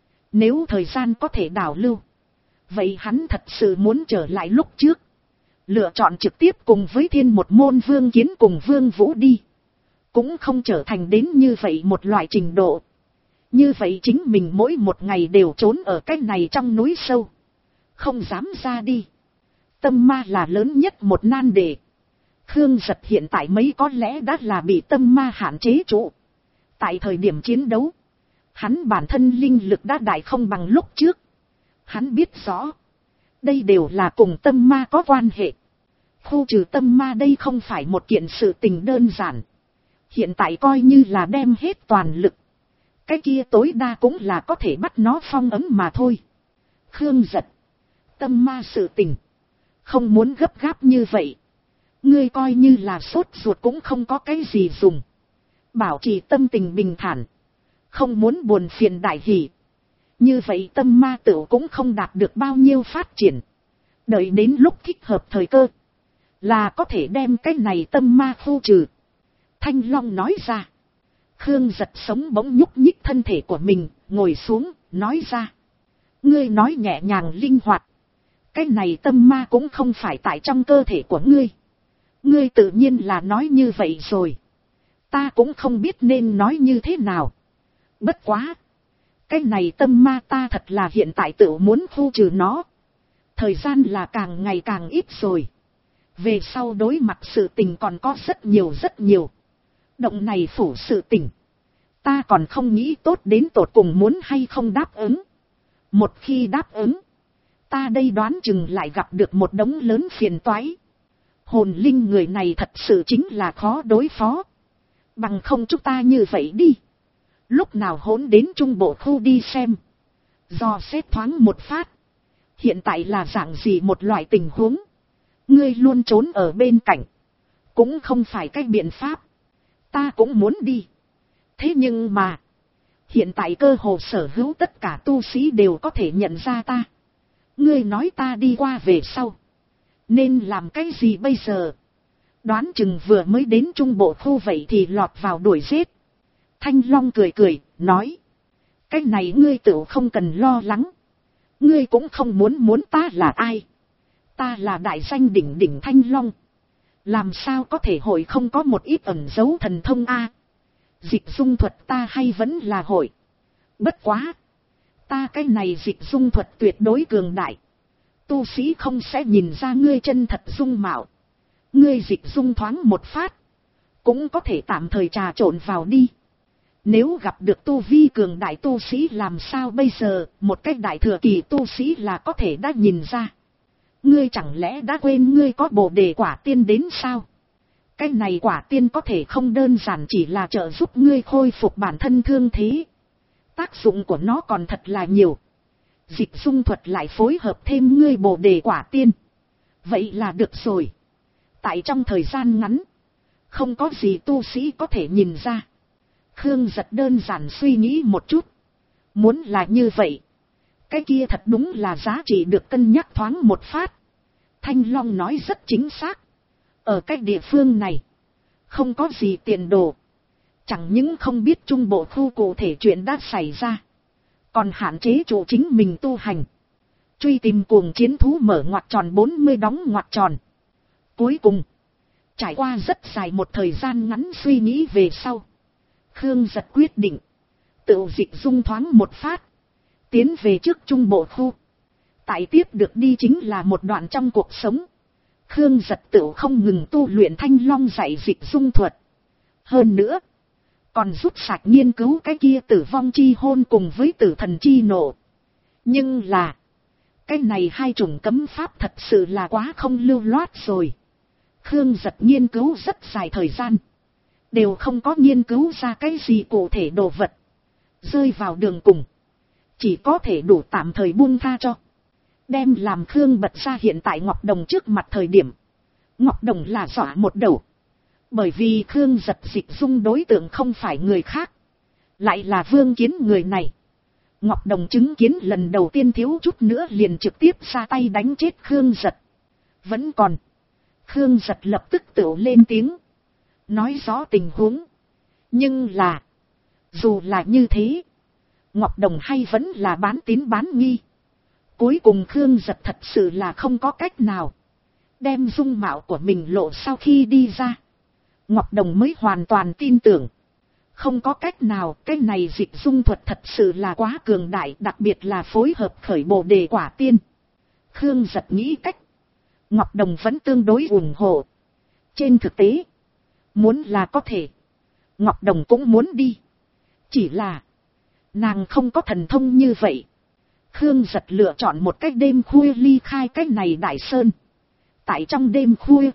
Nếu thời gian có thể đảo lưu, vậy hắn thật sự muốn trở lại lúc trước, lựa chọn trực tiếp cùng với thiên một môn Vương Kiến cùng Vương Vũ đi, cũng không trở thành đến như vậy một loại trình độ. Như vậy chính mình mỗi một ngày đều trốn ở cái này trong núi sâu, không dám ra đi. Tâm ma là lớn nhất một nan đề. Khương Giật hiện tại mấy có lẽ đã là bị tâm ma hạn chế trụ. Tại thời điểm chiến đấu, hắn bản thân linh lực đã đại không bằng lúc trước. Hắn biết rõ, đây đều là cùng tâm ma có quan hệ. Khu trừ tâm ma đây không phải một kiện sự tình đơn giản. Hiện tại coi như là đem hết toàn lực, cái kia tối đa cũng là có thể bắt nó phong ấn mà thôi. Khương Giật, tâm ma sự tình, không muốn gấp gáp như vậy. Ngươi coi như là sốt ruột cũng không có cái gì dùng. Bảo trì tâm tình bình thản, không muốn buồn phiền đại hỷ. Như vậy tâm ma tựu cũng không đạt được bao nhiêu phát triển. Đợi đến lúc thích hợp thời cơ, là có thể đem cái này tâm ma khu trừ. Thanh Long nói ra. Khương Giật sống bỗng nhúc nhích thân thể của mình, ngồi xuống, nói ra. Ngươi nói nhẹ nhàng linh hoạt. Cái này tâm ma cũng không phải tại trong cơ thể của ngươi. Ngươi tự nhiên là nói như vậy rồi. Ta cũng không biết nên nói như thế nào. Bất quá, cái này tâm ma ta thật là hiện tại tự muốn khu trừ nó. Thời gian là càng ngày càng ít rồi. Về sau đối mặt sự tình còn có rất nhiều. Động này phủ sự tình, ta còn không nghĩ tốt đến tột cùng muốn hay không đáp ứng. Một khi đáp ứng, ta đây đoán chừng lại gặp được một đống lớn phiền toái. Hồn linh người này thật sự chính là khó đối phó. Bằng không chúng ta như vậy đi. Lúc nào hỗn đến trung bộ khu đi xem. Do xét thoáng một phát. Hiện tại là dạng gì một loại tình huống. Ngươi luôn trốn ở bên cạnh. Cũng không phải cách biện pháp. Ta cũng muốn đi. Thế nhưng mà. Hiện tại cơ hồ sở hữu tất cả tu sĩ đều có thể nhận ra ta. Ngươi nói ta đi qua về sau. Nên làm cái gì bây giờ? Đoán chừng vừa mới đến trung bộ khu vậy thì lọt vào đuổi giết. Thanh Long cười cười, nói. Cái này ngươi tự không cần lo lắng. Ngươi cũng không muốn ta là ai. Ta là đại danh đỉnh đỉnh Thanh Long. Làm sao có thể hội không có một ít ẩn dấu thần thông a? Dịch dung thuật ta hay vẫn là hội. Bất quá. Ta cái này dịch dung thuật tuyệt đối cường đại. Tu sĩ không sẽ nhìn ra ngươi chân thật dung mạo. Ngươi dịch dung thoáng một phát. Cũng có thể tạm thời trà trộn vào đi. Nếu gặp được tu vi cường đại tu sĩ làm sao bây giờ, một cách đại thừa kỳ tu sĩ là có thể đã nhìn ra. Ngươi chẳng lẽ đã quên ngươi có bồ đề quả tiên đến sao? Cái này quả tiên có thể không đơn giản chỉ là trợ giúp ngươi khôi phục bản thân thương thế. Tác dụng của nó còn thật là nhiều. Dịch dung thuật lại phối hợp thêm ngươi bồ đề quả tiên. Vậy là được rồi. Tại trong thời gian ngắn, không có gì tu sĩ có thể nhìn ra. Khương Giật đơn giản suy nghĩ một chút. Muốn là như vậy, cái kia thật đúng là giá trị được cân nhắc thoáng một phát. Thanh Long nói rất chính xác. Ở cái địa phương này, không có gì tiền đồ. Chẳng những không biết trung bộ khu cụ thể chuyện đã xảy ra, còn hạn chế chủ chính mình tu hành. Truy tìm cuồng chiến thú mở ngoặc tròn 40 đóng ngoặc tròn. Cuối cùng, trải qua rất dài một thời gian ngắn suy nghĩ về sau, Khương Giật quyết định tự dịch dung thoáng một phát, tiến về trước trung bộ khu. Tại tiếp được đi chính là một đoạn trong cuộc sống. Khương Giật tự không ngừng tu luyện Thanh Long dạy dịch dung thuật. Hơn nữa, còn rút sạch nghiên cứu cái kia tử vong chi hôn cùng với tử thần chi nộ. Nhưng là, cái này hai chủng cấm pháp thật sự là quá không lưu loát rồi. Khương Giật nghiên cứu rất dài thời gian, đều không có nghiên cứu ra cái gì cụ thể đồ vật. Rơi vào đường cùng, chỉ có thể đủ tạm thời buông tha cho. Đem làm Khương bật ra hiện tại Ngọc Đồng trước mặt thời điểm. Ngọc Đồng là dọa một đầu. Bởi vì Khương Giật dịch dung đối tượng không phải người khác, lại là Vương Kiến người này. Ngọc Đồng chứng kiến lần đầu tiên thiếu chút nữa liền trực tiếp ra tay đánh chết Khương Giật. Vẫn còn. Khương Giật lập tức tự lên tiếng, nói rõ tình huống. Nhưng là, dù là như thế, Ngọc Đồng hay vẫn là bán tín bán nghi. Cuối cùng Khương Giật thật sự là không có cách nào. Đem dung mạo của mình lộ sau khi đi ra, Ngọc Đồng mới hoàn toàn tin tưởng. Không có cách nào, cái này dịch dung thuật thật sự là quá cường đại, đặc biệt là phối hợp khởi bồ đề quả tiên. Khương Giật nghĩ cách, Ngọc Đồng vẫn tương đối ủng hộ. Trên thực tế, muốn là có thể, Ngọc Đồng cũng muốn đi. Chỉ là, nàng không có thần thông như vậy. Khương Giật lựa chọn một cách đêm khuya ly khai cách này đại sơn. Tại trong đêm khuya,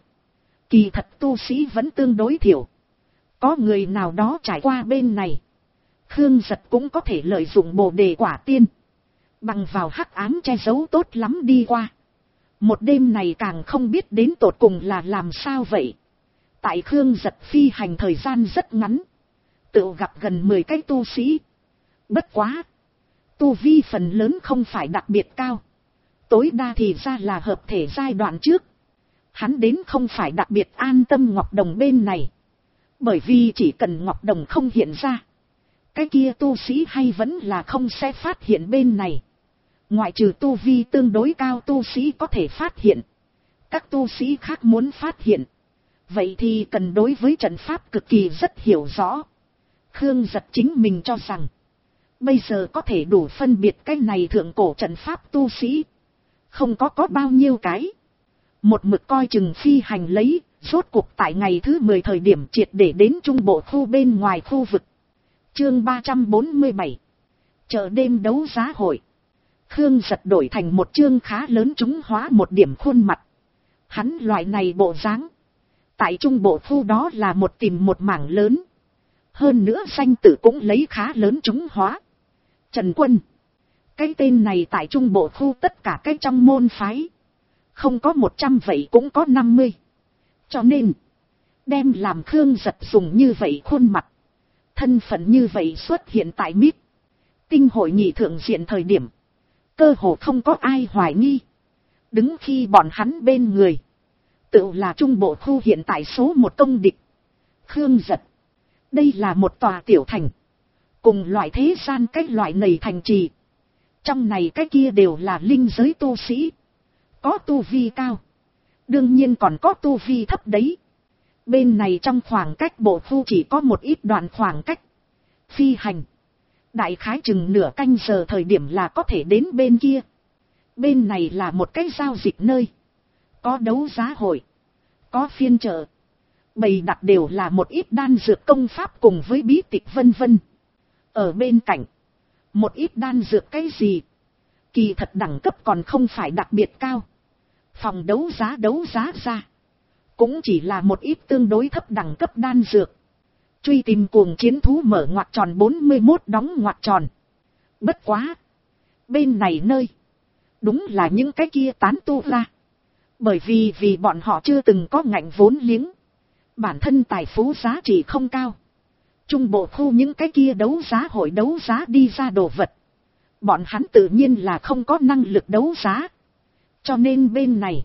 kỳ thật tu sĩ vẫn tương đối thiểu. Có người nào đó trải qua bên này, Khương Giật cũng có thể lợi dụng bồ đề quả tiên, bằng vào hắc ám che giấu tốt lắm đi qua. Một đêm này càng không biết đến tột cùng là làm sao vậy. Tại Khương Giật phi hành thời gian rất ngắn, tự gặp gần 10 cái tu sĩ. Bất quá, tu vi phần lớn không phải đặc biệt cao, tối đa thì ra là hợp thể giai đoạn trước. Hắn đến không phải đặc biệt an tâm Ngọc Đồng bên này, bởi vì chỉ cần Ngọc Đồng không hiện ra, cái kia tu sĩ hay vẫn là không sẽ phát hiện bên này. Ngoại trừ tu vi tương đối cao tu sĩ có thể phát hiện, các tu sĩ khác muốn phát hiện, vậy thì cần đối với trận pháp cực kỳ rất hiểu rõ. Khương Giật chính mình cho rằng, bây giờ có thể đủ phân biệt cái này thượng cổ trận pháp tu sĩ, không có bao nhiêu cái. Một mực coi chừng phi hành lấy, rốt cuộc tại ngày thứ 10 thời điểm triệt để đến trung bộ khu bên ngoài khu vực. Chương 347, chợ đêm đấu giá hội. Khương Giật đổi thành một chương khá lớn trúng hóa một điểm khuôn mặt. Hắn loại này bộ dáng, tại trung bộ khu đó là một tìm một mảng lớn. Hơn nữa danh tự cũng lấy khá lớn trúng hóa. Trần Quân. Cái tên này tại trung bộ khu tất cả cái trong môn phái. Không có 100 vậy cũng có 50. Cho nên, đem làm Khương Giật dùng như vậy khuôn mặt. Thân phận như vậy xuất hiện tại MIT. Tinh hội nghị thượng diện thời điểm. Cơ hồ không có ai hoài nghi. Đứng khi bọn hắn bên người. Tự là trung bộ khu hiện tại số 1 công địch. Khương Giật. Đây là một tòa tiểu thành. Cùng loại thế gian cái loại nầy thành trì. Trong này cái kia đều là linh giới tu sĩ. Có tu vi cao. Đương nhiên còn có tu vi thấp đấy. Bên này trong khoảng cách bộ khu chỉ có một ít đoạn khoảng cách. Phi hành. Đại khái chừng nửa canh giờ thời điểm là có thể đến bên kia. Bên này là một cái giao dịch nơi. Có đấu giá hội. Có phiên chợ. Bày đặt đều là một ít đan dược công pháp cùng với bí tịch vân vân. Ở bên cạnh. Một ít đan dược cái gì. Kỳ thật đẳng cấp còn không phải đặc biệt cao. Phòng đấu giá ra. Cũng chỉ là một ít tương đối thấp đẳng cấp đan dược. Truy tìm cuồng chiến thú mở ngoặc tròn 41 đóng ngoặc tròn. Bất quá. Bên này nơi. Đúng là những cái kia tán tu ra. Bởi vì bọn họ chưa từng có ngạnh vốn liếng. Bản thân tài phú giá trị không cao. Trung bộ khu những cái kia đấu giá hội đấu giá đi ra đồ vật. Bọn hắn tự nhiên là không có năng lực đấu giá. Cho nên bên này.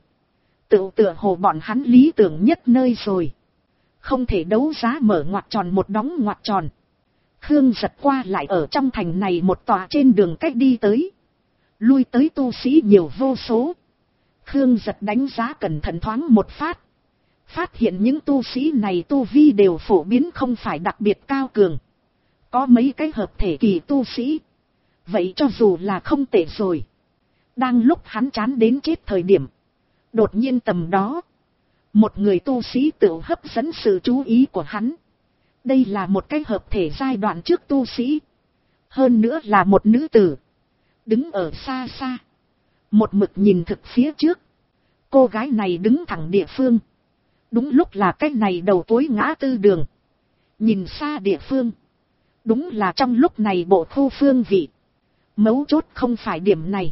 Tựa hồ bọn hắn lý tưởng nhất nơi rồi. Không thể đấu giá mở ngoặc tròn một đóng ngoặc tròn. Khương Giật qua lại ở trong thành này một tòa trên đường cách đi tới. Lui tới tu sĩ nhiều vô số. Khương Giật đánh giá cẩn thận thoáng một phát. Phát hiện những tu sĩ này tu vi đều phổ biến không phải đặc biệt cao cường. Có mấy cái hợp thể kỳ tu sĩ. Vậy cho dù là không tệ rồi. Đang lúc hắn chán đến chết thời điểm. Đột nhiên tầm đó. Một người tu sĩ tự hấp dẫn sự chú ý của hắn. Đây là một cái hợp thể giai đoạn trước tu sĩ. Hơn nữa là một nữ tử. Đứng ở xa xa. Một mực nhìn thực phía trước. Cô gái này đứng thẳng địa phương. Đúng lúc là cái này đầu cuối ngã tư đường. Nhìn xa địa phương. Đúng là trong lúc này bộ khu phương vị. Mấu chốt không phải điểm này.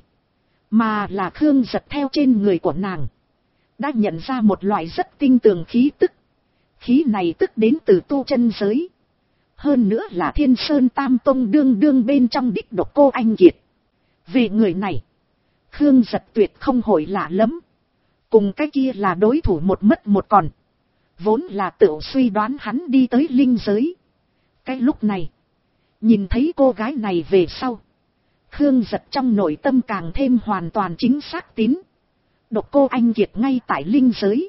Mà là Khương Giật theo trên người của nàng. Đã nhận ra một loại rất tinh tường khí tức. Khí này tức đến từ tu chân giới. Hơn nữa là Thiên Sơn Tam Tông đương bên trong đích độc cô anh kiệt. Về người này. Khương Giật tuyệt không hồi lạ lắm. Cùng cái kia là đối thủ một mất một còn. Vốn là tự suy đoán hắn đi tới linh giới. Cái lúc này. Nhìn thấy cô gái này về sau. Khương Giật trong nội tâm càng thêm hoàn toàn chính xác tín. Độc cô anh kiệt ngay tại linh giới.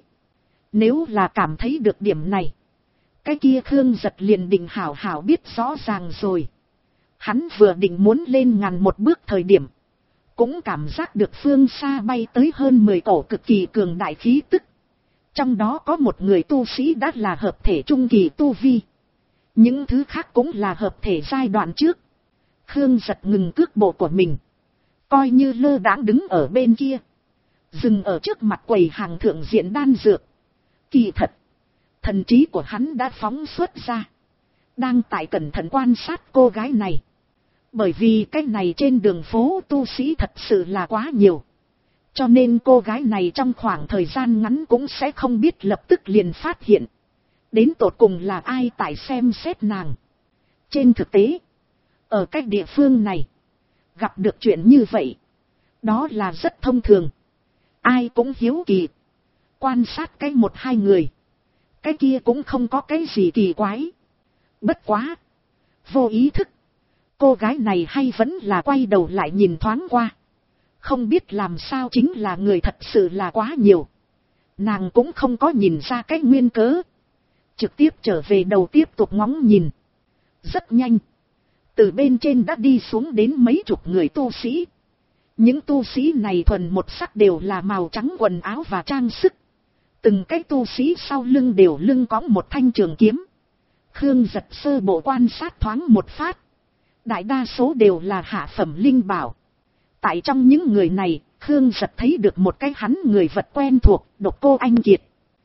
Nếu là cảm thấy được điểm này. Cái kia Khương Giật liền định hảo biết rõ ràng rồi. Hắn vừa định muốn lên ngàn một bước thời điểm. Cũng cảm giác được phương xa bay tới hơn 10 cổ cực kỳ cường đại khí tức. Trong đó có một người tu sĩ đã là hợp thể trung kỳ tu vi. Những thứ khác cũng là hợp thể giai đoạn trước. Khương Giật ngừng cước bộ của mình. Coi như lơ đãng đứng ở bên kia. Dừng ở trước mặt quầy hàng thượng diện đan dược. Kỳ thật. Thần trí của hắn đã phóng xuất ra. Đang tại cẩn thận quan sát cô gái này. Bởi vì cái này trên đường phố tu sĩ thật sự là quá nhiều. Cho nên cô gái này trong khoảng thời gian ngắn cũng sẽ không biết lập tức liền phát hiện. Đến tột cùng là ai tại xem xét nàng. Trên thực tế. Ở cái địa phương này. Gặp được chuyện như vậy. Đó là rất thông thường. Ai cũng hiếu kỳ. Quan sát cái một hai người. Cái kia cũng không có cái gì kỳ quái. Bất quá. Vô ý thức. Cô gái này hay vẫn là quay đầu lại nhìn thoáng qua. Không biết làm sao chính là người thật sự là quá nhiều. Nàng cũng không có nhìn ra cái nguyên cớ. Trực tiếp trở về đầu tiếp tục ngóng nhìn. Rất nhanh. Từ bên trên đã đi xuống đến mấy chục người tu sĩ. Những tu sĩ này thuần một sắc đều là màu trắng quần áo và trang sức. Từng cái tu sĩ sau lưng đều lưng cõng một thanh trường kiếm. Khương Giật sơ bộ quan sát thoáng một phát. Đại đa số đều là hạ phẩm linh bảo. Tại trong những người này, Khương Giật thấy được một cái hắn người vật quen thuộc, Độc Cô Anh Kiệt.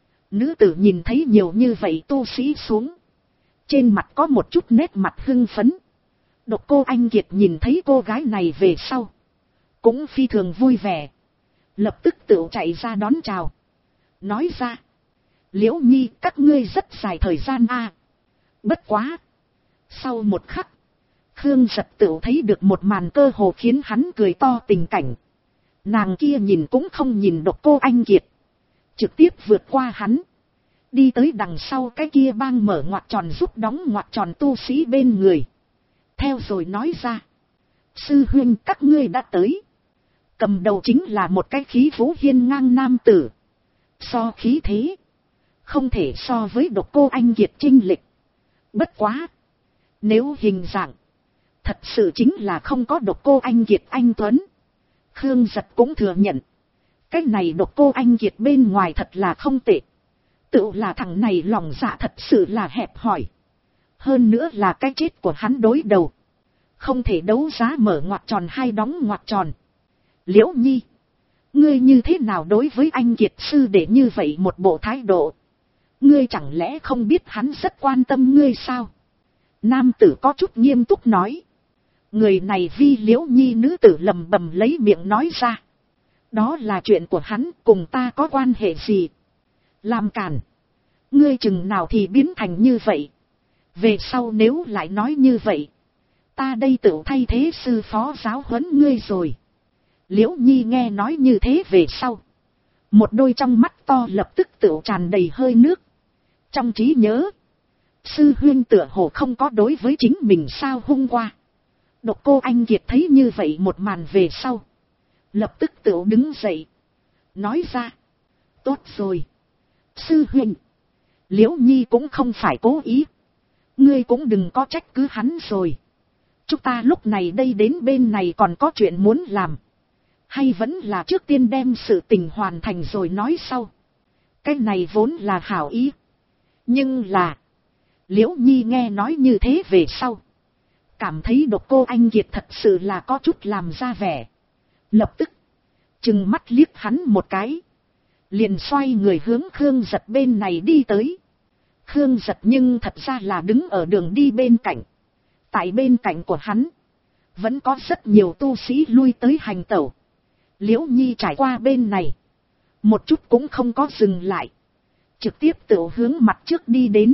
Nữ tử nhìn thấy nhiều như vậy tu sĩ xuống, trên mặt có một chút nét mặt hưng phấn. Độc Cô Anh Kiệt nhìn thấy cô gái này về sau, cũng phi thường vui vẻ, lập tức tự chạy ra đón chào, nói ra: Liễu Nhi, các ngươi rất dài thời gian a. Bất quá. Sau một khắc, Khương Giật tự thấy được một màn cơ hồ khiến hắn cười to tình cảnh. Nàng kia nhìn cũng không nhìn Độc Cô Anh Kiệt, trực tiếp vượt qua hắn, đi tới đằng sau cái kia bang mở ngoặc tròn giúp đóng ngoặc tròn tu sĩ bên người. Theo rồi nói ra: Sư huynh, các ngươi đã tới. Cầm đầu chính là một cái khí vũ hiên ngang nam tử. So khí thế, không thể so với Độc Cô Anh Kiệt chênh lệch. Bất quá, nếu hình dạng, thật sự chính là không có Độc Cô Anh Kiệt anh tuấn. Khương Giật cũng thừa nhận, cái này Độc Cô Anh Kiệt bên ngoài thật là không tệ. Tự là thằng này lòng dạ thật sự là hẹp hòi. Hơn nữa là cái chết của hắn đối đầu, không thể đấu giá mở ngoặc tròn hay đóng ngoặc tròn. Liễu Nhi, ngươi như thế nào đối với anh Kiệt sư để như vậy một bộ thái độ? Ngươi chẳng lẽ không biết hắn rất quan tâm ngươi sao? Nam tử có chút nghiêm túc nói. Người này vi Liễu Nhi, nữ tử lầm bầm lấy miệng nói ra. Đó là chuyện của hắn, cùng ta có quan hệ gì? Làm cản. Ngươi chừng nào thì biến thành như vậy? Về sau nếu lại nói như vậy, ta đây tự thay thế sư phó giáo huấn ngươi rồi. Liễu Nhi nghe nói như thế về sau, một đôi trong mắt to lập tức tự tràn đầy hơi nước. Trong trí nhớ, sư huynh tựa hồ không có đối với chính mình sao hung qua. Độc Cô Anh Kiệt thấy như vậy một màn về sau, lập tức tự đứng dậy, nói ra: Tốt rồi, sư huynh, Liễu Nhi cũng không phải cố ý, ngươi cũng đừng có trách cứ hắn rồi. Chúng ta lúc này đây đến bên này còn có chuyện muốn làm, hay vẫn là trước tiên đem sự tình hoàn thành rồi nói sau. Cái này vốn là hảo ý, nhưng là Liễu Nhi nghe nói như thế về sau, cảm thấy Độc Cô Anh Kiệt thật sự là có chút làm ra vẻ, lập tức trừng mắt liếc hắn một cái, liền xoay người hướng Khương Giật bên này đi tới. Khương Giật nhưng thật ra là đứng ở đường đi bên cạnh. Tại bên cạnh của hắn, vẫn có rất nhiều tu sĩ lui tới hành tẩu. Liễu Nhi trải qua bên này, một chút cũng không có dừng lại, trực tiếp tự hướng mặt trước đi đến.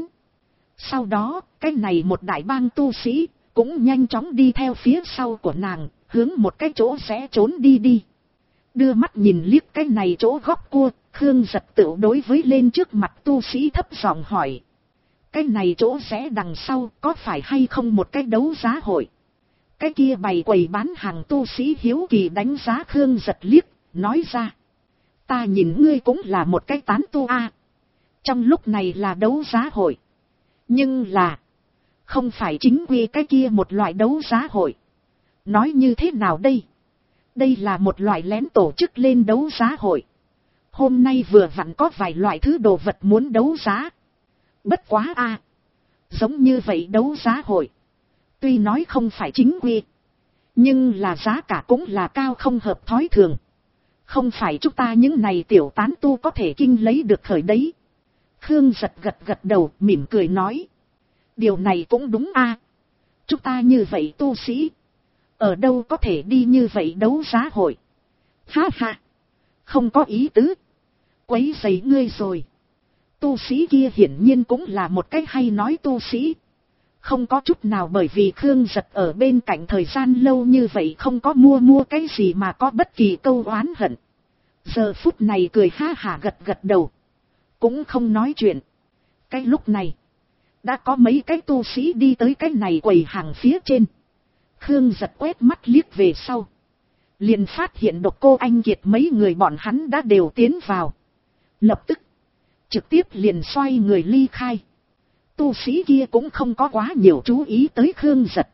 Sau đó, cái này một đại bang tu sĩ cũng nhanh chóng đi theo phía sau của nàng, hướng một cái chỗ rẽ trốn đi đi. Đưa mắt nhìn liếc cái này chỗ góc cua, Khương Giật tự đối với lên trước mặt tu sĩ thấp giọng hỏi: Cái này chỗ rẽ đằng sau có phải hay không một cái đấu giá hội? Cái kia bày quầy bán hàng tu sĩ hiếu kỳ đánh giá Khương Giật liếc, nói ra: Ta nhìn ngươi cũng là một cái tán tu a. Trong lúc này là đấu giá hội, nhưng là không phải chính quy cái kia một loại đấu giá hội. Nói như thế nào đây? Đây là một loại lén tổ chức lên đấu giá hội. Hôm nay vừa vặn có vài loại thứ đồ vật muốn đấu giá. Bất quá a, giống như vậy đấu giá hội, tuy nói không phải chính quy, nhưng là giá cả cũng là cao không hợp thói thường. Không phải chúng ta những này tiểu tán tu có thể kinh lấy được khởi đấy. Khương Giật gật gật đầu, mỉm cười nói: Điều này cũng đúng a. Chúng ta như vậy tu sĩ, ở đâu có thể đi như vậy đấu giá hội. Ha ha, không có ý tứ, quấy rầy ngươi rồi. Tu sĩ kia hiển nhiên cũng là một cái hay nói tu sĩ, không có chút nào bởi vì Khương Giật ở bên cạnh thời gian lâu như vậy không có mua cái gì mà có bất kỳ câu oán hận. Giờ phút này cười ha hả gật gật đầu, cũng không nói chuyện. Cái lúc này, đã có mấy cái tu sĩ đi tới cái này quầy hàng phía trên. Khương Giật quét mắt liếc về sau, liền phát hiện Độc Cô Anh Kiệt mấy người bọn hắn đã đều tiến vào. Lập tức trực tiếp liền xoay người ly khai. Tu sĩ kia cũng không có quá nhiều chú ý tới Khương Giật.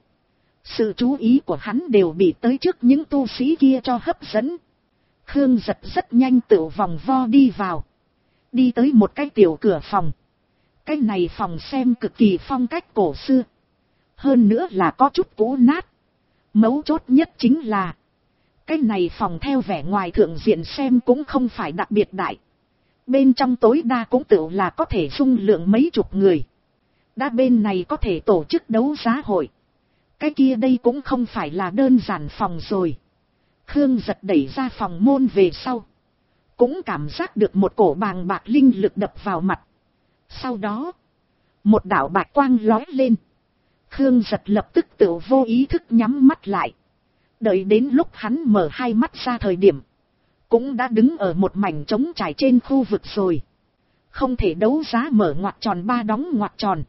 Sự chú ý của hắn đều bị tới trước những tu sĩ kia cho hấp dẫn. Khương Giật rất nhanh tự vòng vo đi vào, đi tới một cái tiểu cửa phòng. Cái này phòng xem cực kỳ phong cách cổ xưa, hơn nữa là có chút cũ nát. Mấu chốt nhất chính là Cái này phòng theo vẻ ngoài thượng diện xem cũng không phải đặc biệt đại. Bên trong tối đa cũng tự là có thể dung lượng mấy chục người. Đã bên này có thể tổ chức đấu giá hội. Cái kia đây cũng không phải là đơn giản phòng rồi. Khương Giật đẩy ra phòng môn về sau. Cũng cảm giác được một cổ bàng bạc linh lực đập vào mặt. Sau đó, một đạo bạch quang lóe lên. Khương Giật lập tức tự vô ý thức nhắm mắt lại. Đợi đến lúc hắn mở hai mắt ra thời điểm, cũng đã đứng ở một mảnh trống trải trên khu vực rồi. Không thể đấu giá mở ngoặc tròn ba đóng ngoặc tròn.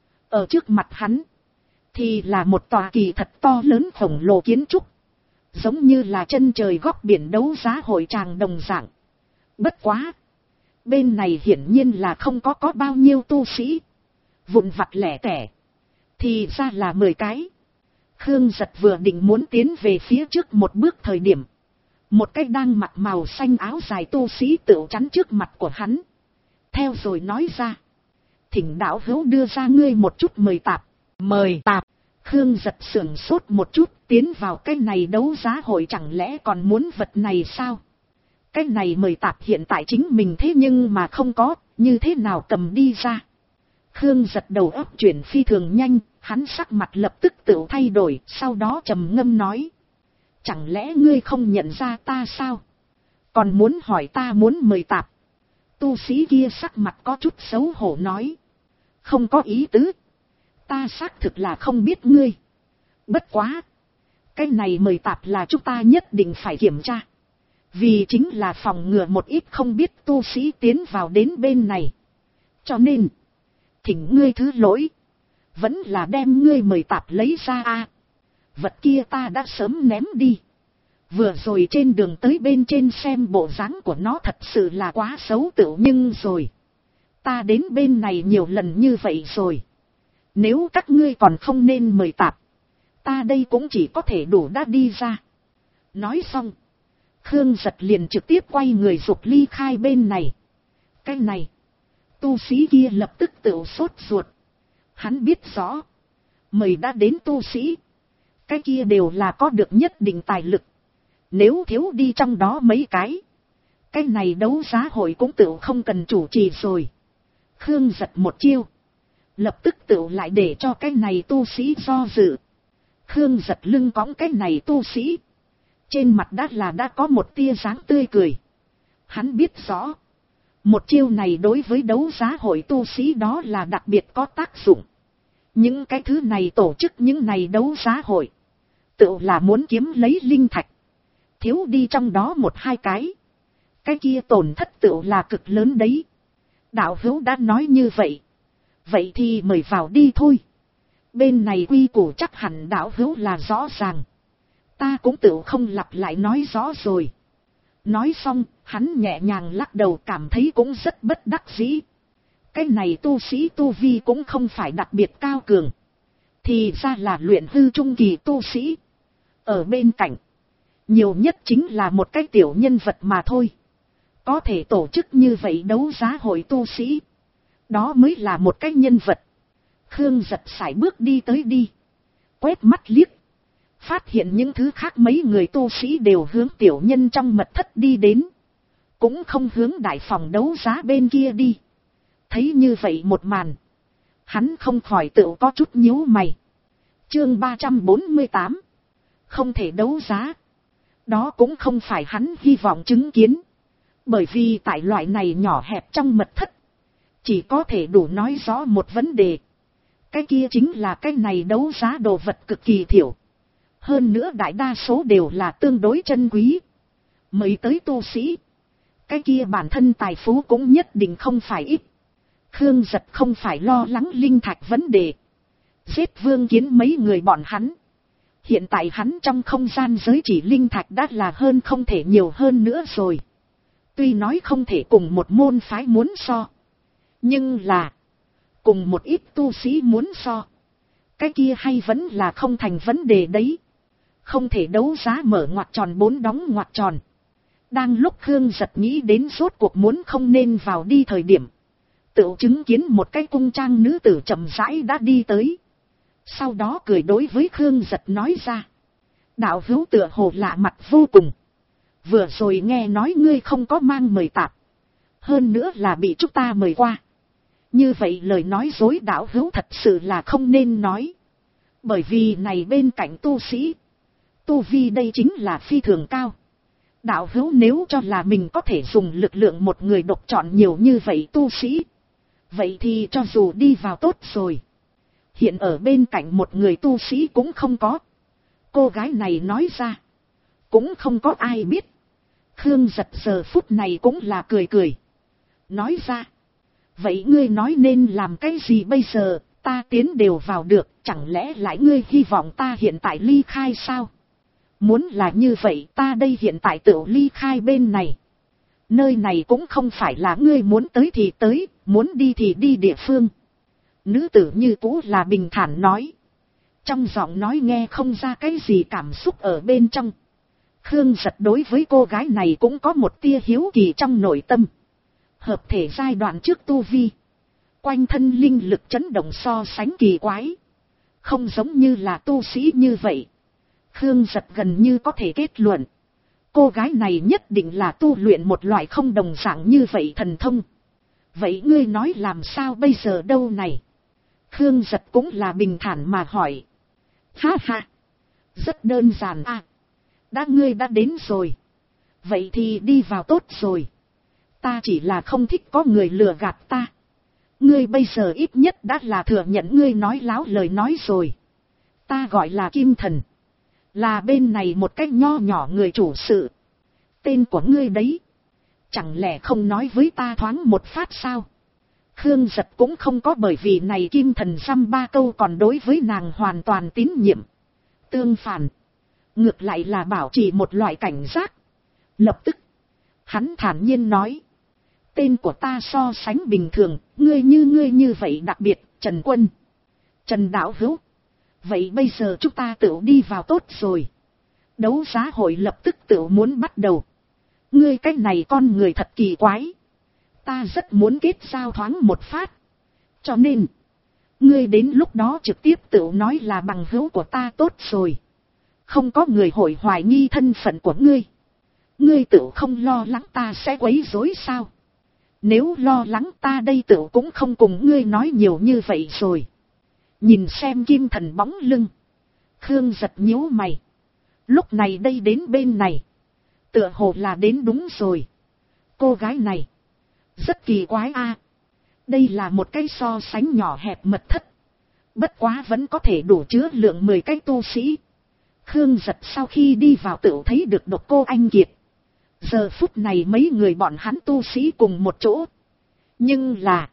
Ở trước mặt hắn, thì là một tòa kỳ thật to lớn khổng lồ kiến trúc. Giống như là chân trời góc biển đấu giá hội tràng đồng dạng. Bất quá, bên này hiển nhiên là không có bao nhiêu tu sĩ. Vụn vặt lẻ tẻ, thì ra là 10 cái. Khương Giật vừa định muốn tiến về phía trước một bước thời điểm, một cái đang mặc màu xanh áo dài tu sĩ tựu chắn trước mặt của hắn. Theo rồi nói ra, thỉnh đạo hữu đưa ra ngươi một chút mời tạp. Mời tạp. Khương Giật sửng sốt một chút, tiến vào cái này đấu giá hội chẳng lẽ còn muốn vật này sao? Cái này mời tạp hiện tại chính mình thế nhưng mà không có, như thế nào cầm đi ra? Khương Giật đầu óc chuyển phi thường nhanh, hắn sắc mặt lập tức tự thay đổi, sau đó trầm ngâm nói. Chẳng lẽ ngươi không nhận ra ta sao? Còn muốn hỏi ta muốn mời tạp? Tu sĩ kia sắc mặt có chút xấu hổ nói. Không có ý tứ. Ta xác thực là không biết ngươi. Bất quá. Cái này mời tạp là chúng ta nhất định phải kiểm tra. Vì chính là phòng ngừa một ít không biết tu sĩ tiến vào đến bên này. Cho nên, thỉnh ngươi thứ lỗi. Vẫn là đem ngươi mời tạp lấy ra a. Vật kia ta đã sớm ném đi. Vừa rồi trên đường tới bên trên xem bộ dáng của nó thật sự là quá xấu tựu nhưng rồi. Ta đến bên này nhiều lần như vậy rồi. Nếu các ngươi còn không nên mời tạp, ta đây cũng chỉ có thể đủ đã đi ra. Nói xong, Khương Giật liền trực tiếp quay người rục ly khai bên này. Cái này, tu sĩ kia lập tức tự sốt ruột. Hắn biết rõ, mời đã đến tu sĩ, cái kia đều là có được nhất định tài lực. Nếu thiếu đi trong đó mấy cái này đấu giá hội cũng tự không cần chủ trì rồi. Khương Giật một chiêu, lập tức tự lại để cho cái này tu sĩ do dự. Khương Giật lưng cõng cái này tu sĩ, trên mặt đã có một tia dáng tươi cười. Hắn biết rõ, một chiêu này đối với đấu giá hội tu sĩ đó là đặc biệt có tác dụng. Những cái thứ này tổ chức những này đấu giá hội, tự là muốn kiếm lấy linh thạch. Thiếu đi trong đó một hai cái kia tổn thất tự là cực lớn đấy. Đạo hữu đã nói như vậy, vậy thì mời vào đi thôi. Bên này quy củ chắc hẳn đạo hữu là rõ ràng. Ta cũng tự không lặp lại nói rõ rồi. Nói xong, hắn nhẹ nhàng lắc đầu cảm thấy cũng rất bất đắc dĩ. Cái này tu sĩ tu vi cũng không phải đặc biệt cao cường. Thì ra là luyện hư trung kỳ tu sĩ. Ở bên cạnh, nhiều nhất chính là một cái tiểu nhân vật mà thôi. Có thể tổ chức như vậy đấu giá hội tu sĩ, đó mới là một cái nhân vật. Khương Giật sải bước đi tới đi. Quét mắt liếc, phát hiện những thứ khác mấy người tu sĩ đều hướng tiểu nhân trong mật thất đi đến. Cũng không hướng đại phòng đấu giá bên kia đi. Thấy như vậy một màn, hắn không khỏi tự có chút nhíu mày. Chương 348. Không thể đấu giá. Đó cũng không phải hắn hy vọng chứng kiến. Bởi vì tại loại này nhỏ hẹp trong mật thất, chỉ có thể đủ nói rõ một vấn đề. Cái kia chính là cái này đấu giá đồ vật cực kỳ thiểu. Hơn nữa đại đa số đều là tương đối chân quý. Mới tới tu sĩ, cái kia bản thân tài phú cũng nhất định không phải ít. Khương Giật không phải lo lắng linh thạch vấn đề. Giết Vương Kiến mấy người bọn hắn. Hiện tại hắn trong không gian giới chỉ linh thạch đã là hơn không thể nhiều hơn nữa rồi. Tuy nói không thể cùng một môn phái muốn so, nhưng là cùng một ít tu sĩ muốn so, cái kia hay vẫn là không thành vấn đề đấy. Không thể đấu giá mở ngoặc tròn 4 đóng ngoặc tròn. Đang lúc Khương Giật nghĩ đến rốt cuộc muốn không nên vào đi thời điểm, tự chứng kiến một cái cung trang nữ tử chậm rãi đã đi tới. Sau đó cười đối với Khương Giật nói ra. Đạo hữu tựa hồ lạ mặt vô cùng. Vừa rồi nghe nói ngươi không có mang mời tạp. Hơn nữa là bị chúng ta mời qua. Như vậy lời nói dối đạo hữu thật sự là không nên nói. Bởi vì này bên cạnh tu sĩ. Tu vi đây chính là phi thường cao. Đạo hữu nếu cho là mình có thể dùng lực lượng một người độc chọn nhiều như vậy tu sĩ. Vậy thì cho dù đi vào tốt rồi. Hiện ở bên cạnh một người tu sĩ cũng không có. Cô gái này nói ra. Cũng không có ai biết. Khương Giật giờ phút này cũng là cười cười. Nói ra. Vậy ngươi nói nên làm cái gì bây giờ, ta tiến đều vào được, chẳng lẽ lại ngươi hy vọng ta hiện tại ly khai sao? Muốn là như vậy ta đây hiện tại tự ly khai bên này. Nơi này cũng không phải là ngươi muốn tới thì tới, muốn đi thì đi địa phương. Nữ tử như cũ là bình thản nói. Trong giọng nói nghe không ra cái gì cảm xúc ở bên trong. Khương Giật đối với cô gái này cũng có một tia hiếu kỳ trong nội tâm. Hợp thể giai đoạn trước tu vi. Quanh thân linh lực chấn động so sánh kỳ quái. Không giống như là tu sĩ như vậy. Khương Giật gần như có thể kết luận. Cô gái này nhất định là tu luyện một loại không đồng dạng như vậy thần thông. Vậy ngươi nói làm sao bây giờ đâu này? Khương Giật cũng là bình thản mà hỏi. Ha ha. Rất đơn giản à. Ngươi đã đến rồi. Vậy thì đi vào tốt rồi. Ta chỉ là không thích có người lừa gạt ta. Ngươi bây giờ ít nhất đã là thừa nhận ngươi nói láo lời nói rồi. Ta gọi là Kim Thần. Là bên này một cách nho nhỏ người chủ sự. Tên của ngươi đấy. Chẳng lẽ không nói với ta thoáng một phát sao? Khương Giật cũng không có bởi vì này Kim Thần dăm ba câu còn đối với nàng hoàn toàn tín nhiệm. Tương phản. Ngược lại là bảo trì một loại cảnh giác. Lập tức. Hắn thản nhiên nói. Tên của ta so sánh bình thường, ngươi như vậy đặc biệt, Trần Quân. Trần đạo hữu. Vậy bây giờ chúng ta tự đi vào tốt rồi. Đấu giá hội lập tức tự muốn bắt đầu. Ngươi cái này con người thật kỳ quái. Ta rất muốn kết giao thoáng một phát. Cho nên, ngươi đến lúc đó trực tiếp tự nói là bằng hữu của ta tốt rồi. Không có người hội hoài nghi thân phận của ngươi. Ngươi tự không lo lắng ta sẽ quấy rối sao? Nếu lo lắng ta đây tự cũng không cùng ngươi nói nhiều như vậy rồi. Nhìn xem Kim Thần bóng lưng. Khương Giật nhíu mày. Lúc này đây đến bên này. Tựa hồ là đến đúng rồi. Cô gái này. Rất kỳ quái a. Đây là một cái so sánh nhỏ hẹp mật thất. Bất quá vẫn có thể đủ chứa lượng 10 cái tu sĩ. Khương Giật sau khi đi vào tự thấy được Độc Cô Anh Kiệt. Giờ phút này mấy người bọn hắn tu sĩ cùng một chỗ. Nhưng là.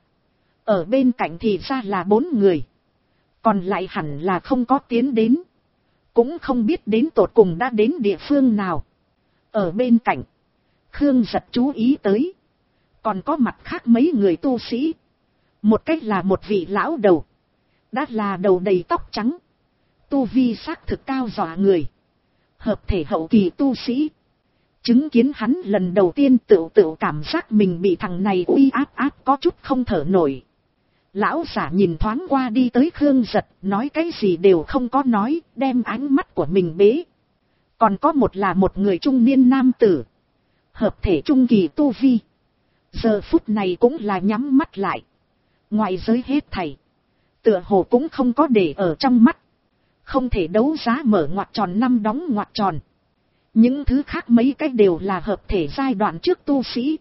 Ở bên cạnh thì ra là 4 người. Còn lại hẳn là không có tiến đến. Cũng không biết đến tột cùng đã đến địa phương nào. Ở bên cạnh. Khương Giật chú ý tới. Còn có mặt khác mấy người tu sĩ. Một cách là một vị lão đầu. Đã là đầu đầy tóc trắng. Tu vi xác thực cao dọa người. Hợp thể hậu kỳ tu sĩ. Chứng kiến hắn lần đầu tiên tự cảm giác mình bị thằng này uy áp có chút không thở nổi. Lão giả nhìn thoáng qua đi tới Khương Giật, nói cái gì đều không có nói, đem ánh mắt của mình bế. Còn có một là một người trung niên nam tử. Hợp thể trung kỳ tu vi. Giờ phút này cũng là nhắm mắt lại. Ngoài giới hết thảy. Tựa hồ cũng không có để ở trong mắt. Không thể đấu giá mở ngoặc tròn năm đóng ngoặc tròn. Những thứ khác mấy cái đều là hợp thể giai đoạn trước tu sĩ.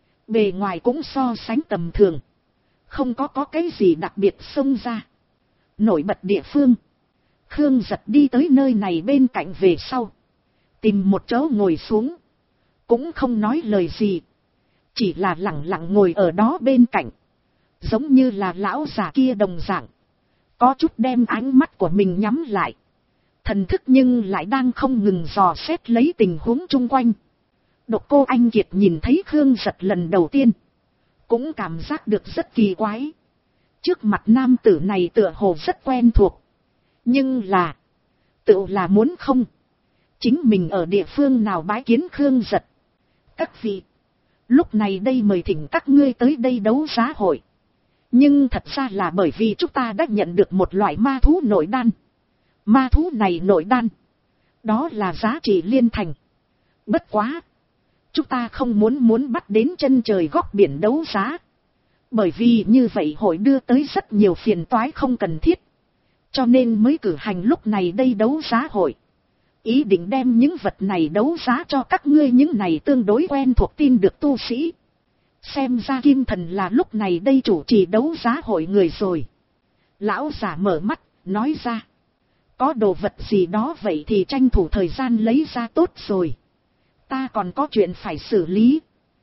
Bề ngoài cũng so sánh tầm thường. Không có cái gì đặc biệt xông ra. Nổi bật địa phương. Khương Giật đi tới nơi này bên cạnh về sau. Tìm một chỗ ngồi xuống. Cũng không nói lời gì. Chỉ là lặng lặng ngồi ở đó bên cạnh. Giống như là lão già kia đồng dạng. Có chút đem ánh mắt của mình nhắm lại. Thần thức nhưng lại đang không ngừng dò xét lấy tình huống chung quanh. Độc Cô Anh Kiệt nhìn thấy Khương Giật lần đầu tiên. Cũng cảm giác được rất kỳ quái. Trước mặt nam tử này tựa hồ rất quen thuộc. Nhưng là. Tự là muốn không. Chính mình ở địa phương nào bái kiến Khương Giật. Các vị. Lúc này đây mời thỉnh các ngươi tới đây đấu giá hội. Nhưng thật ra là bởi vì chúng ta đã nhận được một loại ma thú nội đan. Ma thú này nội đan. Đó là giá trị liên thành. Bất quá. Chúng ta không muốn bắt đến chân trời góc biển đấu giá. Bởi vì như vậy hội đưa tới rất nhiều phiền toái không cần thiết. Cho nên mới cử hành lúc này đây đấu giá hội. Ý định đem những vật này đấu giá cho các ngươi những này tương đối quen thuộc tin được tu sĩ. Xem ra Kim Thần là lúc này đây chủ trì đấu giá hội người rồi. Lão giả mở mắt, nói ra. Có đồ vật gì đó vậy thì tranh thủ thời gian lấy ra tốt rồi. Ta còn có chuyện phải xử lý.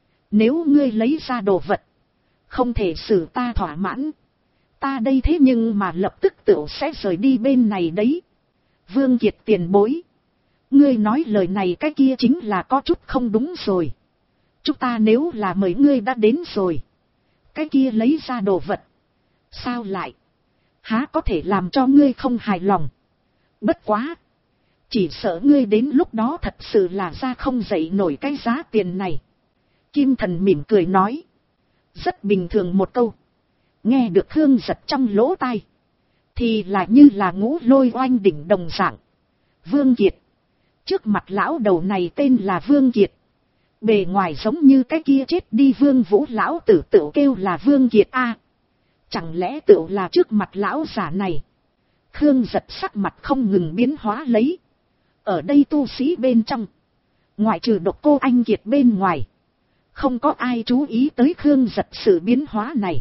Nếu ngươi lấy ra đồ vật, không thể xử ta thỏa mãn. Ta đây thế nhưng mà lập tức tựu sẽ rời đi bên này đấy. Vương Kiệt tiền bối. Ngươi nói lời này cái kia chính là có chút không đúng rồi. Chúng ta nếu là mời ngươi đã đến rồi. Cái kia lấy ra đồ vật. Sao lại? Há có thể làm cho ngươi không hài lòng. Bất quá. Chỉ sợ ngươi đến lúc đó thật sự là ra không dậy nổi cái giá tiền này. Kim Thần mỉm cười nói. Rất bình thường một câu. Nghe được Khương Giật trong lỗ tai. Thì là như là ngũ lôi oanh đỉnh đồng dạng. Vương Kiệt. Trước mặt lão đầu này tên là Vương Kiệt. Bề ngoài giống như cái kia chết đi Vương Vũ lão tử tự kêu là Vương Kiệt a. Chẳng lẽ tự là trước mặt lão giả này. Khương Giật sắc mặt không ngừng biến hóa lấy. Ở đây tu sĩ bên trong. Ngoại trừ Độc Cô Anh Kiệt bên ngoài. Không có ai chú ý tới Khương Giật sự biến hóa này.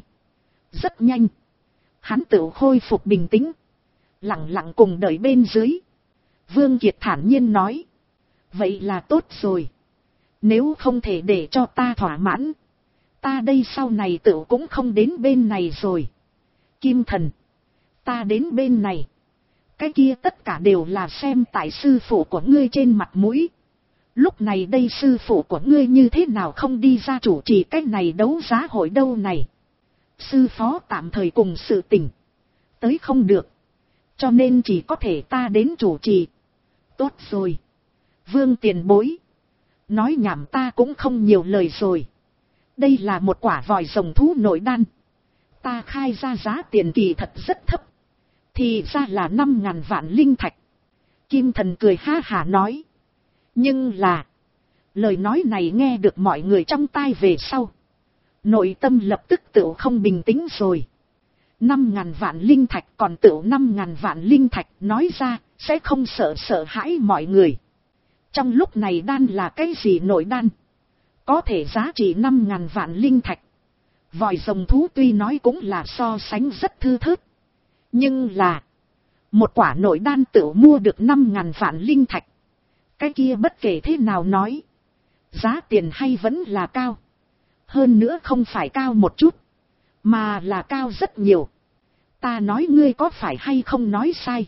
Rất nhanh. Hắn tự khôi phục bình tĩnh. Lặng lặng cùng đợi bên dưới. Vương Kiệt thản nhiên nói. Vậy là tốt rồi. Nếu không thể để cho ta thỏa mãn. Ta đây sau này tự cũng không đến bên này rồi. Kim Thần. Ta đến bên này. Cái kia tất cả đều là xem tại sư phụ của ngươi trên mặt mũi. Lúc này đây sư phụ của ngươi như thế nào không đi ra chủ trì cái này đấu giá hội đâu này. Sư phó tạm thời cùng sự tình. Tới không được. Cho nên chỉ có thể ta đến chủ trì. Tốt rồi. Vương tiền bối. Nói nhảm ta cũng không nhiều lời rồi. Đây là một quả vòi rồng thú nội đan. Ta khai ra giá tiền kỳ thật rất thấp. Thì ra là 5.000 vạn linh thạch. Kim Thần cười ha hả nói. Nhưng là. Lời nói này nghe được mọi người trong tai về sau. Nội tâm lập tức tự không bình tĩnh rồi. 5.000 vạn linh thạch còn tự 5.000 vạn linh thạch nói ra sẽ không sợ hãi mọi người. Trong lúc này đan là cái gì nội đan? Có thể giá trị 5.000 vạn linh thạch. Vòi rồng thú tuy nói cũng là so sánh rất thư thớt. Nhưng là. Một quả nội đan tự mua được 5.000 vạn linh thạch. Cái kia bất kể thế nào nói. Giá tiền hay vẫn là cao. Hơn nữa không phải cao một chút. Mà là cao rất nhiều. Ta nói ngươi có phải hay không nói sai.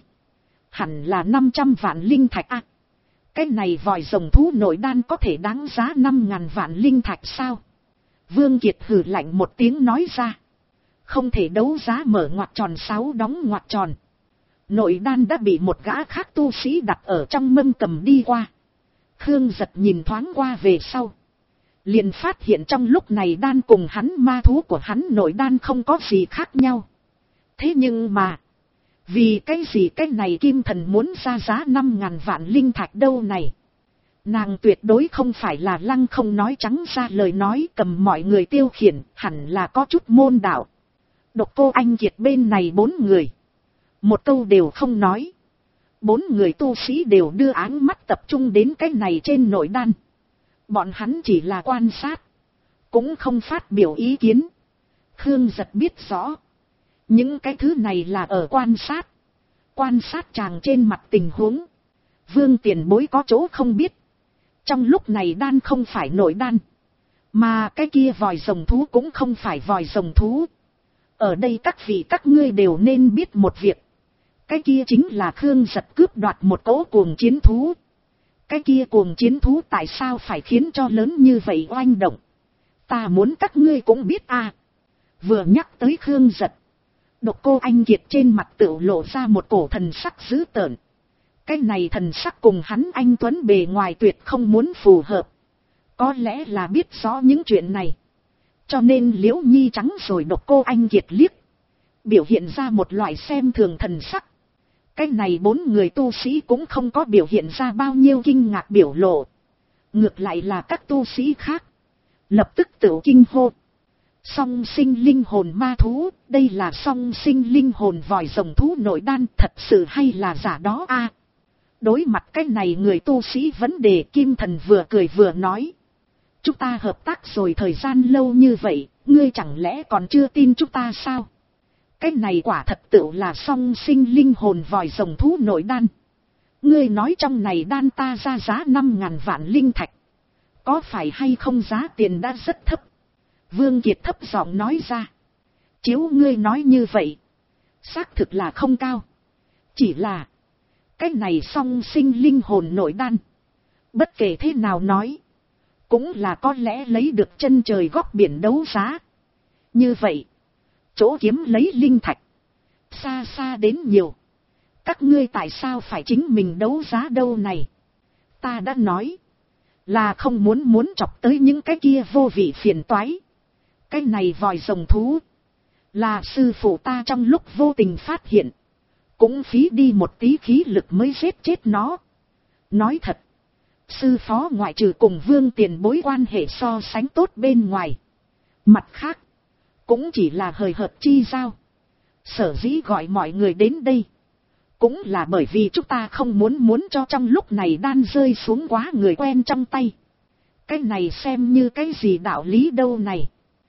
Hẳn là 500 vạn linh thạch à. Cái này vòi rồng thú nội đan có thể đáng giá 5.000 vạn linh thạch sao? Vương Kiệt hừ lạnh một tiếng nói ra. Không thể đấu giá mở ngoặc tròn 6 đóng ngoặc tròn. Nội đan đã bị một gã khác tu sĩ đặt ở trong mâm cầm đi qua. Khương Giật nhìn thoáng qua về sau. Liền phát hiện trong lúc này đan cùng hắn ma thú của hắn nội đan không có gì khác nhau. Thế nhưng mà. Vì cái gì cái này Kim Thần muốn ra giá 5.000 vạn linh thạch đâu này. Nàng tuyệt đối không phải là lăng không nói trắng ra lời nói cầm mọi người tiêu khiển, hẳn là có chút môn đạo. Độc Cô Anh Kiệt bên này 4 người. Một câu đều không nói. 4 người tu sĩ đều đưa áng mắt tập trung đến cái này trên nội đan. Bọn hắn chỉ là quan sát. Cũng không phát biểu ý kiến. Khương Giật biết rõ. Những cái thứ này là ở quan sát. Quan sát chàng trên mặt tình huống. Vương tiền bối có chỗ không biết. Trong lúc này đan không phải nội đan. Mà cái kia vòi rồng thú cũng không phải vòi rồng thú. Ở đây các vị các ngươi đều nên biết một việc. Cái kia chính là Khương Giật cướp đoạt một cỗ cuồng chiến thú. Cái kia cuồng chiến thú tại sao phải khiến cho lớn như vậy oanh động. Ta muốn các ngươi cũng biết à. Vừa nhắc tới Khương Giật. Độc Cô Anh Kiệt trên mặt tựu lộ ra một cổ thần sắc dữ tợn. Cái này thần sắc cùng hắn anh tuấn bề ngoài tuyệt không muốn phù hợp. Có lẽ là biết rõ những chuyện này. Cho nên Liễu Nhi trắng rồi Độc Cô Anh Kiệt liếc. Biểu hiện ra một loại xem thường thần sắc. Cái này 4 người tu sĩ cũng không có biểu hiện ra bao nhiêu kinh ngạc biểu lộ. Ngược lại là các tu sĩ khác. Lập tức tự kinh hô. Song sinh linh hồn ma thú, đây là song sinh linh hồn vòi rồng thú nội đan, thật sự hay là giả đó a? Đối mặt cái này người tu sĩ vấn đề, Kim Thần vừa cười vừa nói. Chúng ta hợp tác rồi thời gian lâu như vậy, ngươi chẳng lẽ còn chưa tin chúng ta sao? Cái này quả thật tựu là song sinh linh hồn vòi rồng thú nội đan. Ngươi nói trong này đan ta ra giá 5.000 vạn linh thạch. Có phải hay không giá tiền đã rất thấp? Vương Kiệt thấp giọng nói ra. Chiếu ngươi nói như vậy, xác thực là không cao. Chỉ là, cái này song sinh linh hồn nội đan. Bất kể thế nào nói, cũng là có lẽ lấy được chân trời góc biển đấu giá. Như vậy, chỗ kiếm lấy linh thạch, xa xa đến nhiều. Các ngươi tại sao phải chính mình đấu giá đâu này? Ta đã nói, là không muốn chọc tới những cái kia vô vị phiền toái. Cái này vòi rồng thú, là sư phụ ta trong lúc vô tình phát hiện. Cũng phí đi một tí khí lực mới giết chết nó. Nói thật, sư phó ngoại trừ cùng Vương tiền bối quan hệ so sánh tốt bên ngoài. Mặt khác, cũng chỉ là hời hợt chi giao. Sở dĩ gọi mọi người đến đây, cũng là bởi vì chúng ta không muốn cho trong lúc này đan rơi xuống quá người quen trong tay. Cái này xem như cái gì đạo lý đâu này.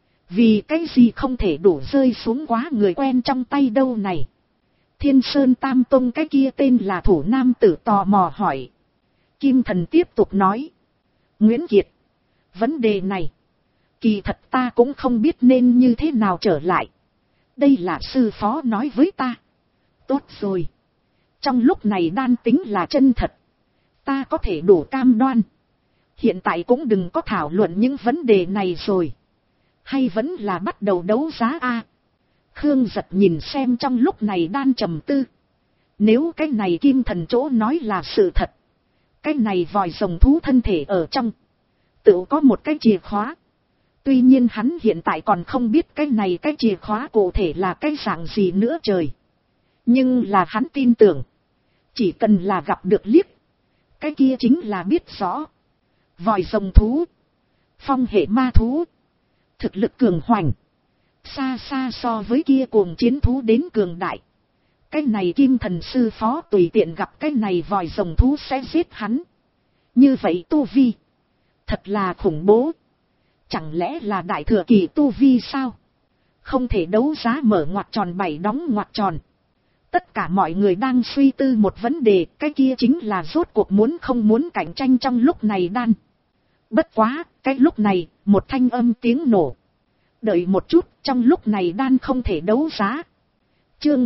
Vì cái gì không thể đủ rơi xuống quá người quen trong tay đâu này. Thiên Sơn Tam Tông cái kia tên là thủ nam tử tò mò hỏi. Kim Thần tiếp tục nói. Nguyễn Kiệt, vấn đề này, kỳ thật ta cũng không biết nên như thế nào trở lại. Đây là sư phó nói với ta. Tốt rồi. Trong lúc này đan tính là chân thật. Ta có thể đủ cam đoan. Hiện tại cũng đừng có thảo luận những vấn đề này rồi. Hay vẫn là bắt đầu đấu giá a? Khương Giật nhìn xem trong lúc này đan trầm tư. Nếu cái này Kim Thần chỗ nói là sự thật, cái này vòi rồng thú thân thể ở trong, tự có một cái chìa khóa. Tuy nhiên hắn hiện tại còn không biết cái này cái chìa khóa cụ thể là cái dạng gì nữa trời. Nhưng là hắn tin tưởng, chỉ cần là gặp được liếc, cái kia chính là biết rõ. Vòi rồng thú, phong hệ ma thú, thực lực cường hoành, xa xa so với kia cuồng chiến thú đến cường đại. Cái này Kim Thần sư phó tùy tiện gặp cái này vòi rồng thú sẽ giết hắn. Như vậy tu vi, thật là khủng bố. Chẳng lẽ là đại thừa kỳ tu vi sao? Không thể đấu giá mở ngoặc tròn 7 đóng ngoặc tròn. Tất cả mọi người đang suy tư một vấn đề, cái kia chính là rốt cuộc muốn không muốn cạnh tranh trong lúc này đan. Bất quá, cái lúc này, một thanh âm tiếng nổ. Đợi một chút, trong lúc này đan không thể đấu giá. Chương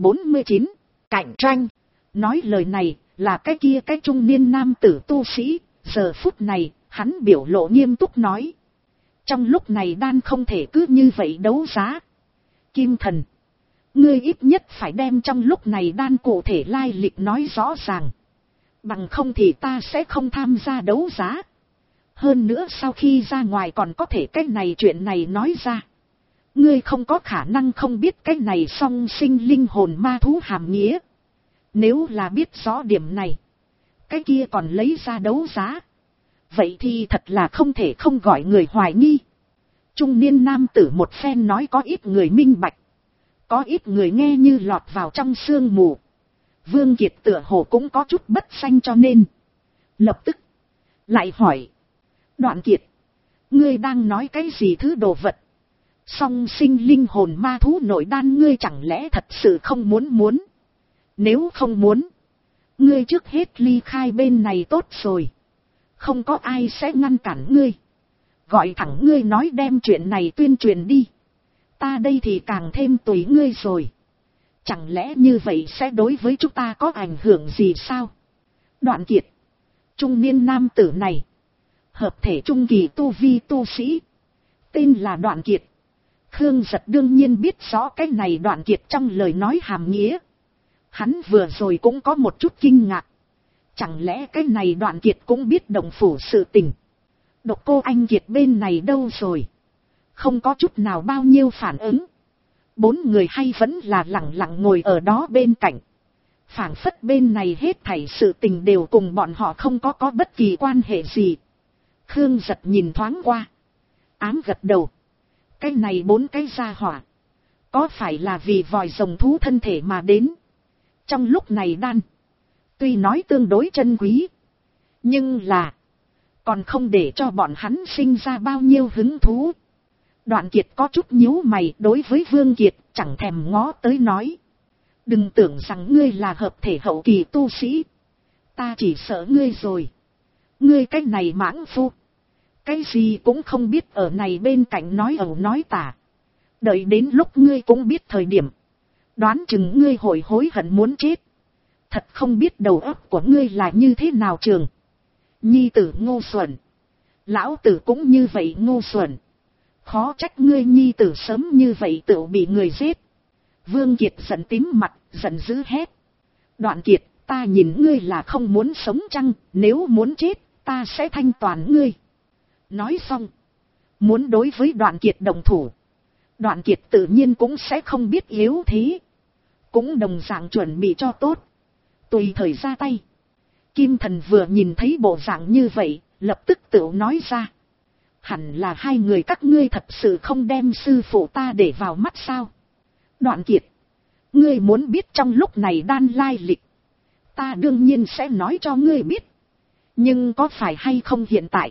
349, cạnh tranh. Nói lời này, là cái kia cái trung niên nam tử tu sĩ, giờ phút này, hắn biểu lộ nghiêm túc nói. Trong lúc này đan không thể cứ như vậy đấu giá. Kim Thần, ngươi ít nhất phải đem trong lúc này đan cụ thể lai lịch nói rõ ràng. Bằng không thì ta sẽ không tham gia đấu giá. Hơn nữa sau khi ra ngoài còn có thể cái này chuyện này nói ra. Ngươi không có khả năng không biết cái này song sinh linh hồn ma thú hàm nghĩa. Nếu là biết rõ điểm này, cái kia còn lấy ra đấu giá. Vậy thì thật là không thể không gọi người hoài nghi. Trung niên nam tử một phen nói có ít người minh bạch. Có ít người nghe như lọt vào trong sương mù. Vương Kiệt tựa hồ cũng có chút bất xanh cho nên. Lập tức lại hỏi. Đoạn Kiệt, ngươi đang nói cái gì thứ đồ vật? Song sinh linh hồn ma thú nội đan ngươi chẳng lẽ thật sự không muốn? Nếu không muốn, ngươi trước hết ly khai bên này tốt rồi. Không có ai sẽ ngăn cản ngươi. Gọi thẳng ngươi nói đem chuyện này tuyên truyền đi. Ta đây thì càng thêm tùy ngươi rồi. Chẳng lẽ như vậy sẽ đối với chúng ta có ảnh hưởng gì sao? Đoạn Kiệt, trung niên nam tử này, hợp thể trung kỳ tu vi tu sĩ, tên là Đoạn Kiệt. Khương Giật đương nhiên biết rõ cái này Đoạn Kiệt trong lời nói hàm nghĩa. Hắn vừa rồi cũng có một chút kinh ngạc. Chẳng lẽ cái này Đoạn Kiệt cũng biết đồng phủ sự tình. Độc Cô Anh Kiệt bên này đâu rồi? Không có chút nào bao nhiêu phản ứng. 4 người hay vẫn là lặng lặng ngồi ở đó bên cạnh. Phảng phất bên này hết thảy sự tình đều cùng bọn họ không có bất kỳ quan hệ gì. Khương Giật nhìn thoáng qua. Ám gật đầu. Cái này 4 cái gia hỏa. Có phải là vì vòi rồng thú thân thể mà đến? Trong lúc này đan. Tuy nói tương đối chân quý. Nhưng là. Còn không để cho bọn hắn sinh ra bao nhiêu hứng thú. Đoạn Kiệt có chút nhíu mày đối với Vương Kiệt chẳng thèm ngó tới nói. Đừng tưởng rằng ngươi là hợp thể hậu kỳ tu sĩ. Ta chỉ sợ ngươi rồi. Ngươi cái này mãng phu. Cái gì cũng không biết ở này bên cạnh nói ẩu nói tả. Đợi đến lúc ngươi cũng biết thời điểm. Đoán chừng ngươi hối hận muốn chết. Thật không biết đầu óc của ngươi là như thế nào trường. Nhi tử ngu xuẩn. Lão tử cũng như vậy ngu xuẩn. Khó trách ngươi nhi tử sớm như vậy tự bị người giết. Vương Kiệt giận tím mặt, giận dữ hét. Đoạn Kiệt, ta nhìn ngươi là không muốn sống chăng, nếu muốn chết, ta sẽ thanh toàn ngươi. Nói xong, muốn đối với Đoạn Kiệt đồng thủ. Đoạn Kiệt tự nhiên cũng sẽ không biết yếu thế. Cũng đồng dạng chuẩn bị cho tốt. Tùy thời ra tay. Kim Thần vừa nhìn thấy bộ dạng như vậy, lập tức tự nói ra. Hẳn là hai người các ngươi thật sự không đem sư phụ ta để vào mắt sao? Đoạn Kiệt, ngươi muốn biết trong lúc này đan lai lịch. Ta đương nhiên sẽ nói cho ngươi biết. Nhưng có phải hay không hiện tại,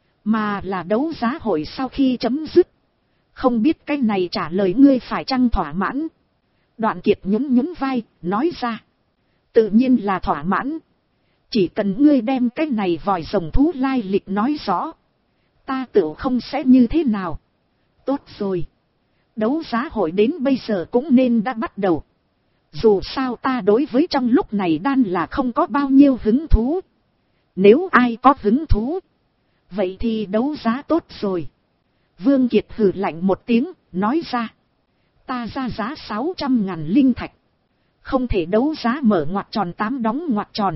mà là đấu giá hội sau khi chấm dứt. Không biết cái này trả lời ngươi phải chăng thỏa mãn? Đoạn Kiệt nhún vai, nói ra. Tự nhiên là thỏa mãn. Chỉ cần ngươi đem cái này vòi rồng thú lai lịch nói rõ. Ta tự không sẽ như thế nào. Tốt rồi. Đấu giá hội đến bây giờ cũng nên đã bắt đầu. Dù sao ta đối với trong lúc này đan là không có bao nhiêu hứng thú. Nếu ai có hứng thú, vậy thì đấu giá tốt rồi. Vương Kiệt hừ lạnh một tiếng, nói ra. Ta ra giá 600.000 linh thạch. Không thể đấu giá mở ngoặc tròn 8 đóng ngoặc tròn.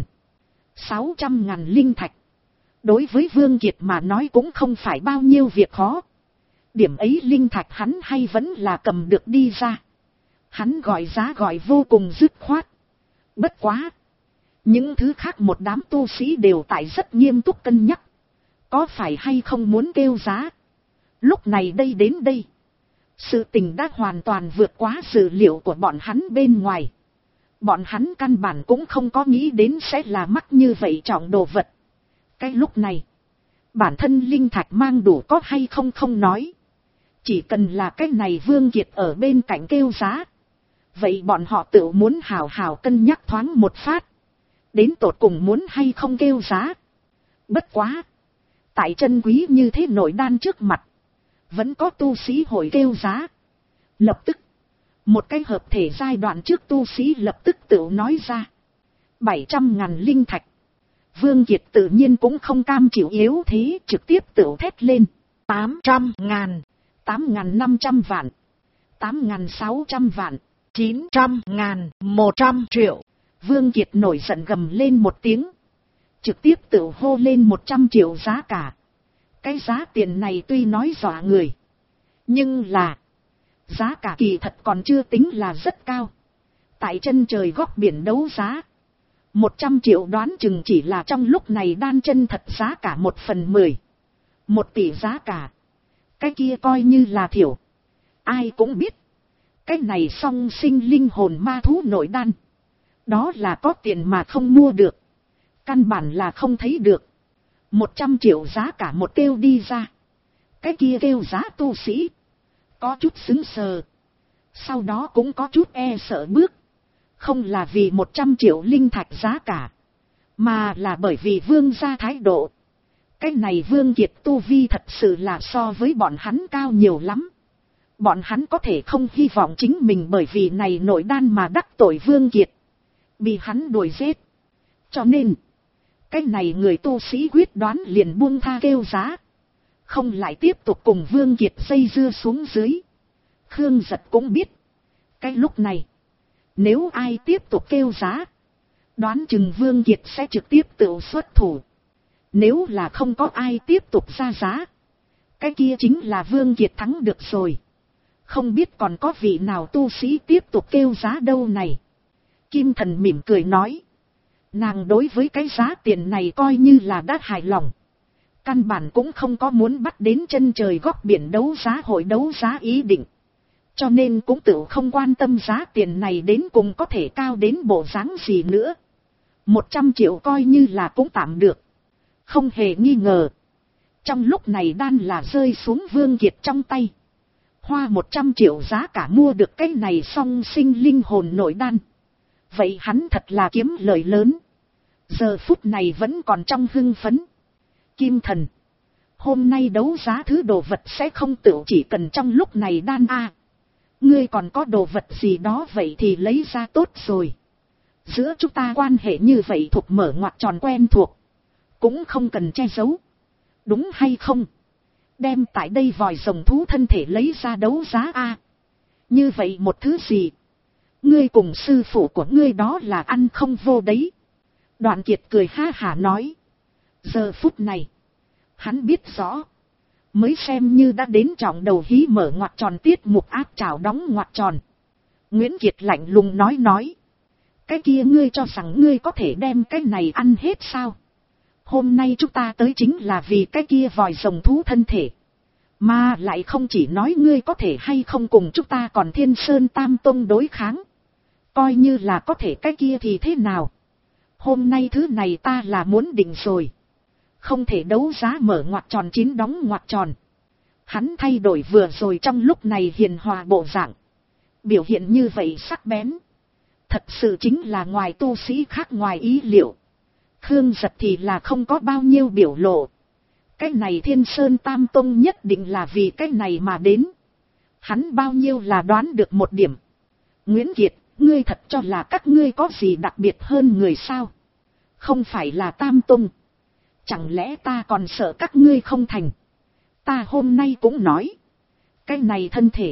600.000 linh thạch. Đối với Vương Kiệt mà nói cũng không phải bao nhiêu việc khó. Điểm ấy linh thạch hắn hay vẫn là cầm được đi ra. Hắn gọi giá gọi vô cùng dứt khoát. Bất quá. Những thứ khác một đám tu sĩ đều tại rất nghiêm túc cân nhắc. Có phải hay không muốn kêu giá? Lúc này đây đến đây. Sự tình đã hoàn toàn vượt quá dự liệu của bọn hắn bên ngoài. Bọn hắn căn bản cũng không có nghĩ đến sẽ là mắc như vậy trọng đồ vật. Cái lúc này, bản thân linh thạch mang đủ có hay không không nói. Chỉ cần là cái này Vương Kiệt ở bên cạnh kêu giá. Vậy bọn họ tự muốn hào hào cân nhắc thoáng một phát. Đến tột cùng muốn hay không kêu giá. Bất quá. Tại chân quý như thế nội đan trước mặt. Vẫn có tu sĩ hội kêu giá. Lập tức. Một cái hợp thể giai đoạn trước tu sĩ lập tức tự nói ra. 700.000 linh thạch. Vương Kiệt tự nhiên cũng không cam chịu yếu thế, trực tiếp tự thét lên. 800.000, 8.500 vạn, 8.600 vạn, 900.000, 100 triệu. Vương Kiệt nổi giận gầm lên một tiếng. Trực tiếp tự hô lên 100 triệu giá cả. Cái giá tiền này tuy nói dọa người. Nhưng là. Giá cả kỳ thật còn chưa tính là rất cao. Tại chân trời góc biển đấu giá. 100 triệu đoán chừng chỉ là trong lúc này đan chân thật giá cả 1/10. 1 tỷ giá cả. Cái kia coi như là thiểu. Ai cũng biết. Cái này song sinh linh hồn ma thú nội đan. Đó là có tiền mà không mua được. Căn bản là không thấy được. 100 triệu giá cả một kêu đi ra. Cái kia kêu giá tu sĩ. Có chút xứng sờ. Sau đó cũng có chút e sợ bước. Không là vì 100 triệu linh thạch giá cả. Mà là bởi vì Vương gia thái độ. Cái này Vương Kiệt tu vi thật sự là so với bọn hắn cao nhiều lắm. Bọn hắn có thể không hy vọng chính mình bởi vì này nội đan mà đắc tội Vương Kiệt. Bị hắn đuổi giết. Cho nên. Cái này người tu sĩ quyết đoán liền buông tha kêu giá. Không lại tiếp tục cùng Vương Kiệt dây dưa xuống dưới. Khương Giật cũng biết. Cái lúc này. Nếu ai tiếp tục kêu giá. Đoán chừng Vương Kiệt sẽ trực tiếp tự xuất thủ. Nếu là không có ai tiếp tục ra giá. Cái kia chính là Vương Kiệt thắng được rồi. Không biết còn có vị nào tu sĩ tiếp tục kêu giá đâu này. Kim Thần mỉm cười nói. Nàng đối với cái giá tiền này coi như là đã hài lòng. Căn bản cũng không có muốn bắt đến chân trời góc biển đấu giá hội đấu giá ý định. Cho nên cũng tự không quan tâm giá tiền này đến cùng có thể cao đến bộ dáng gì nữa. 100 triệu coi như là cũng tạm được. Không hề nghi ngờ. Trong lúc này đan là rơi xuống Vương Kiệt trong tay. Hoa 100 triệu giá cả mua được cái này song sinh linh hồn nội đan. Vậy hắn thật là kiếm lời lớn. Giờ phút này vẫn còn trong hưng phấn. Kim Thần. Hôm nay đấu giá thứ đồ vật sẽ không tự chỉ cần trong lúc này đan a. Ngươi còn có đồ vật gì đó vậy thì lấy ra tốt rồi. Giữa chúng ta quan hệ như vậy thuộc mở ngoặc tròn quen thuộc. Cũng không cần che giấu. Đúng hay không? Đem tại đây vòi rồng thú thân thể lấy ra đấu giá a. Như vậy một thứ gì? Ngươi cùng sư phụ của ngươi đó là ăn không vô đấy. Đoạn Kiệt cười ha hả nói. Giờ phút này. Hắn biết rõ. Mới xem như đã đến trọng đầu hí mở ngoặc tròn tiết mục áp trào đóng ngoặc tròn. Nguyễn Kiệt lạnh lùng nói. Cái kia ngươi cho rằng ngươi có thể đem cái này ăn hết sao? Hôm nay chúng ta tới chính là vì cái kia vòi rồng thú thân thể. Mà lại không chỉ nói ngươi có thể hay không cùng chúng ta còn Thiên Sơn Tam Tông đối kháng. Coi như là có thể cái kia thì thế nào? Hôm nay thứ này ta là muốn định rồi. Không thể đấu giá mở ngoặc tròn chín đóng ngoặc tròn. Hắn thay đổi vừa rồi trong lúc này hiền hòa bộ dạng. Biểu hiện như vậy sắc bén. Thật sự chính là ngoài tu sĩ khác ngoài ý liệu. Khương Giật thì là không có bao nhiêu biểu lộ. Cái này Thiên Sơn Tam Tông nhất định là vì cái này mà đến. Hắn bao nhiêu là đoán được một điểm. Nguyễn Kiệt, ngươi thật cho là các ngươi có gì đặc biệt hơn người sao? Không phải là Tam Tông. Chẳng lẽ ta còn sợ các ngươi không thành? Ta hôm nay cũng nói. Cái này thân thể.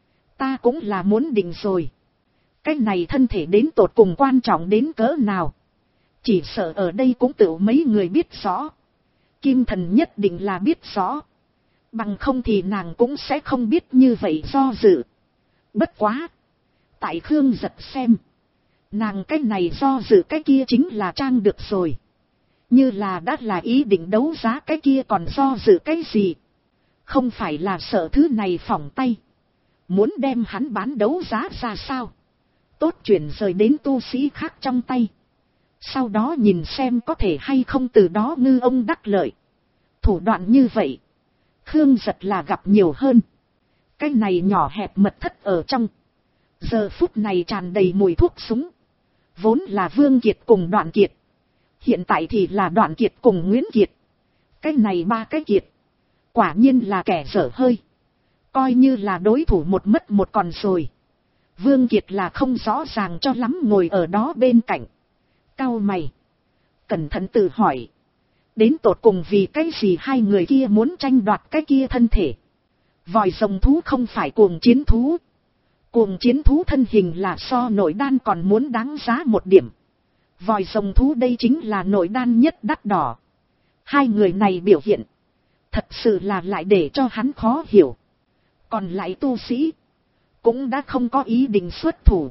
Ta cũng là muốn định rồi. Cái này thân thể đến tột cùng quan trọng đến cỡ nào? Chỉ sợ ở đây cũng tự mấy người biết rõ. Kim Thần nhất định là biết rõ. Bằng không thì nàng cũng sẽ không biết như vậy do dự. Bất quá. Tại Khương Giật xem. Nàng cái này do dự cái kia chính là trang được rồi. Như là đã là ý định đấu giá cái kia còn do dự cái gì. Không phải là sợ thứ này phỏng tay. Muốn đem hắn bán đấu giá ra sao. Tốt chuyển rời đến tu sĩ khác trong tay. Sau đó nhìn xem có thể hay không từ đó ngư ông đắc lợi. Thủ đoạn như vậy. Khương Giật là gặp nhiều hơn. Cái này nhỏ hẹp mật thất ở trong. Giờ phút này tràn đầy mùi thuốc súng. Vốn là Vương Kiệt cùng Đoạn Kiệt. Hiện tại thì là Đoạn Kiệt cùng Nguyễn Kiệt. Cái này ba cái Kiệt. Quả nhiên là kẻ dở hơi. Coi như là đối thủ một mất một còn rồi. Vương Kiệt là không rõ ràng cho lắm ngồi ở đó bên cạnh. Cau mày. Cẩn thận tự hỏi. Đến tột cùng vì cái gì hai người kia muốn tranh đoạt cái kia thân thể. Vòi rồng thú không phải cuồng chiến thú. Cuồng chiến thú thân hình là so nội đan còn muốn đáng giá một điểm. Vòi rồng thú đây chính là nội đan nhất đắt đỏ. Hai người này biểu hiện. Thật sự là lại để cho hắn khó hiểu. Còn lại tu sĩ. Cũng đã không có ý định xuất thủ.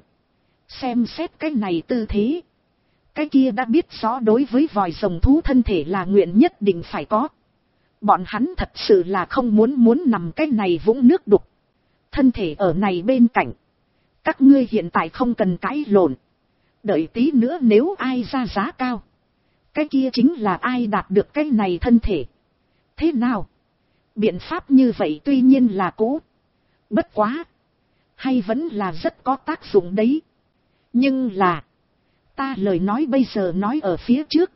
Xem xét cái này tư thế. Cái kia đã biết rõ đối với vòi rồng thú thân thể là nguyện nhất định phải có. Bọn hắn thật sự là không muốn nằm cái này vũng nước đục. Thân thể ở này bên cạnh. Các ngươi hiện tại không cần cãi lộn. Đợi tí nữa nếu ai ra giá cao. Cái kia chính là ai đạt được cái này thân thể. Thế nào? Biện pháp như vậy tuy nhiên là cũ. Bất quá. Hay vẫn là rất có tác dụng đấy. Nhưng là. Ta lời nói bây giờ nói ở phía trước.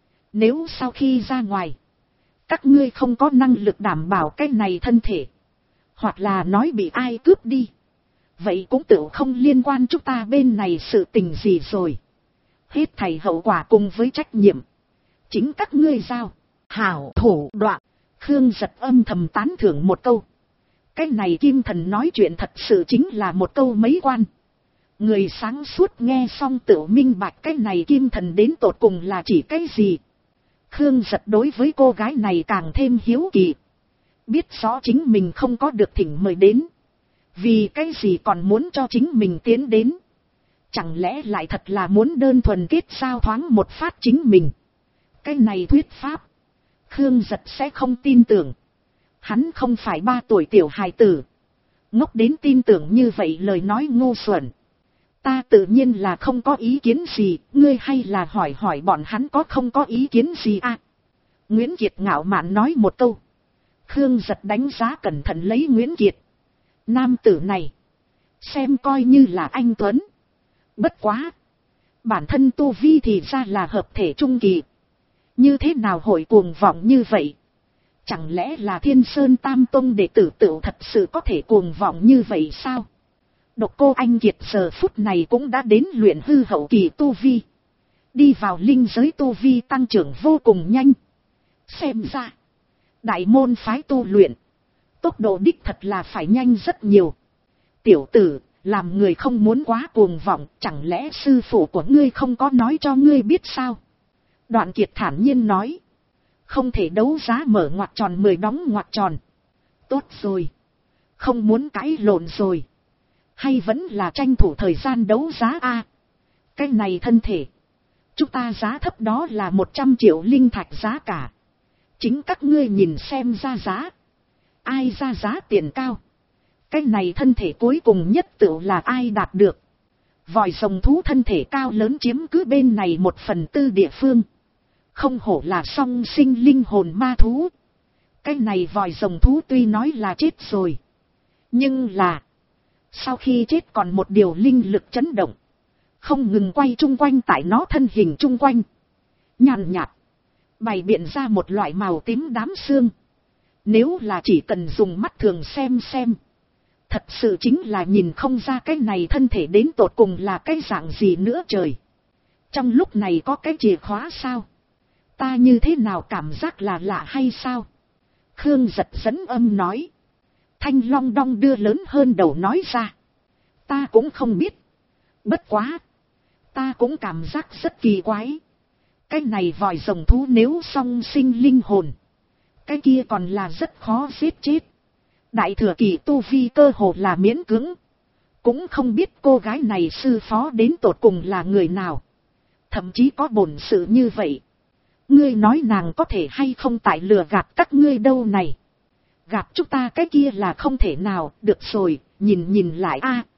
Nếu sau khi ra ngoài. Các ngươi không có năng lực đảm bảo cái này thân thể. Hoặc là nói bị ai cướp đi. Vậy cũng tự không liên quan chúng ta bên này sự tình gì rồi. Hết thảy hậu quả cùng với trách nhiệm. Chính các ngươi giao. Hảo thủ đoạn. Khương Giật âm thầm tán thưởng một câu. Cái này Kim Thần nói chuyện thật sự chính là một câu mấy quan. Người sáng suốt nghe xong tự minh bạch cái này Kim Thần đến tột cùng là chỉ cái gì. Khương Giật đối với cô gái này càng thêm hiếu kỳ. Biết rõ chính mình không có được thỉnh mời đến. Vì cái gì còn muốn cho chính mình tiến đến. Chẳng lẽ lại thật là muốn đơn thuần kết giao thoáng một phát chính mình. Cái này thuyết pháp, Khương Giật sẽ không tin tưởng. Hắn không phải 3 tuổi tiểu hài tử, ngốc đến tin tưởng như vậy lời nói ngu xuẩn. Ta tự nhiên là không có ý kiến gì, ngươi hay là hỏi hỏi bọn hắn có không có ý kiến gì à? Nguyễn Kiệt ngạo mạn nói một câu. Khương Giật đánh giá cẩn thận lấy Nguyễn Kiệt. Nam tử này, xem coi như là anh tuấn. Bất quá, bản thân tu vi thì ra là hợp thể trung kỳ. Như thế nào hội cuồng vọng như vậy? Chẳng lẽ là Thiên Sơn Tam Tông đệ tử tựu thật sự có thể cuồng vọng như vậy sao? Độc Cô Anh Kiệt giờ phút này cũng đã đến luyện hư hậu kỳ tu vi. Đi vào linh giới tu vi tăng trưởng vô cùng nhanh. Xem ra, đại môn phái tu luyện, tốc độ đích thật là phải nhanh rất nhiều. Tiểu tử, làm người không muốn quá cuồng vọng, chẳng lẽ sư phụ của ngươi không có nói cho ngươi biết sao? Đoạn Kiệt thản nhiên nói. Không thể đấu giá mở ngoặc tròn 10 đóng ngoặc tròn. Tốt rồi. Không muốn cãi lộn rồi. Hay vẫn là tranh thủ thời gian đấu giá a? Cái này thân thể, chúng ta giá thấp đó là 100 triệu linh thạch giá cả. Chính các ngươi nhìn xem ra giá. Ai ra giá tiền cao? Cái này thân thể cuối cùng nhất tựu là ai đạt được? Vòi rồng thú thân thể cao lớn chiếm cứ bên này 1/4 địa phương. Không hổ là song sinh linh hồn ma thú. Cái này vòi rồng thú tuy nói là chết rồi, nhưng là sau khi chết còn một điều linh lực chấn động, không ngừng quay chung quanh tại nó thân hình chung quanh. Nhàn nhạt, bày biện ra một loại màu tím đám xương. Nếu là chỉ cần dùng mắt thường xem, thật sự chính là nhìn không ra cái này thân thể đến tột cùng là cái dạng gì nữa trời. Trong lúc này có cái chìa khóa sao? Ta như thế nào cảm giác là lạ hay sao? Khương Giật dẫn âm nói. Thanh Long đong đưa lớn hơn đầu nói ra. Ta cũng không biết. Bất quá, ta cũng cảm giác rất kỳ quái. Cái này vòi rồng thú nếu song sinh linh hồn, cái kia còn là rất khó giết chết. Đại thừa kỳ tu vi cơ hồ là miễn cưỡng. Cũng không biết cô gái này sư phó đến tột cùng là người nào. Thậm chí có bổn sự như vậy. Ngươi nói nàng có thể hay không tại lừa gạt các ngươi đâu này. Gạt chúng ta cái kia là không thể nào, được rồi, nhìn lại a.